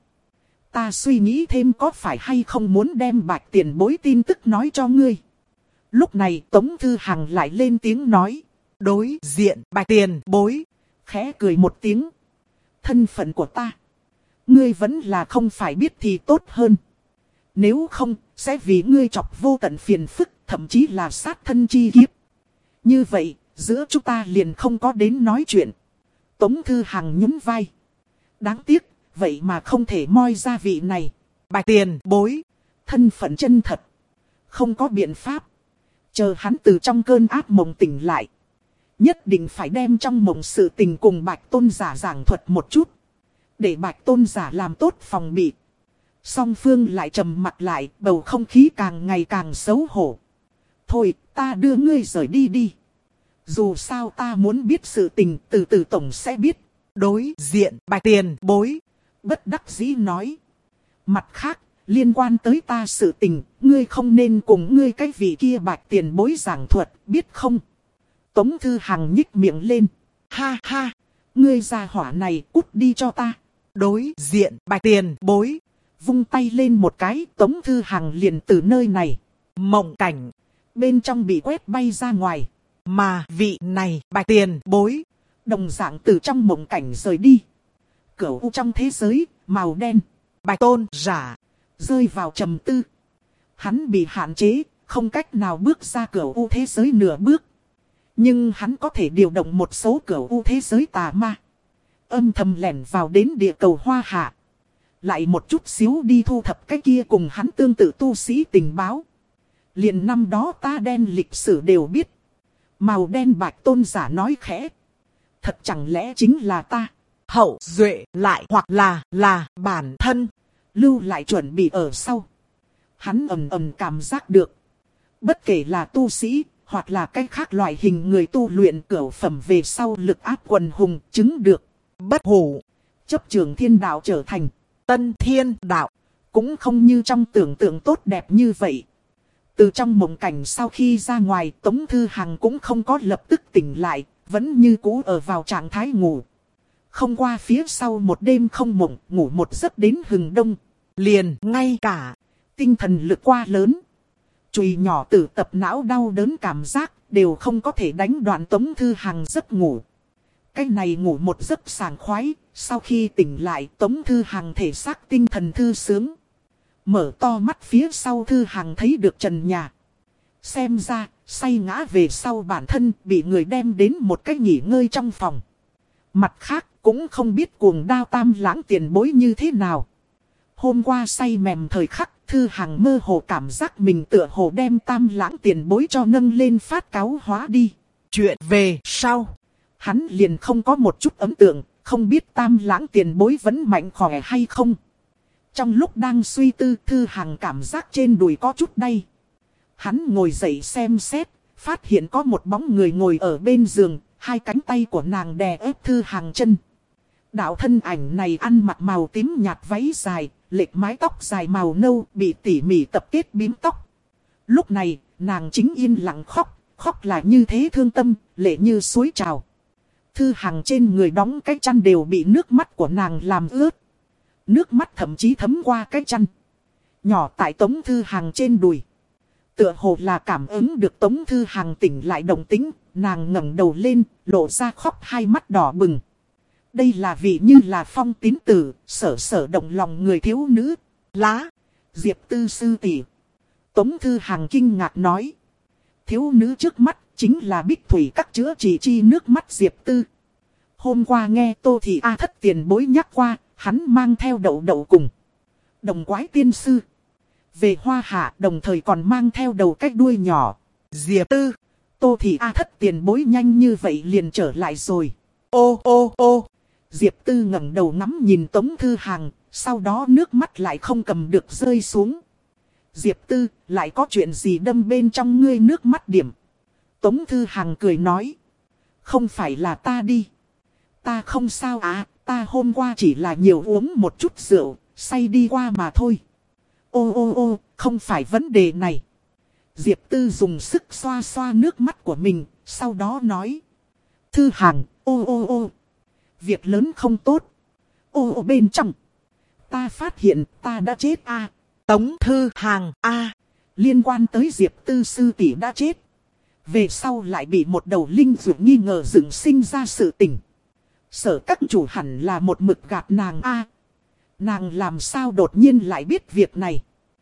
Ta suy nghĩ thêm có phải hay không muốn đem Bạch Tiền Bối tin tức nói cho ngươi. Lúc này Tống Thư Hằng lại lên tiếng nói. Đối diện Bạch Tiền Bối khẽ cười một tiếng. Thân phận của ta, ngươi vẫn là không phải biết thì tốt hơn. Nếu không, sẽ vì ngươi chọc vô tận phiền phức, thậm chí là sát thân chi kiếp. Như vậy, giữa chúng ta liền không có đến nói chuyện. Tống Thư Hằng nhún vai. Đáng tiếc, vậy mà không thể moi ra vị này. Bạch Tiền Bối thân phận chân thật. Không có biện pháp. Chờ hắn từ trong cơn ác mộng tỉnh lại. Nhất định phải đem trong mộng sự tình cùng Bạch Tôn Giả giảng thuật một chút. Để Bạch Tôn Giả làm tốt phòng bị. Song phương lại trầm mặt lại, bầu không khí càng ngày càng xấu hổ. Thôi, ta đưa ngươi rời đi đi. Dù sao ta muốn biết sự tình, từ từ tổng sẽ biết. Đối diện Bạch Tiền Bối bất đắc dĩ nói. Mặt khác, liên quan tới ta sự tình, ngươi không nên cùng ngươi cái vị kia Bạch Tiền Bối giảng thuật, biết không? Tống Thư Hằng nhích miệng lên. Ha ha, ngươi gia hỏa này cút đi cho ta. Đối diện Bạch Tiền Bối vung tay lên một cái, Tống Thư Hằng liền từ nơi này mộng cảnh bên trong bị quét bay ra ngoài. Mà vị này Bạch Tiền Bối đồng dạng từ trong mộng cảnh rời đi. Cửu u trong thế giới, màu đen. Bạch Tôn Giả rơi vào trầm tư. Hắn bị hạn chế, không cách nào bước ra cửu u thế giới nửa bước. Nhưng hắn có thể điều động một số cửu u thế giới tà ma. Âm thầm lẻn vào đến địa cầu Hoa Hạ. lại một chút xíu đi thu thập cái kia cùng hắn tương tự tu sĩ tình báo. Liền năm đó ta đen lịch sử đều biết. Màu đen bạch tôn giả nói khẽ. Thật chẳng lẽ chính là ta? Hậu duệ lại hoặc là là bản thân. Lưu lại chuẩn bị ở sau. Hắn ầm ầm cảm giác được. Bất kể là tu sĩ, hoặc là cách khác loại hình người tu luyện cửu phẩm về sau lực áp quần hùng chứng được. Bất hủ. Chấp trường thiên đạo trở thành Tân thiên đạo. Cũng không như trong tưởng tượng tốt đẹp như vậy. Từ trong mộng cảnh sau khi ra ngoài, Tống Thư Hằng cũng không có lập tức tỉnh lại, vẫn như cũ ở vào trạng thái ngủ. Không qua phía sau một đêm không mộng, ngủ một giấc đến hừng đông. Liền ngay cả tinh thần lực quá lớn. Chùy nhỏ tử tập não đau đớn cảm giác đều không có thể đánh đoạn Tống Thư Hằng giấc ngủ. Cái này ngủ một giấc sảng khoái, sau khi tỉnh lại Tống Thư Hằng thể xác tinh thần thư sướng. Mở to mắt phía sau Thư Hằng thấy được trần nhà. Xem ra, say ngã về sau bản thân bị người đem đến một cái nghỉ ngơi trong phòng. Mặt khác cũng không biết cuồng đao tam lãng tiền bối như thế nào. Hôm qua say mềm thời khắc, Thư Hằng mơ hồ cảm giác mình tựa hồ đem tam lãng tiền bối cho nâng lên phát cáo hóa đi. Chuyện về sau. Hắn liền không có một chút ấn tượng, không biết tam lãng tiền bối vẫn mạnh khỏe hay không. Trong lúc đang suy tư, Thư Hằng cảm giác trên đùi có chút đay. Hắn ngồi dậy xem xét, phát hiện có một bóng người ngồi ở bên giường, hai cánh tay của nàng đè ép Thư Hằng chân. Đạo thân ảnh này ăn mặc màu tím nhạt váy dài, lệch mái tóc dài màu nâu bị tỉ mỉ tập kết bím tóc. Lúc này, nàng chính yên lặng khóc, khóc là như thế thương tâm, lệ như suối trào. Thư Hằng trên người đóng cái chăn đều bị nước mắt của nàng làm ướt. Nước mắt thậm chí thấm qua cái chăn. Nhỏ tại Tống Thư Hằng trên đùi. Tựa hồ là cảm ứng được Tống Thư Hằng tỉnh lại động tĩnh, nàng ngẩng đầu lên, lộ ra khóc hai mắt đỏ bừng. Đây là vị như là phong tín tử, sở sở động lòng người thiếu nữ. Lá, Diệp Tư sư tỷ. Tống Thư Hằng kinh ngạc nói. Thiếu nữ trước mắt chính là Bích Thủy các chữa trị chi nước mắt Diệp Tư. Hôm qua nghe Tô Thị A Thất tiền bối nhắc qua, hắn mang theo đậu đậu cùng Đồng Quái tiên sư về Hoa Hạ, đồng thời còn mang theo đầu cái đuôi nhỏ. Diệp Tư, Tô Thị A Thất tiền bối nhanh như vậy liền trở lại rồi. Ô ô ô. Diệp Tư ngẩng đầu ngắm nhìn Tống Thư Hằng, sau đó nước mắt lại không cầm được rơi xuống. Diệp Tư, lại có chuyện gì đâm bên trong ngươi nước mắt điểm? Tống Thư Hằng cười nói. Không phải là ta đi. Ta không sao à, ta hôm qua chỉ là nhiều uống một chút rượu, say đi qua mà thôi. Ô ô ô, không phải vấn đề này. Diệp Tư dùng sức xoa xoa nước mắt của mình, sau đó nói. Thư Hằng, ô ô ô. Việc lớn không tốt. Ô ô bên trong. Ta phát hiện ta đã chết a. À. Tống Thư Hằng a. À. Liên quan tới Diệp Tư sư tỷ đã chết. Về sau lại bị một đầu linh dược nghi ngờ dựng sinh ra sự tình. Sở các chủ hẳn là một mực gạt nàng a. À. Nàng làm sao đột nhiên lại biết việc này?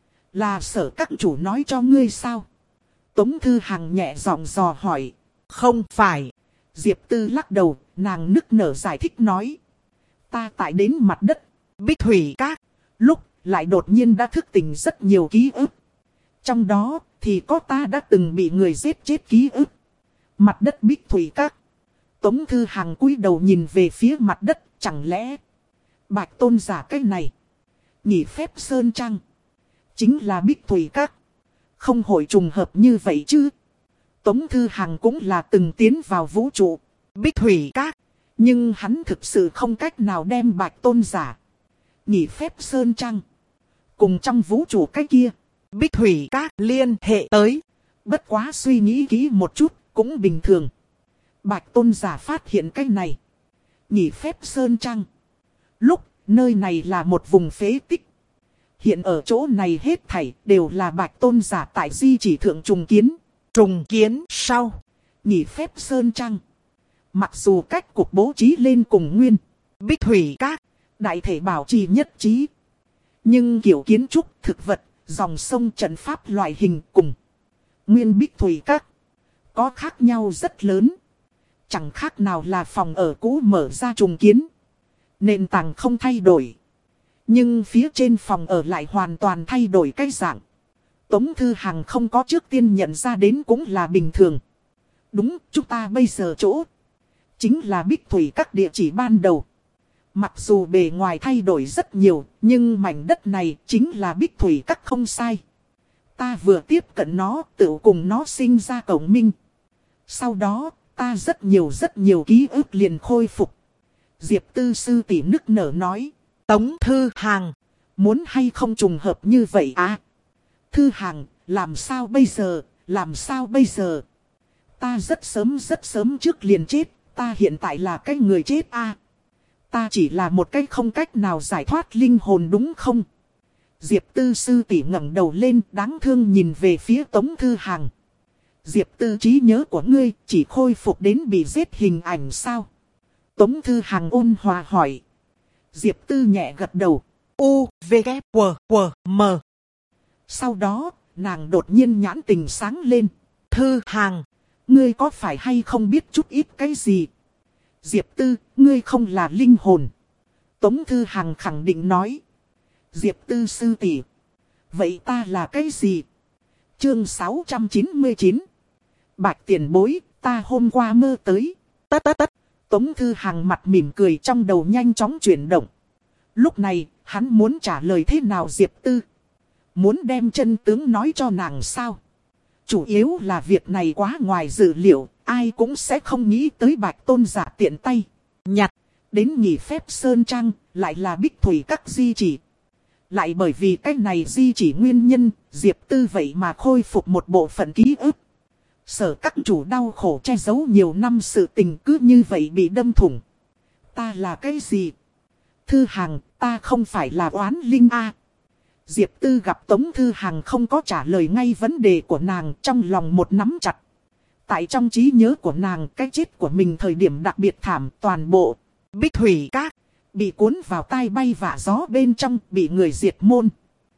Là sở các chủ nói cho ngươi sao? Tống Thư Hằng nhẹ giọng dò hỏi. Không phải. Diệp Tư lắc đầu, nàng nức nở giải thích nói. Ta tại đến mặt đất Bích Thủy các. Lúc lại đột nhiên đã thức tỉnh rất nhiều ký ức. Trong đó thì có ta đã từng bị người giết chết ký ức. Mặt đất Bích Thủy các. Tống Thư Hằng cúi đầu nhìn về phía mặt đất, chẳng lẽ Bạch tôn giả cái này nhị phép sơn trăng chính là Bích Thủy các. Không hội trùng hợp như vậy chứ. Tống Thư Hằng cũng là từng tiến vào vũ trụ Bích Thủy các. Nhưng hắn thực sự không cách nào đem Bạch tôn giả nhị phép sơn trăng cùng trong vũ trụ cái kia Bích Thủy các liên hệ tới. Bất quá suy nghĩ kỹ một chút cũng bình thường. Bạch tôn giả phát hiện cái này nhị phép sơn trăng lúc nơi này là một vùng phế tích. Hiện ở chỗ này hết thảy đều là Bạch tôn giả tại di chỉ thượng trùng kiến. Trùng kiến sau nhị phép sơn trăng. Mặc dù cách cục bố trí lên cùng nguyên Bích Thủy các đại thể bảo trì nhất trí. Nhưng kiểu kiến trúc, thực vật, dòng sông trận pháp loại hình cùng nguyên Bích Thủy các có khác nhau rất lớn. Chẳng khác nào là phòng ở cũ mở ra trùng kiến. Nền tảng không thay đổi. Nhưng phía trên phòng ở lại hoàn toàn thay đổi cái dạng. Tống Thư Hằng không có trước tiên nhận ra đến cũng là bình thường. Đúng, chúng ta bây giờ chỗ chính là Bích Thủy các địa chỉ ban đầu. Mặc dù bề ngoài thay đổi rất nhiều, nhưng mảnh đất này chính là Bích Thủy các không sai. Ta vừa tiếp cận nó, tự cùng nó sinh ra cộng minh. Sau đó, ta rất nhiều rất nhiều ký ức liền khôi phục. Diệp Tư sư tỷ nức nở nói. Tống Thư Hằng, muốn hay không trùng hợp như vậy à? Thư Hằng, làm sao bây giờ, làm sao bây giờ? Ta rất sớm rất sớm trước liền chết, ta hiện tại là cái người chết à? Ta chỉ là một cái không cách nào giải thoát linh hồn đúng không? Diệp Tư sư tỷ ngẩng đầu lên đáng thương nhìn về phía Tống Thư Hằng. Diệp Tư trí nhớ của ngươi chỉ khôi phục đến bị giết hình ảnh sao? Tống Thư Hằng ôn hòa hỏi. Diệp Tư nhẹ gật đầu. U, V, K, W, W, M. Sau đó, nàng đột nhiên nhãn tình sáng lên. Thư Hằng, ngươi có phải hay không biết chút ít cái gì? Diệp Tư, ngươi không là linh hồn. Tống Thư Hằng khẳng định nói. Diệp Tư sư tỷ, vậy ta là cái gì? Chương sáu trăm chín mươi chín. Bạch tiền bối, ta hôm qua mơ tới. Tất tất tất. Tống Thư Hằng mặt mỉm cười trong đầu nhanh chóng chuyển động. Lúc này, hắn muốn trả lời thế nào Diệp Tư? Muốn đem chân tướng nói cho nàng sao? Chủ yếu là việc này quá ngoài dự liệu, ai cũng sẽ không nghĩ tới Bạch Tôn giả tiện tay nhặt. Đến nghỉ phép Sơn Trăng, lại là Bích Thủy các di chỉ. Lại bởi vì cái này di chỉ nguyên nhân, Diệp Tư vậy mà khôi phục một bộ phận ký ức. Sở các chủ đau khổ che giấu nhiều năm sự tình cứ như vậy bị đâm thủng. Ta là cái gì? Thư Hằng, ta không phải là oán linh a. Diệp Tư gặp Tống Thư Hằng không có trả lời ngay vấn đề của nàng, trong lòng một nắm chặt. Tại trong trí nhớ của nàng, cái chết của mình thời điểm đặc biệt thảm, toàn bộ Bích Thủy các bị cuốn vào tai bay vạ gió bên trong, bị người diệt môn.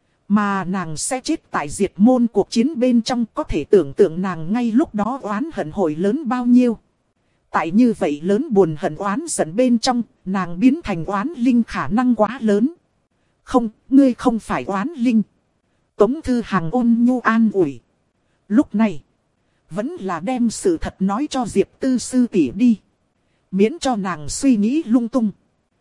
Mà nàng sẽ chết tại diệt môn cuộc chiến bên trong, có thể tưởng tượng nàng ngay lúc đó oán hận hồi lớn bao nhiêu. Tại như vậy lớn buồn hận oán giận bên trong, nàng biến thành oán linh khả năng quá lớn. Không, ngươi không phải oán linh. Tống Thư Hằng ôn nhu an ủi. Lúc này, vẫn là đem sự thật nói cho Diệp Tư sư tỷ đi. Miễn cho nàng suy nghĩ lung tung.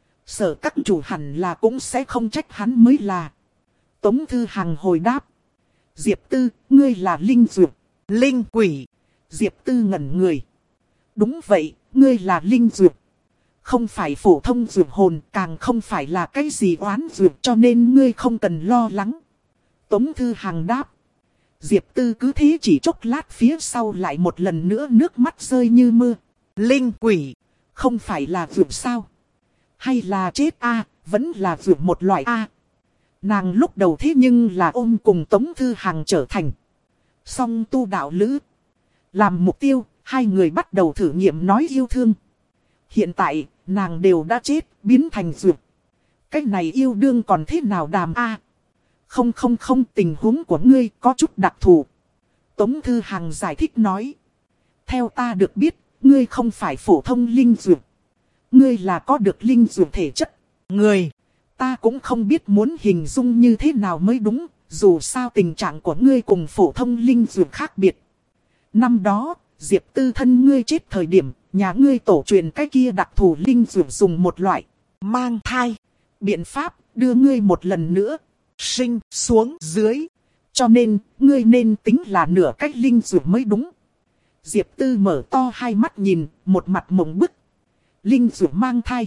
Sở các chủ hẳn là cũng sẽ không trách hắn mới là. Tống Thư Hằng hồi đáp. Diệp Tư, ngươi là linh dược. Linh quỷ. Diệp Tư ngẩn người. Đúng vậy, ngươi là linh dược. Không phải phổ thông dược hồn, càng không phải là cái gì oán dược, cho nên ngươi không cần lo lắng. Tống Thư Hằng đáp. Diệp Tư cứ thế chỉ chốc lát phía sau lại một lần nữa nước mắt rơi như mưa. Linh quỷ. Không phải là dược sao? Hay là chết a, vẫn là dược một loại a. Nàng lúc đầu thế nhưng là ôm cùng Tống Thư Hằng trở thành song tu đạo lữ. Làm mục tiêu, hai người bắt đầu thử nghiệm nói yêu thương. Hiện tại, nàng đều đã chết, biến thành dược. Cái này yêu đương còn thế nào đàm a? Không không không, tình huống của ngươi có chút đặc thù. Tống Thư Hằng giải thích nói. Theo ta được biết, ngươi không phải phổ thông linh dược. Ngươi là có được linh dược thể chất. Người, ta cũng không biết muốn hình dung như thế nào mới đúng. Dù sao tình trạng của ngươi cùng phổ thông linh dược khác biệt. Năm đó, Diệp Tư thân ngươi chết thời điểm, nhà ngươi tổ truyền cái kia đặc thù linh dược dùng một loại mang thai biện pháp đưa ngươi một lần nữa sinh xuống dưới. Cho nên, ngươi nên tính là nửa cách linh dược mới đúng. Diệp Tư mở to hai mắt nhìn, một mặt mộng bức. Linh dược mang thai.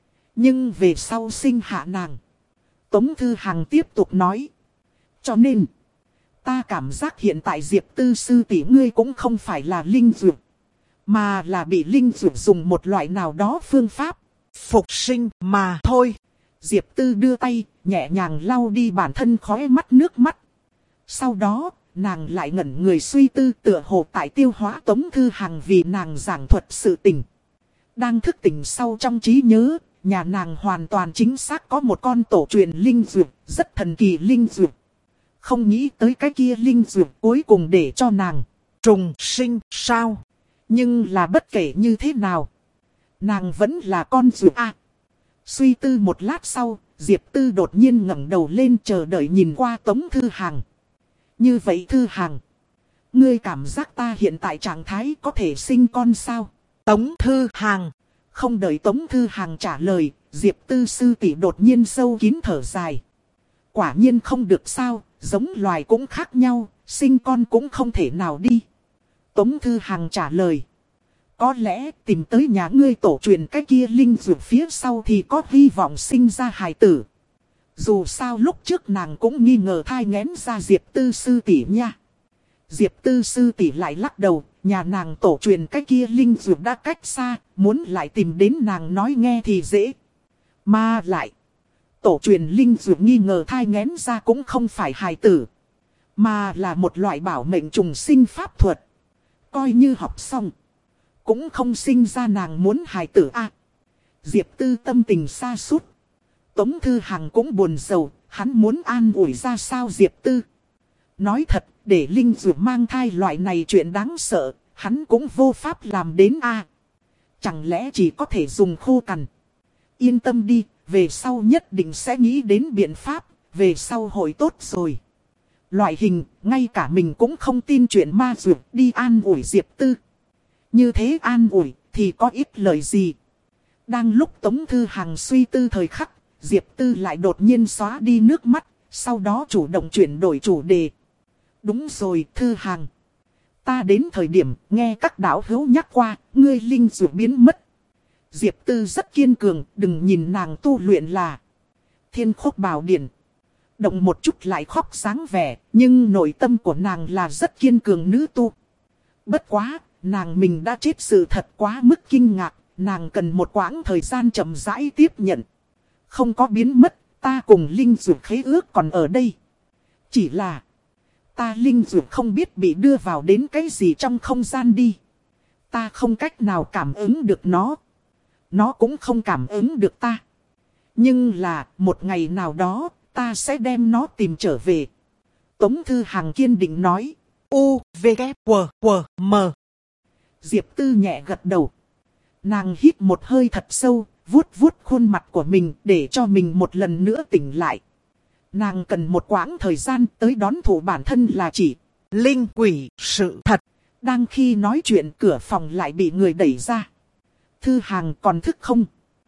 Nhưng về sau sinh hạ nàng. Tống Thư Hằng tiếp tục nói. Cho nên, ta cảm giác hiện tại Diệp Tư sư tỷ ngươi cũng không phải là linh dược. Mà là bị linh dược dùng một loại nào đó phương pháp phục sinh mà thôi. Diệp Tư đưa tay, nhẹ nhàng lau đi bản thân khóe mắt nước mắt. Sau đó, nàng lại ngẩn người suy tư tựa hồ tại tiêu hóa Tống Thư Hằng vì nàng giảng thuật sự tình. Đang thức tỉnh sau trong trí nhớ, nhà nàng hoàn toàn chính xác có một con tổ truyền linh dược, rất thần kỳ linh dược. Không nghĩ tới cái kia linh dược cuối cùng để cho nàng trùng sinh sao. Nhưng là bất kể như thế nào, nàng vẫn là con dược a. Suy tư một lát sau, Diệp Tư đột nhiên ngẩng đầu lên chờ đợi nhìn qua Tống Thư Hàng. Như vậy Thư Hàng, ngươi cảm giác ta hiện tại trạng thái có thể sinh con sao? Tống Thư Hàng. Không đợi Tống Thư Hàng trả lời, Diệp Tư sư tỷ đột nhiên sâu kín thở dài. Quả nhiên không được sao, giống loài cũng khác nhau, sinh con cũng không thể nào đi. Tống Thư Hàng trả lời. Có lẽ tìm tới nhà ngươi tổ truyền cái kia linh dược phía sau thì có hy vọng sinh ra hài tử. Dù sao lúc trước nàng cũng nghi ngờ thai nghén ra Diệp Tư sư tỷ nha. Diệp Tư sư tỷ lại lắc đầu, nhà nàng tổ truyền cái kia linh dược đã cách xa, muốn lại tìm đến nàng nói nghe thì dễ. Mà lại, tổ truyền linh dược nghi ngờ thai nghén ra cũng không phải hài tử, mà là một loại bảo mệnh trùng sinh pháp thuật. Coi như học xong, cũng không sinh ra nàng muốn hài tử a. Diệp Tư tâm tình xa sút. Tống Thư Hàng cũng buồn rầu, hắn muốn an ủi ra sao Diệp Tư. Nói thật, để linh dược mang thai loại này chuyện đáng sợ, hắn cũng vô pháp làm đến a. Chẳng lẽ chỉ có thể dùng khô cằn. Yên tâm đi, về sau nhất định sẽ nghĩ đến biện pháp, về sau hội tốt rồi. Loại hình, ngay cả mình cũng không tin chuyện ma dược đi an ủi Diệp Tư. Như thế an ủi, thì có ít lời gì. Đang lúc Tống Thư Hàng suy tư thời khắc, Diệp Tư lại đột nhiên xóa đi nước mắt, sau đó chủ động chuyển đổi chủ đề. Đúng rồi Thư Hàng. Ta đến thời điểm nghe các đạo hữu nhắc qua, ngươi linh dược biến mất. Diệp Tư rất kiên cường, đừng nhìn nàng tu luyện là Thiên Khốc Bảo Điển. Động một chút lại khóc sáng vẻ, nhưng nội tâm của nàng là rất kiên cường nữ tu. Bất quá, nàng mình đã chết sự thật quá mức kinh ngạc, nàng cần một quãng thời gian chậm rãi tiếp nhận. Không có biến mất, ta cùng linh dược khế ước còn ở đây. Chỉ là, ta linh dược không biết bị đưa vào đến cái gì trong không gian đi. Ta không cách nào cảm ứng được nó. Nó cũng không cảm ứng được ta. Nhưng là, một ngày nào đó, ta sẽ đem nó tìm trở về. Tống Thư Hàng kiên định nói. U, V, K, W, W, M. Diệp Tư nhẹ gật đầu. Nàng hít một hơi thật sâu, vuốt vuốt khuôn mặt của mình để cho mình một lần nữa tỉnh lại. Nàng cần một quãng thời gian tới đón thủ bản thân là chỉ linh quỷ sự thật. Đang khi nói chuyện cửa phòng lại bị người đẩy ra. Thư Hàng còn thức không?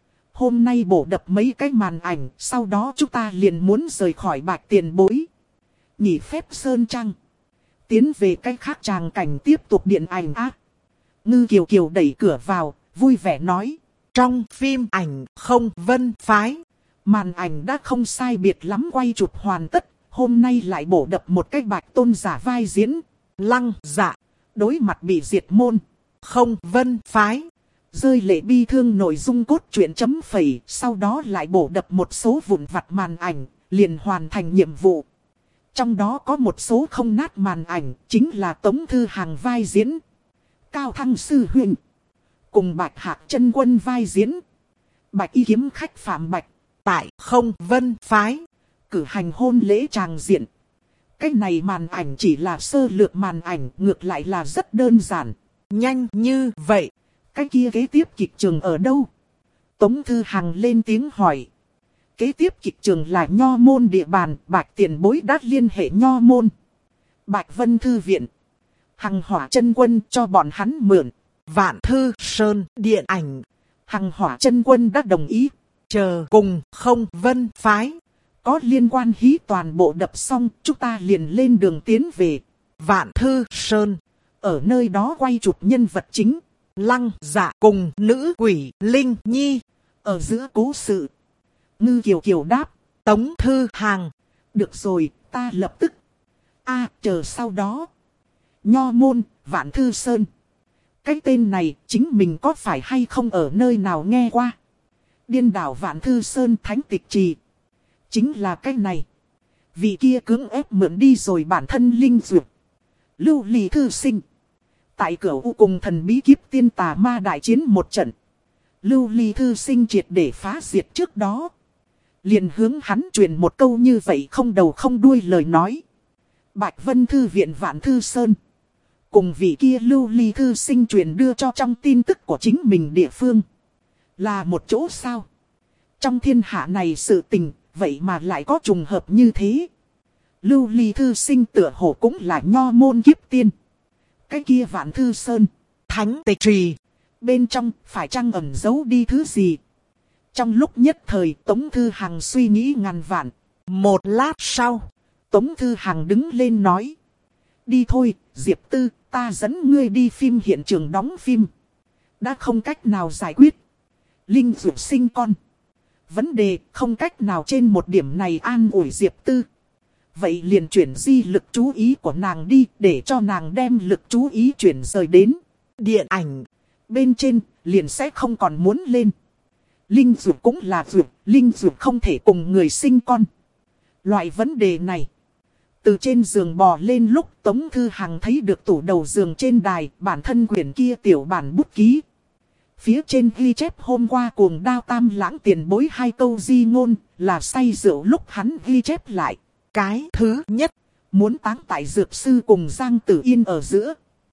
Hôm nay bổ đập mấy cái màn ảnh, sau đó chúng ta liền muốn rời khỏi Bạch Tiền Bối. Nghỉ phép Sơn Trăng. Tiến về cái khác tràng cảnh tiếp tục điện ảnh ác. Ngư Kiều Kiều đẩy cửa vào, vui vẻ nói. Trong phim ảnh không vân phái. Màn ảnh đã không sai biệt lắm quay chụp hoàn tất. Hôm nay lại bổ đập một cái Bạch Tôn giả vai diễn. Lăng Dạ. Đối mặt bị diệt môn. Không vân phái. Rơi lệ bi thương nội dung cốt truyện chấm phẩy. Sau đó lại bổ đập một số vụn vặt màn ảnh. Liền hoàn thành nhiệm vụ. Trong đó có một số không nát màn ảnh. Chính là Tống Thư Hàng vai diễn. Cao Thăng Sư Huynh. Cùng Bạch Hạc Chân Quân vai diễn. Bạch Y Kiếm Khách Phạm Bạch. Tại không vân phái. Cử hành hôn lễ tràng diện. Cái này màn ảnh chỉ là sơ lược màn ảnh. Ngược lại là rất đơn giản. Nhanh như vậy. Cái kia kế tiếp kịch trường ở đâu? Tống Thư Hàng lên tiếng hỏi. Kế tiếp kịch trường là Nho Môn địa bàn. Bạch Tiền Bối đã liên hệ Nho Môn. Bạch Vân Thư Viện. Hằng Hỏa Chân Quân cho bọn hắn mượn. Vạn Thư Sơn điện ảnh. Hằng Hỏa Chân Quân đã đồng ý. Chờ cùng không vân phái. Có liên quan hí toàn bộ đập xong, chúng ta liền lên đường tiến về. Vạn Thư Sơn. Ở nơi đó quay chụp nhân vật chính. Lăng Dạ cùng nữ quỷ Linh Nhi. Ở giữa cố sự. Ngư Kiều Kiều đáp. Tống Thư Hàng. Được rồi, ta lập tức. A, chờ sau đó. Nho Môn, Vạn Thư Sơn. Cái tên này chính mình có phải hay không ở nơi nào nghe qua. Điên đảo Vạn Thư Sơn Thánh Tịch Trì. Chính là cái này. Vị kia cưỡng ép mượn đi rồi bản thân linh dược. Lưu Ly Thư Sinh. Tại cửa U cùng thần bí kiếp tiên tà ma đại chiến một trận. Lưu Ly Thư Sinh triệt để phá diệt trước đó. Liền hướng hắn truyền một câu như vậy không đầu không đuôi lời nói. Bạch Vân Thư Viện Vạn Thư Sơn. Cùng vị kia Lưu Ly Thư Sinh truyền đưa cho trong tin tức của chính mình địa phương. Là một chỗ sao? Trong thiên hạ này sự tình, vậy mà lại có trùng hợp như thế. Lưu Ly thư sinh tựa hồ cũng là nho môn kiếp tiên. Cái kia Vạn Thư Sơn, thánh tịch trì, bên trong phải chăng ẩn giấu đi thứ gì? Trong lúc nhất thời Tống Thư Hằng suy nghĩ ngàn vạn. Một lát sau, Tống Thư Hằng đứng lên nói. Đi thôi, Diệp Tư, ta dẫn ngươi đi phim hiện trường đóng phim. Đã không cách nào giải quyết. Linh Dược sinh con. Vấn đề không cách nào trên một điểm này an ủi Diệp Tư. Vậy liền chuyển di lực chú ý của nàng đi để cho nàng đem lực chú ý chuyển rời đến điện ảnh. Bên trên liền sẽ không còn muốn lên. Linh Dược cũng là Dược, Linh Dược không thể cùng người sinh con. Loại vấn đề này. Từ trên giường bò lên lúc Tống Thư Hằng thấy được tủ đầu giường trên đài bản thân quyển kia tiểu bản bút ký. Phía trên ghi chép hôm qua cuồng đao tam lãng tiền bối hai câu di ngôn là say rượu lúc hắn ghi chép lại. Cái thứ nhất, muốn táng tại dược sư cùng Giang Tử Yên ở giữa.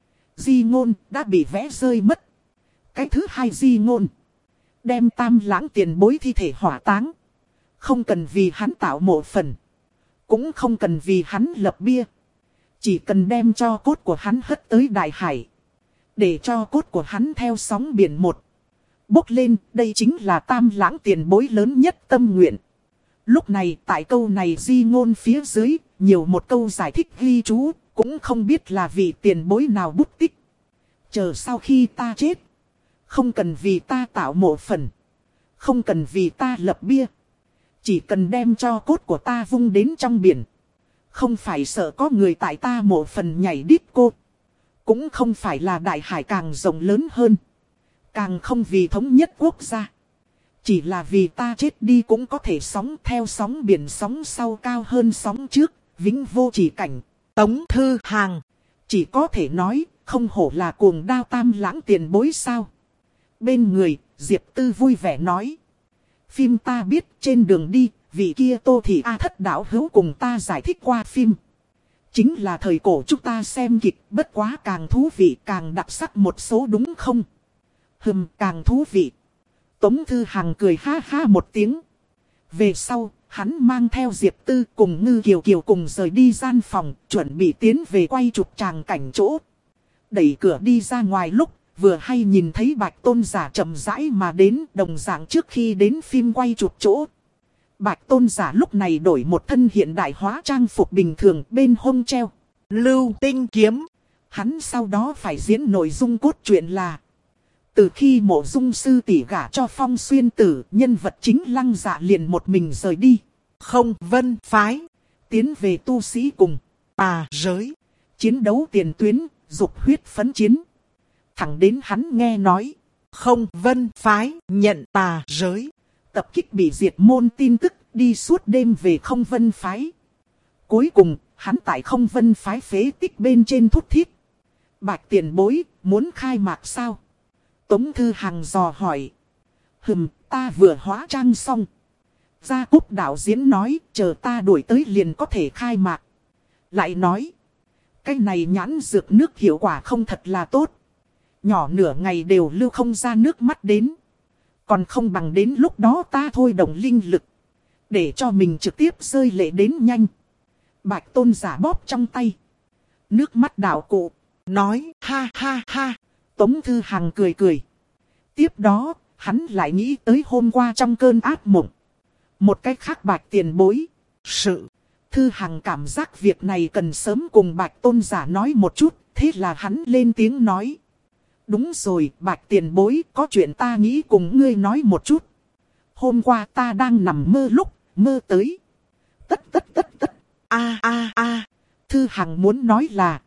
Di ngôn đã bị vẽ rơi mất. Cái thứ hai di ngôn, đem tam lãng tiền bối thi thể hỏa táng. Không cần vì hắn tạo mộ phần. Cũng không cần vì hắn lập bia. Chỉ cần đem cho cốt của hắn hất tới đại hải. Để cho cốt của hắn theo sóng biển một bốc lên, đây chính là tam lãng tiền bối lớn nhất tâm nguyện. Lúc này tại câu này di ngôn phía dưới, nhiều một câu giải thích ghi chú, cũng không biết là vị tiền bối nào bút tích. Chờ sau khi ta chết, không cần vì ta tạo mộ phần, không cần vì ta lập bia. Chỉ cần đem cho cốt của ta vung đến trong biển. Không phải sợ có người tại ta mộ phần nhảy đít cô. Cũng không phải là đại hải càng rộng lớn hơn. Càng không vì thống nhất quốc gia. Chỉ là vì ta chết đi cũng có thể sóng theo sóng biển sóng sau cao hơn sóng trước. Vĩnh vô chỉ cảnh. Tống Thư Hằng. Chỉ có thể nói không hổ là cuồng đao tam lãng tiền bối sao. Bên người Diệp Tư vui vẻ nói. Phim ta biết trên đường đi, vị kia Tô Thị A thất đạo hữu cùng ta giải thích qua phim. Chính là thời cổ chúng ta xem kịch bất quá càng thú vị càng đặc sắc một số đúng không? Hừm, càng thú vị. Tống Thư Hằng cười ha ha một tiếng. Về sau, hắn mang theo Diệp Tư cùng Ngư Kiều Kiều cùng rời đi gian phòng, chuẩn bị tiến về quay chụp tràng cảnh chỗ. Đẩy cửa đi ra ngoài lúc, vừa hay nhìn thấy Bạch Tôn Giả chậm rãi mà đến đồng dạng trước khi đến phim quay chụp chỗ. Bạch Tôn Giả lúc này đổi một thân hiện đại hóa trang phục bình thường bên hông treo Lưu Tinh kiếm. Hắn sau đó phải diễn nội dung cốt truyện là từ khi Mộ Dung sư tỷ gả cho Phong Xuyên Tử, nhân vật chính Lăng Dạ liền một mình rời đi Không Vân phái, tiến về tu sĩ cùng tà giới, chiến đấu tiền tuyến, dục huyết phấn chiến. Thẳng đến hắn nghe nói Không Vân phái nhận tà giới tập kích bị diệt môn tin tức, đi suốt đêm về Không Vân phái. Cuối cùng, hắn tại Không Vân phái phế tích bên trên thút thít. Bạch tiền bối, muốn khai mạc sao? Tống Thư Hằng dò hỏi. Hừm, ta vừa hóa trang xong. Gia Cúc đạo diễn nói, chờ ta đuổi tới liền có thể khai mạc. Lại nói, cái này nhãn dược nước hiệu quả không thật là tốt. Nhỏ nửa ngày đều lưu không ra nước mắt đến. Còn không bằng đến lúc đó ta thôi động linh lực. Để cho mình trực tiếp rơi lệ đến nhanh. Bạch Tôn Giả bóp trong tay. Nước mắt đảo cụ. Nói ha ha ha. Tống Thư Hằng cười cười. Tiếp đó, hắn lại nghĩ tới hôm qua trong cơn ác mộng. Một cách khác Bạch tiền bối. Sự. Thư Hằng cảm giác việc này cần sớm cùng Bạch Tôn Giả nói một chút. Thế là hắn lên tiếng nói. Đúng rồi, Bạch tiền bối, có chuyện ta nghĩ cùng ngươi nói một chút. Hôm qua ta đang nằm mơ lúc, mơ tới. Tất tất tất tất, a a a. Thư Hằng muốn nói là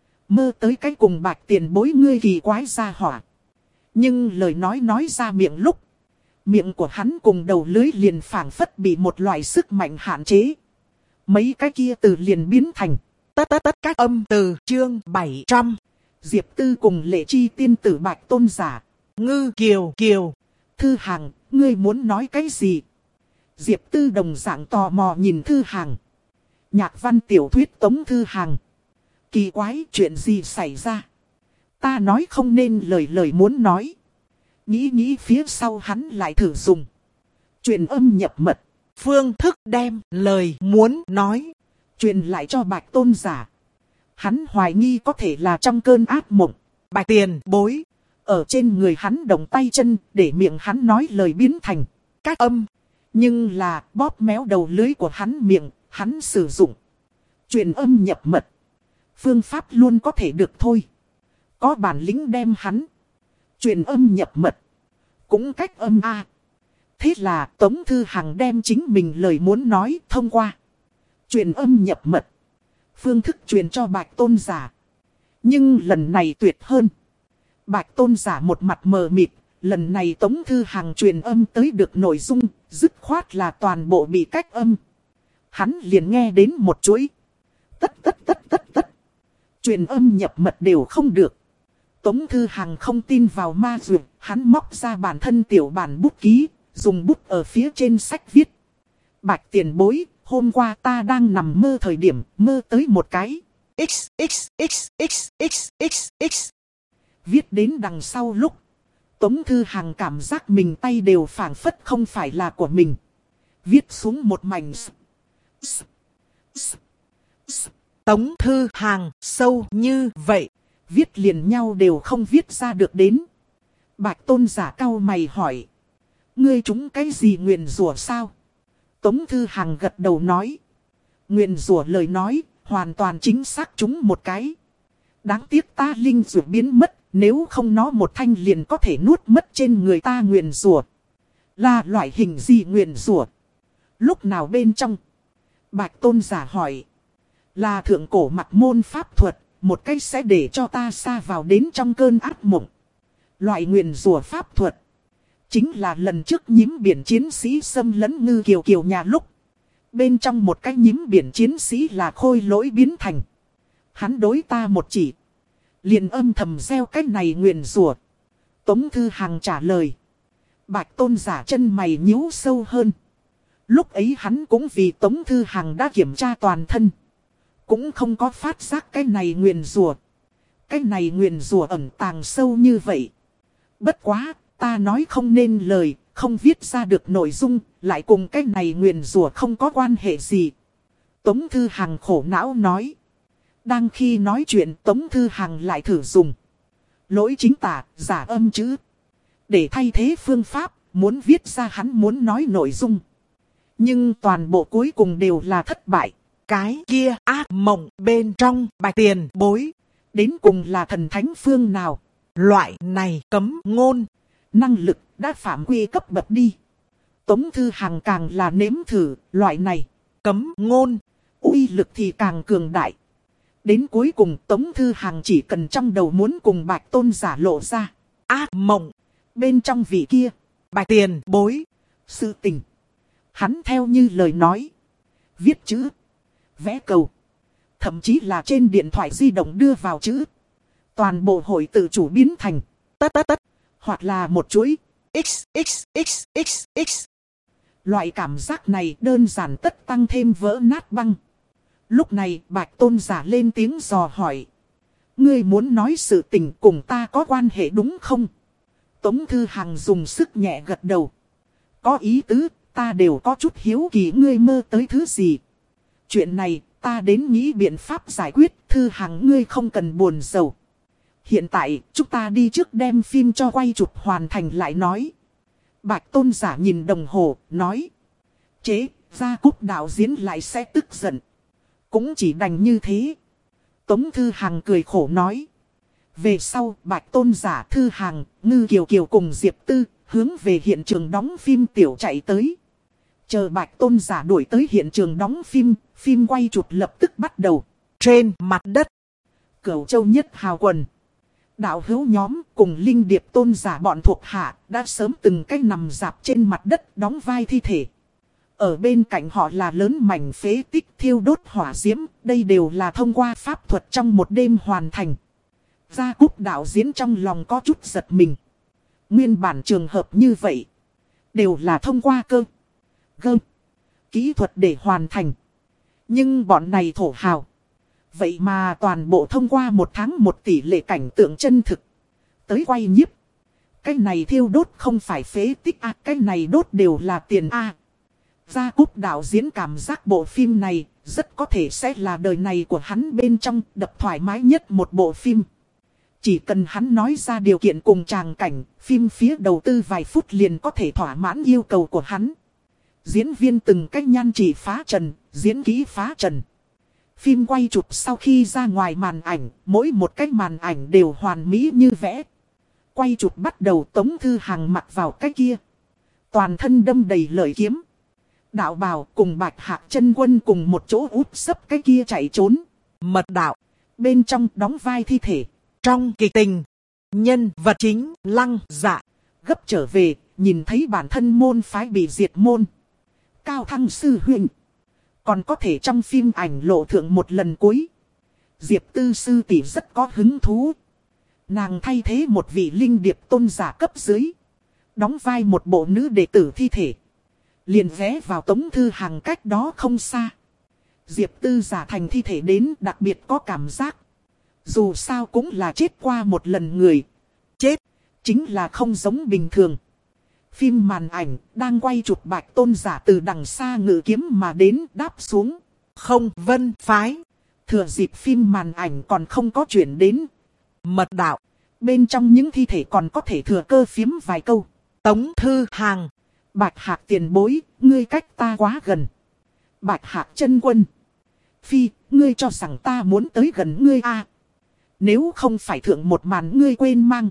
mơ tới cái cùng Bạch tiền bối ngươi kỳ quái ra hỏa. Nhưng lời nói nói ra miệng lúc, miệng của hắn cùng đầu lưới liền phảng phất bị một loại sức mạnh hạn chế. Mấy cái kia từ liền biến thành tất tất tất các âm từ chương bảy trăm. Diệp Tư cùng Lệ Chi tiên tử Bạch Tôn Giả. Ngư Kiều Kiều. Thư Hằng, ngươi muốn nói cái gì? Diệp Tư đồng dạng tò mò nhìn Thư Hằng. Nhạc văn tiểu thuyết Tống Thư Hằng. Kỳ quái, chuyện gì xảy ra? Ta nói không nên lời lời muốn nói. Nghĩ nghĩ phía sau hắn lại thử dùng Truyền âm nhập mật. Phương thức đem lời muốn nói Truyền lại cho Bạch Tôn giả. Hắn hoài nghi có thể là trong cơn ác mộng. Bạch tiền bối. Ở trên người hắn động tay chân để miệng hắn nói lời biến thành Cách âm. Nhưng là bóp méo đầu lưới của hắn miệng, hắn sử dụng truyền âm nhập mật. Phương pháp luôn có thể được thôi. Có bản lĩnh đem hắn truyền âm nhập mật. Cũng cách âm a. Thế là Tống Thư Hằng đem chính mình lời muốn nói thông qua truyền âm nhập mật. Phương thức truyền cho Bạch Tôn giả. Nhưng lần này tuyệt hơn. Bạch Tôn giả một mặt mờ mịt. Lần này Tống Thư Hằng truyền âm tới được nội dung, dứt khoát là toàn bộ bị cách âm. Hắn liền nghe đến một chuỗi. Tất tất tất tất tất. Truyền âm nhập mật đều không được. Tống Thư Hằng không tin vào ma dược, hắn móc ra bản thân tiểu bản bút ký, dùng bút ở phía trên sách viết. Bạch tiền bối, hôm qua ta đang nằm mơ thời điểm, mơ tới một cái. X, X, X, X, X, X, X. Viết đến đằng sau lúc. Tống Thư Hằng cảm giác mình tay đều phảng phất không phải là của mình. Viết xuống một mảnh. Tống Thư Hằng sâu như vậy. Viết liền nhau đều không viết ra được đến. Bạch Tôn giả cau mày hỏi. Ngươi trúng cái gì nguyền rủa sao? Tống Thư Hằng gật đầu nói. Nguyền rủa lời nói, hoàn toàn chính xác trúng một cái. Đáng tiếc ta linh dược biến mất, nếu không nó một thanh liền có thể nuốt mất trên người ta nguyền rủa. Là loại hình gì nguyền rủa? Lúc nào bên trong? Bạch Tôn giả hỏi. Là thượng cổ mặc môn pháp thuật, một cách sẽ để cho ta xa vào đến trong cơn ác mộng. Loại nguyền rủa pháp thuật. Chính là lần trước nhím biển chiến sĩ xâm lấn Ngư Kiều Kiều nhà lúc. Bên trong một cái nhím biển chiến sĩ là khôi lỗi biến thành. Hắn đối ta một chỉ. Liền âm thầm gieo cái này nguyền rủa. Tống Thư Hằng trả lời. Bạch Tôn giả chân mày nhíu sâu hơn. Lúc ấy hắn cũng vì Tống Thư Hằng đã kiểm tra toàn thân. Cũng không có phát giác cái này nguyền rủa. Cái này nguyền rủa ẩn tàng sâu như vậy. Bất quá, ta nói không nên lời, không viết ra được nội dung, lại cùng cái này nguyền rủa không có quan hệ gì. Tống Thư Hằng khổ não nói. Đang khi nói chuyện Tống Thư Hằng lại thử dùng lỗi chính tả, giả âm chữ. Để thay thế phương pháp, muốn viết ra hắn muốn nói nội dung. Nhưng toàn bộ cuối cùng đều là thất bại. Cái kia ác mộng bên trong Bạch tiền bối. Đến cùng là thần thánh phương nào? Loại này cấm ngôn. Năng lực đã phạm quy cấp bậc đi. Tống Thư Hằng càng là nếm thử loại này. Cấm ngôn. Uy lực thì càng cường đại. Đến cuối cùng Tống Thư Hằng chỉ cần trong đầu muốn cùng Bạch Tôn giả lộ ra. Ác mộng. Bên trong vị kia. Bạch tiền bối. Sự tình. Hắn theo như lời nói. Viết chữ. Vẽ cầu. Thậm chí là trên điện thoại di động đưa vào chữ. Toàn bộ hội tự chủ biến thành. Tất tất tất. Hoặc là một chuỗi. X, X, X, X, X. Loại cảm giác này đơn giản tất tăng thêm vỡ nát băng. Lúc này Bạch Tôn giả lên tiếng dò hỏi. Ngươi muốn nói sự tình cùng ta có quan hệ đúng không? Tống Thư Hằng dùng sức nhẹ gật đầu. Có ý tứ, ta đều có chút hiếu kỳ ngươi mơ tới thứ gì. Chuyện này, ta đến nghĩ biện pháp giải quyết, Thư Hằng ngươi không cần buồn rầu. Hiện tại, chúng ta đi trước đem phim cho quay chụp hoàn thành lại nói. Bạch Tôn giả nhìn đồng hồ, nói. Chế, Gia Cúc đạo diễn lại sẽ tức giận. Cũng chỉ đành như thế. Tống Thư Hằng cười khổ nói. Về sau, Bạch Tôn giả Thư Hằng, Ngư Kiều Kiều cùng Diệp Tư, hướng về hiện trường đóng phim tiểu chạy tới. Chờ Bạch Tôn giả đuổi tới hiện trường đóng phim, phim quay chụp lập tức bắt đầu. Trên mặt đất, Cửu Châu Nhất Hào Quần. Đạo hữu nhóm cùng Linh Điệp Tôn giả bọn thuộc hạ đã sớm từng cách nằm dạp trên mặt đất đóng vai thi thể. Ở bên cạnh họ là lớn mảnh phế tích thiêu đốt hỏa diễm, đây đều là thông qua pháp thuật trong một đêm hoàn thành. Gia Cúc đạo diễn trong lòng có chút giật mình. Nguyên bản trường hợp như vậy, đều là thông qua cơ, gơ, kỹ thuật để hoàn thành. Nhưng bọn này thổ hào. Vậy mà toàn bộ thông qua một tháng một tỷ lệ cảnh tượng chân thực. Tới quay nhiếp. Cái này thiêu đốt không phải phế tích a, cái này đốt đều là tiền a. Gia Cúc đạo diễn cảm giác bộ phim này rất có thể sẽ là đời này của hắn bên trong đập thoải mái nhất một bộ phim. Chỉ cần hắn nói ra điều kiện cùng tràng cảnh, phim phía đầu tư vài phút liền có thể thỏa mãn yêu cầu của hắn. Diễn viên từng cách nhan chỉ phá trần, diễn kỹ phá trần. Phim quay chụp sau khi ra ngoài màn ảnh, mỗi một cái màn ảnh đều hoàn mỹ như vẽ. Quay chụp bắt đầu Tống Thư Hằng mặc vào cái kia. Toàn thân đâm đầy lợi kiếm. Đạo bào cùng Bạch Hạc Chân Quân cùng một chỗ úp sấp cái kia chạy trốn. Mật đạo. Bên trong đóng vai thi thể. Trong kịch tình, nhân vật chính Lăng Dạ gấp trở về, nhìn thấy bản thân môn phái bị diệt môn. Cao Thăng sư huynh. Còn có thể trong phim ảnh lộ thượng một lần cuối. Diệp Tư sư tỷ rất có hứng thú. Nàng thay thế một vị linh điệp tôn giả cấp dưới. Đóng vai một bộ nữ đệ tử thi thể. Liền ghé vào Tống Thư Hằng cách đó không xa. Diệp Tư giả thành thi thể đến đặc biệt có cảm giác. Dù sao cũng là chết qua một lần người. Chết chính là không giống bình thường. Phim màn ảnh đang quay chụp Bạch tôn giả từ đằng xa ngự kiếm mà đến đáp xuống. Không Vân phái. Thừa dịp phim màn ảnh còn không có chuyển đến mật đạo. Bên trong những thi thể còn có thể thừa cơ phiếm vài câu. Tống Thư Hằng. Bạch Hạc tiền bối, ngươi cách ta quá gần. Bạch Hạc Chân Quân. Phi, ngươi cho rằng ta muốn tới gần ngươi à. Nếu không phải thượng một màn ngươi quên mang.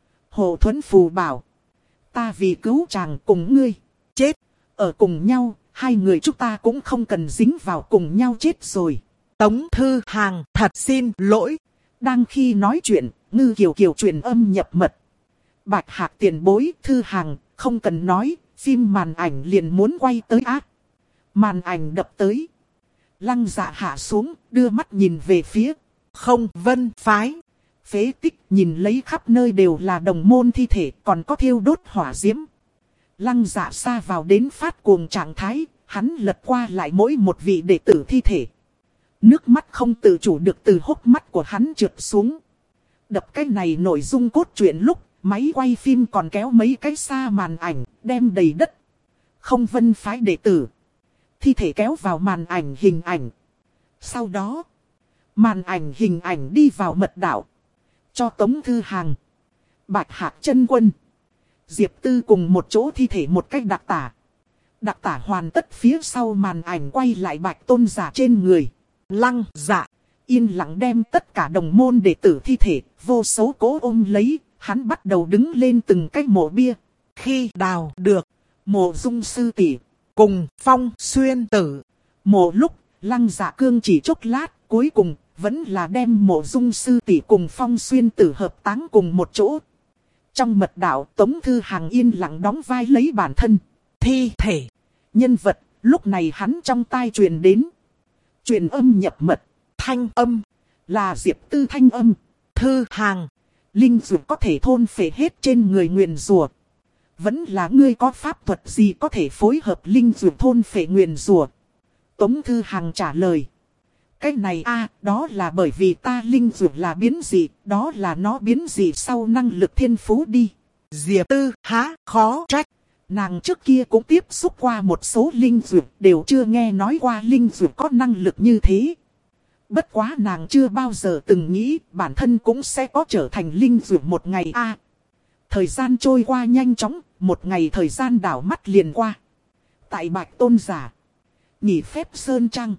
Hồ Thuấn Phù bảo. Ta vì cứu chàng cùng ngươi. Chết. Ở cùng nhau, hai người chúng ta cũng không cần dính vào cùng nhau chết rồi. Tống Thư Hằng thật xin lỗi. Đang khi nói chuyện, Ngư Kiều Kiều truyền âm nhập mật. Bạch Hạc tiền bối, Thư Hằng, không cần nói, phim màn ảnh liền muốn quay tới ác. Màn ảnh đập tới. Lăng Dạ hạ xuống, đưa mắt nhìn về phía Không Vân phái. Phế tích nhìn lấy khắp nơi đều là đồng môn thi thể, còn có thiêu đốt hỏa diễm. Lăng Dạ xa vào đến phát cuồng trạng thái, hắn lật qua lại mỗi một vị đệ tử thi thể. Nước mắt không tự chủ được từ hốc mắt của hắn trượt xuống. Đập cái này nội dung cốt truyện lúc, máy quay phim còn kéo mấy cái xa màn ảnh, đem đầy đất. Không Vân phái đệ tử. Thi thể kéo vào màn ảnh hình ảnh. Sau đó, màn ảnh hình ảnh đi vào mật đạo. Cho Tống Thư Hằng, Bạch Hạc Chân Quân, Diệp Tư cùng một chỗ thi thể một cách đặc tả. Đặc tả hoàn tất phía sau màn ảnh quay lại Bạch tôn giả trên người. Lăng Dạ yên lặng đem tất cả đồng môn đệ tử thi thể, vô số cố ôm lấy, hắn bắt đầu đứng lên từng cái mộ bia. Khi đào được mộ Dung sư tỷ cùng Phong Xuyên tử. Mộ lúc, Lăng Dạ cương chỉ chốc lát, cuối cùng vẫn là đem mộ Dung sư tỷ cùng Phong Xuyên tử hợp táng cùng một chỗ. Trong mật đạo, Tống Thư Hằng yên lặng đóng vai lấy bản thân. Thi thể. Nhân vật, lúc này hắn trong tai truyền đến. Truyền âm nhập mật. Thanh âm. Là Diệp Tư thanh âm. Thư Hằng. Linh dược có thể thôn phệ hết trên người nguyền rủa. Vẫn là ngươi có pháp thuật gì có thể phối hợp linh dược thôn phệ nguyền rủa? Tống Thư Hằng trả lời. Cái này a đó là bởi vì ta linh dược là biến dị, đó là nó biến dị sau năng lực thiên phú đi. Diệp Tư há khó trách. Nàng trước kia cũng tiếp xúc qua một số linh dược, đều chưa nghe nói qua linh dược có năng lực như thế. Bất quá nàng chưa bao giờ từng nghĩ bản thân cũng sẽ có trở thành linh dược một ngày a. Thời gian trôi qua nhanh chóng, một ngày thời gian đảo mắt liền qua. Tại Bạch tôn giả, nghỉ phép Sơn Trăng.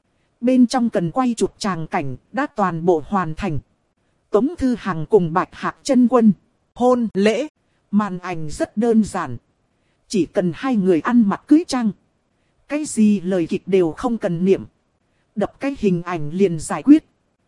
Bên trong cần quay chụp tràng cảnh, đã toàn bộ hoàn thành. Tống Thư Hằng cùng Bạch Hạc Chân Quân. Hôn lễ. Màn ảnh rất đơn giản. Chỉ cần hai người ăn mặc cưới trang. Cái gì lời kịch đều không cần niệm. Đập cái hình ảnh liền giải quyết.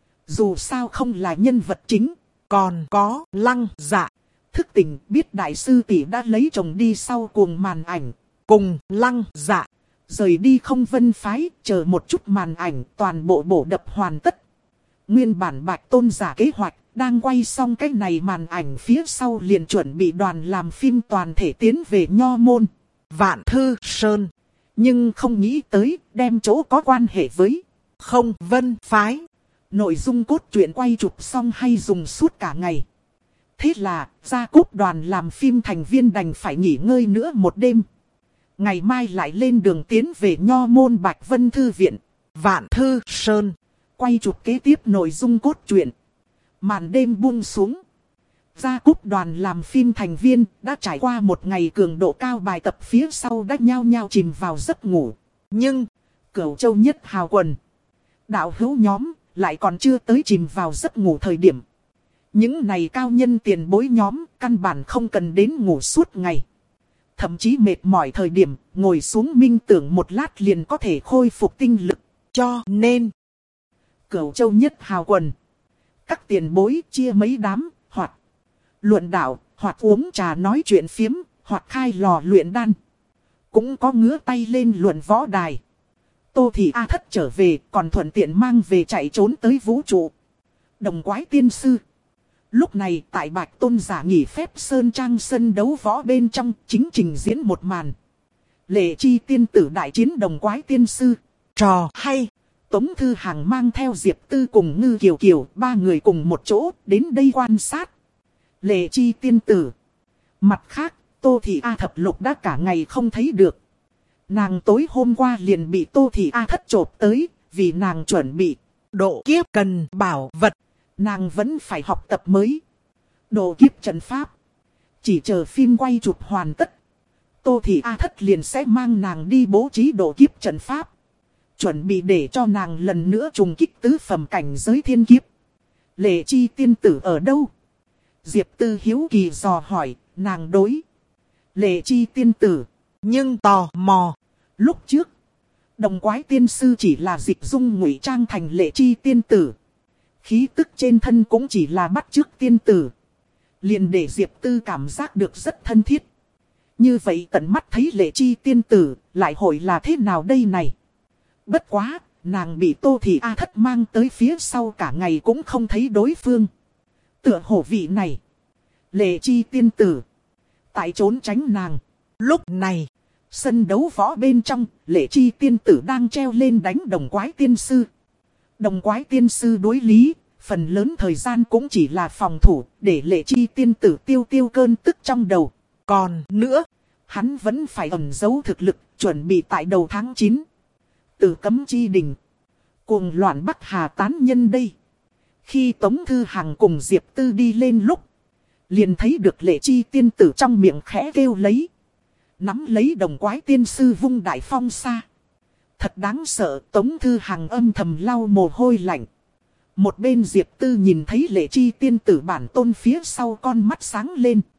Dù sao không là nhân vật chính. Còn có Lăng Dạ. Thức tỉnh biết đại sư tỷ đã lấy chồng đi sau cuồng màn ảnh. Cùng Lăng Dạ. Rời đi Không Vân phái, chờ một chút màn ảnh toàn bộ bổ đập hoàn tất. Nguyên bản Bạch tôn giả kế hoạch, đang quay xong cái này màn ảnh phía sau liền chuẩn bị đoàn làm phim toàn thể tiến về Nho Môn, Vạn Thư Sơn. Nhưng không nghĩ tới, đem chỗ có quan hệ với Không Vân phái. Nội dung cốt truyện quay chụp xong hay dùng suốt cả ngày. Thế là, gia cúp đoàn làm phim thành viên đành phải nghỉ ngơi nữa một đêm. Ngày mai lại lên đường tiến về Nho Môn Bạch Vân Thư Viện, Vạn Thư Sơn. quay chụp kế tiếp nội dung cốt truyện. Màn đêm buông xuống. Gia cúp đoàn làm phim thành viên đã trải qua một ngày cường độ cao bài tập phía sau đã nhao nhao chìm vào giấc ngủ. Nhưng, Cửu Châu Nhất Hào quần, đạo hữu nhóm lại còn chưa tới chìm vào giấc ngủ thời điểm. Những này cao nhân tiền bối nhóm căn bản không cần đến ngủ suốt ngày. Thậm chí mệt mỏi thời điểm ngồi xuống minh tưởng một lát liền có thể khôi phục tinh lực. Cho nên, Cửu Châu Nhất Hào quần, các tiền bối chia mấy đám, hoặc luận đạo, hoặc uống trà nói chuyện phiếm, hoặc khai lò luyện đan. Cũng có ngứa tay lên luận võ đài. Tô Thị A Thất trở về còn thuận tiện mang về chạy trốn tới vũ trụ. Đồng Quái Tiên Sư. Lúc này tại Bạch Tôn giả nghỉ phép Sơn Trang sân đấu võ bên trong chính trình diễn một màn. Lệ Chi tiên tử đại chiến Đồng Quái Tiên Sư. Trò hay. Tống Thư Hằng mang theo Diệp Tư cùng Ngư Kiều Kiều, ba người cùng một chỗ đến đây quan sát. Lệ Chi tiên tử. Mặt khác, Tô Thị A Thập Lục đã cả ngày không thấy được. Nàng tối hôm qua liền bị Tô Thị A Thất chộp tới, vì nàng chuẩn bị độ kiếp cần bảo vật. Nàng vẫn phải học tập mới. Độ kiếp trận pháp. Chỉ chờ phim quay chụp hoàn tất, Tô Thị A Thất liền sẽ mang nàng đi bố trí độ kiếp trận pháp. Chuẩn bị để cho nàng lần nữa trùng kích tứ phẩm cảnh giới thiên kiếp. Lệ Chi tiên tử ở đâu? Diệp Tư hiếu kỳ dò hỏi, nàng đối Lệ Chi tiên tử nhưng tò mò. Lúc trước, Đồng Quái Tiên Sư chỉ là dịch dung ngụy trang thành Lệ Chi tiên tử. Khí tức trên thân cũng chỉ là bắt chước tiên tử. Liền để Diệp Tư cảm giác được rất thân thiết. Như vậy tận mắt thấy Lệ Chi tiên tử, lại hội là thế nào đây này? Bất quá, nàng bị Tô Thị A Thất mang tới phía sau cả ngày cũng không thấy đối phương. Tựa hổ vị này, Lệ Chi tiên tử, tại trốn tránh nàng. Lúc này, sân đấu võ bên trong, Lệ Chi tiên tử đang treo lên đánh Đồng Quái Tiên Sư. Đồng Quái Tiên Sư đối lý, phần lớn thời gian cũng chỉ là phòng thủ, để Lệ Chi tiên tử tiêu tiêu cơn tức trong đầu. còn nữa, hắn vẫn phải ẩn giấu thực lực, chuẩn bị tại đầu tháng chín. Tử Cấm Chi Đình, cuồng loạn Bắc Hà tán nhân đây. Khi Tống Thư Hằng cùng Diệp Tư đi lên lúc, liền thấy được Lệ Chi tiên tử trong miệng khẽ kêu lấy. Nắm lấy Đồng Quái Tiên Sư vung đại phong xa. Thật đáng sợ, Tống Thư Hằng âm thầm lau mồ hôi lạnh. Một bên Diệp Tư nhìn thấy Lệ Chi tiên tử bản tôn phía sau con mắt sáng lên.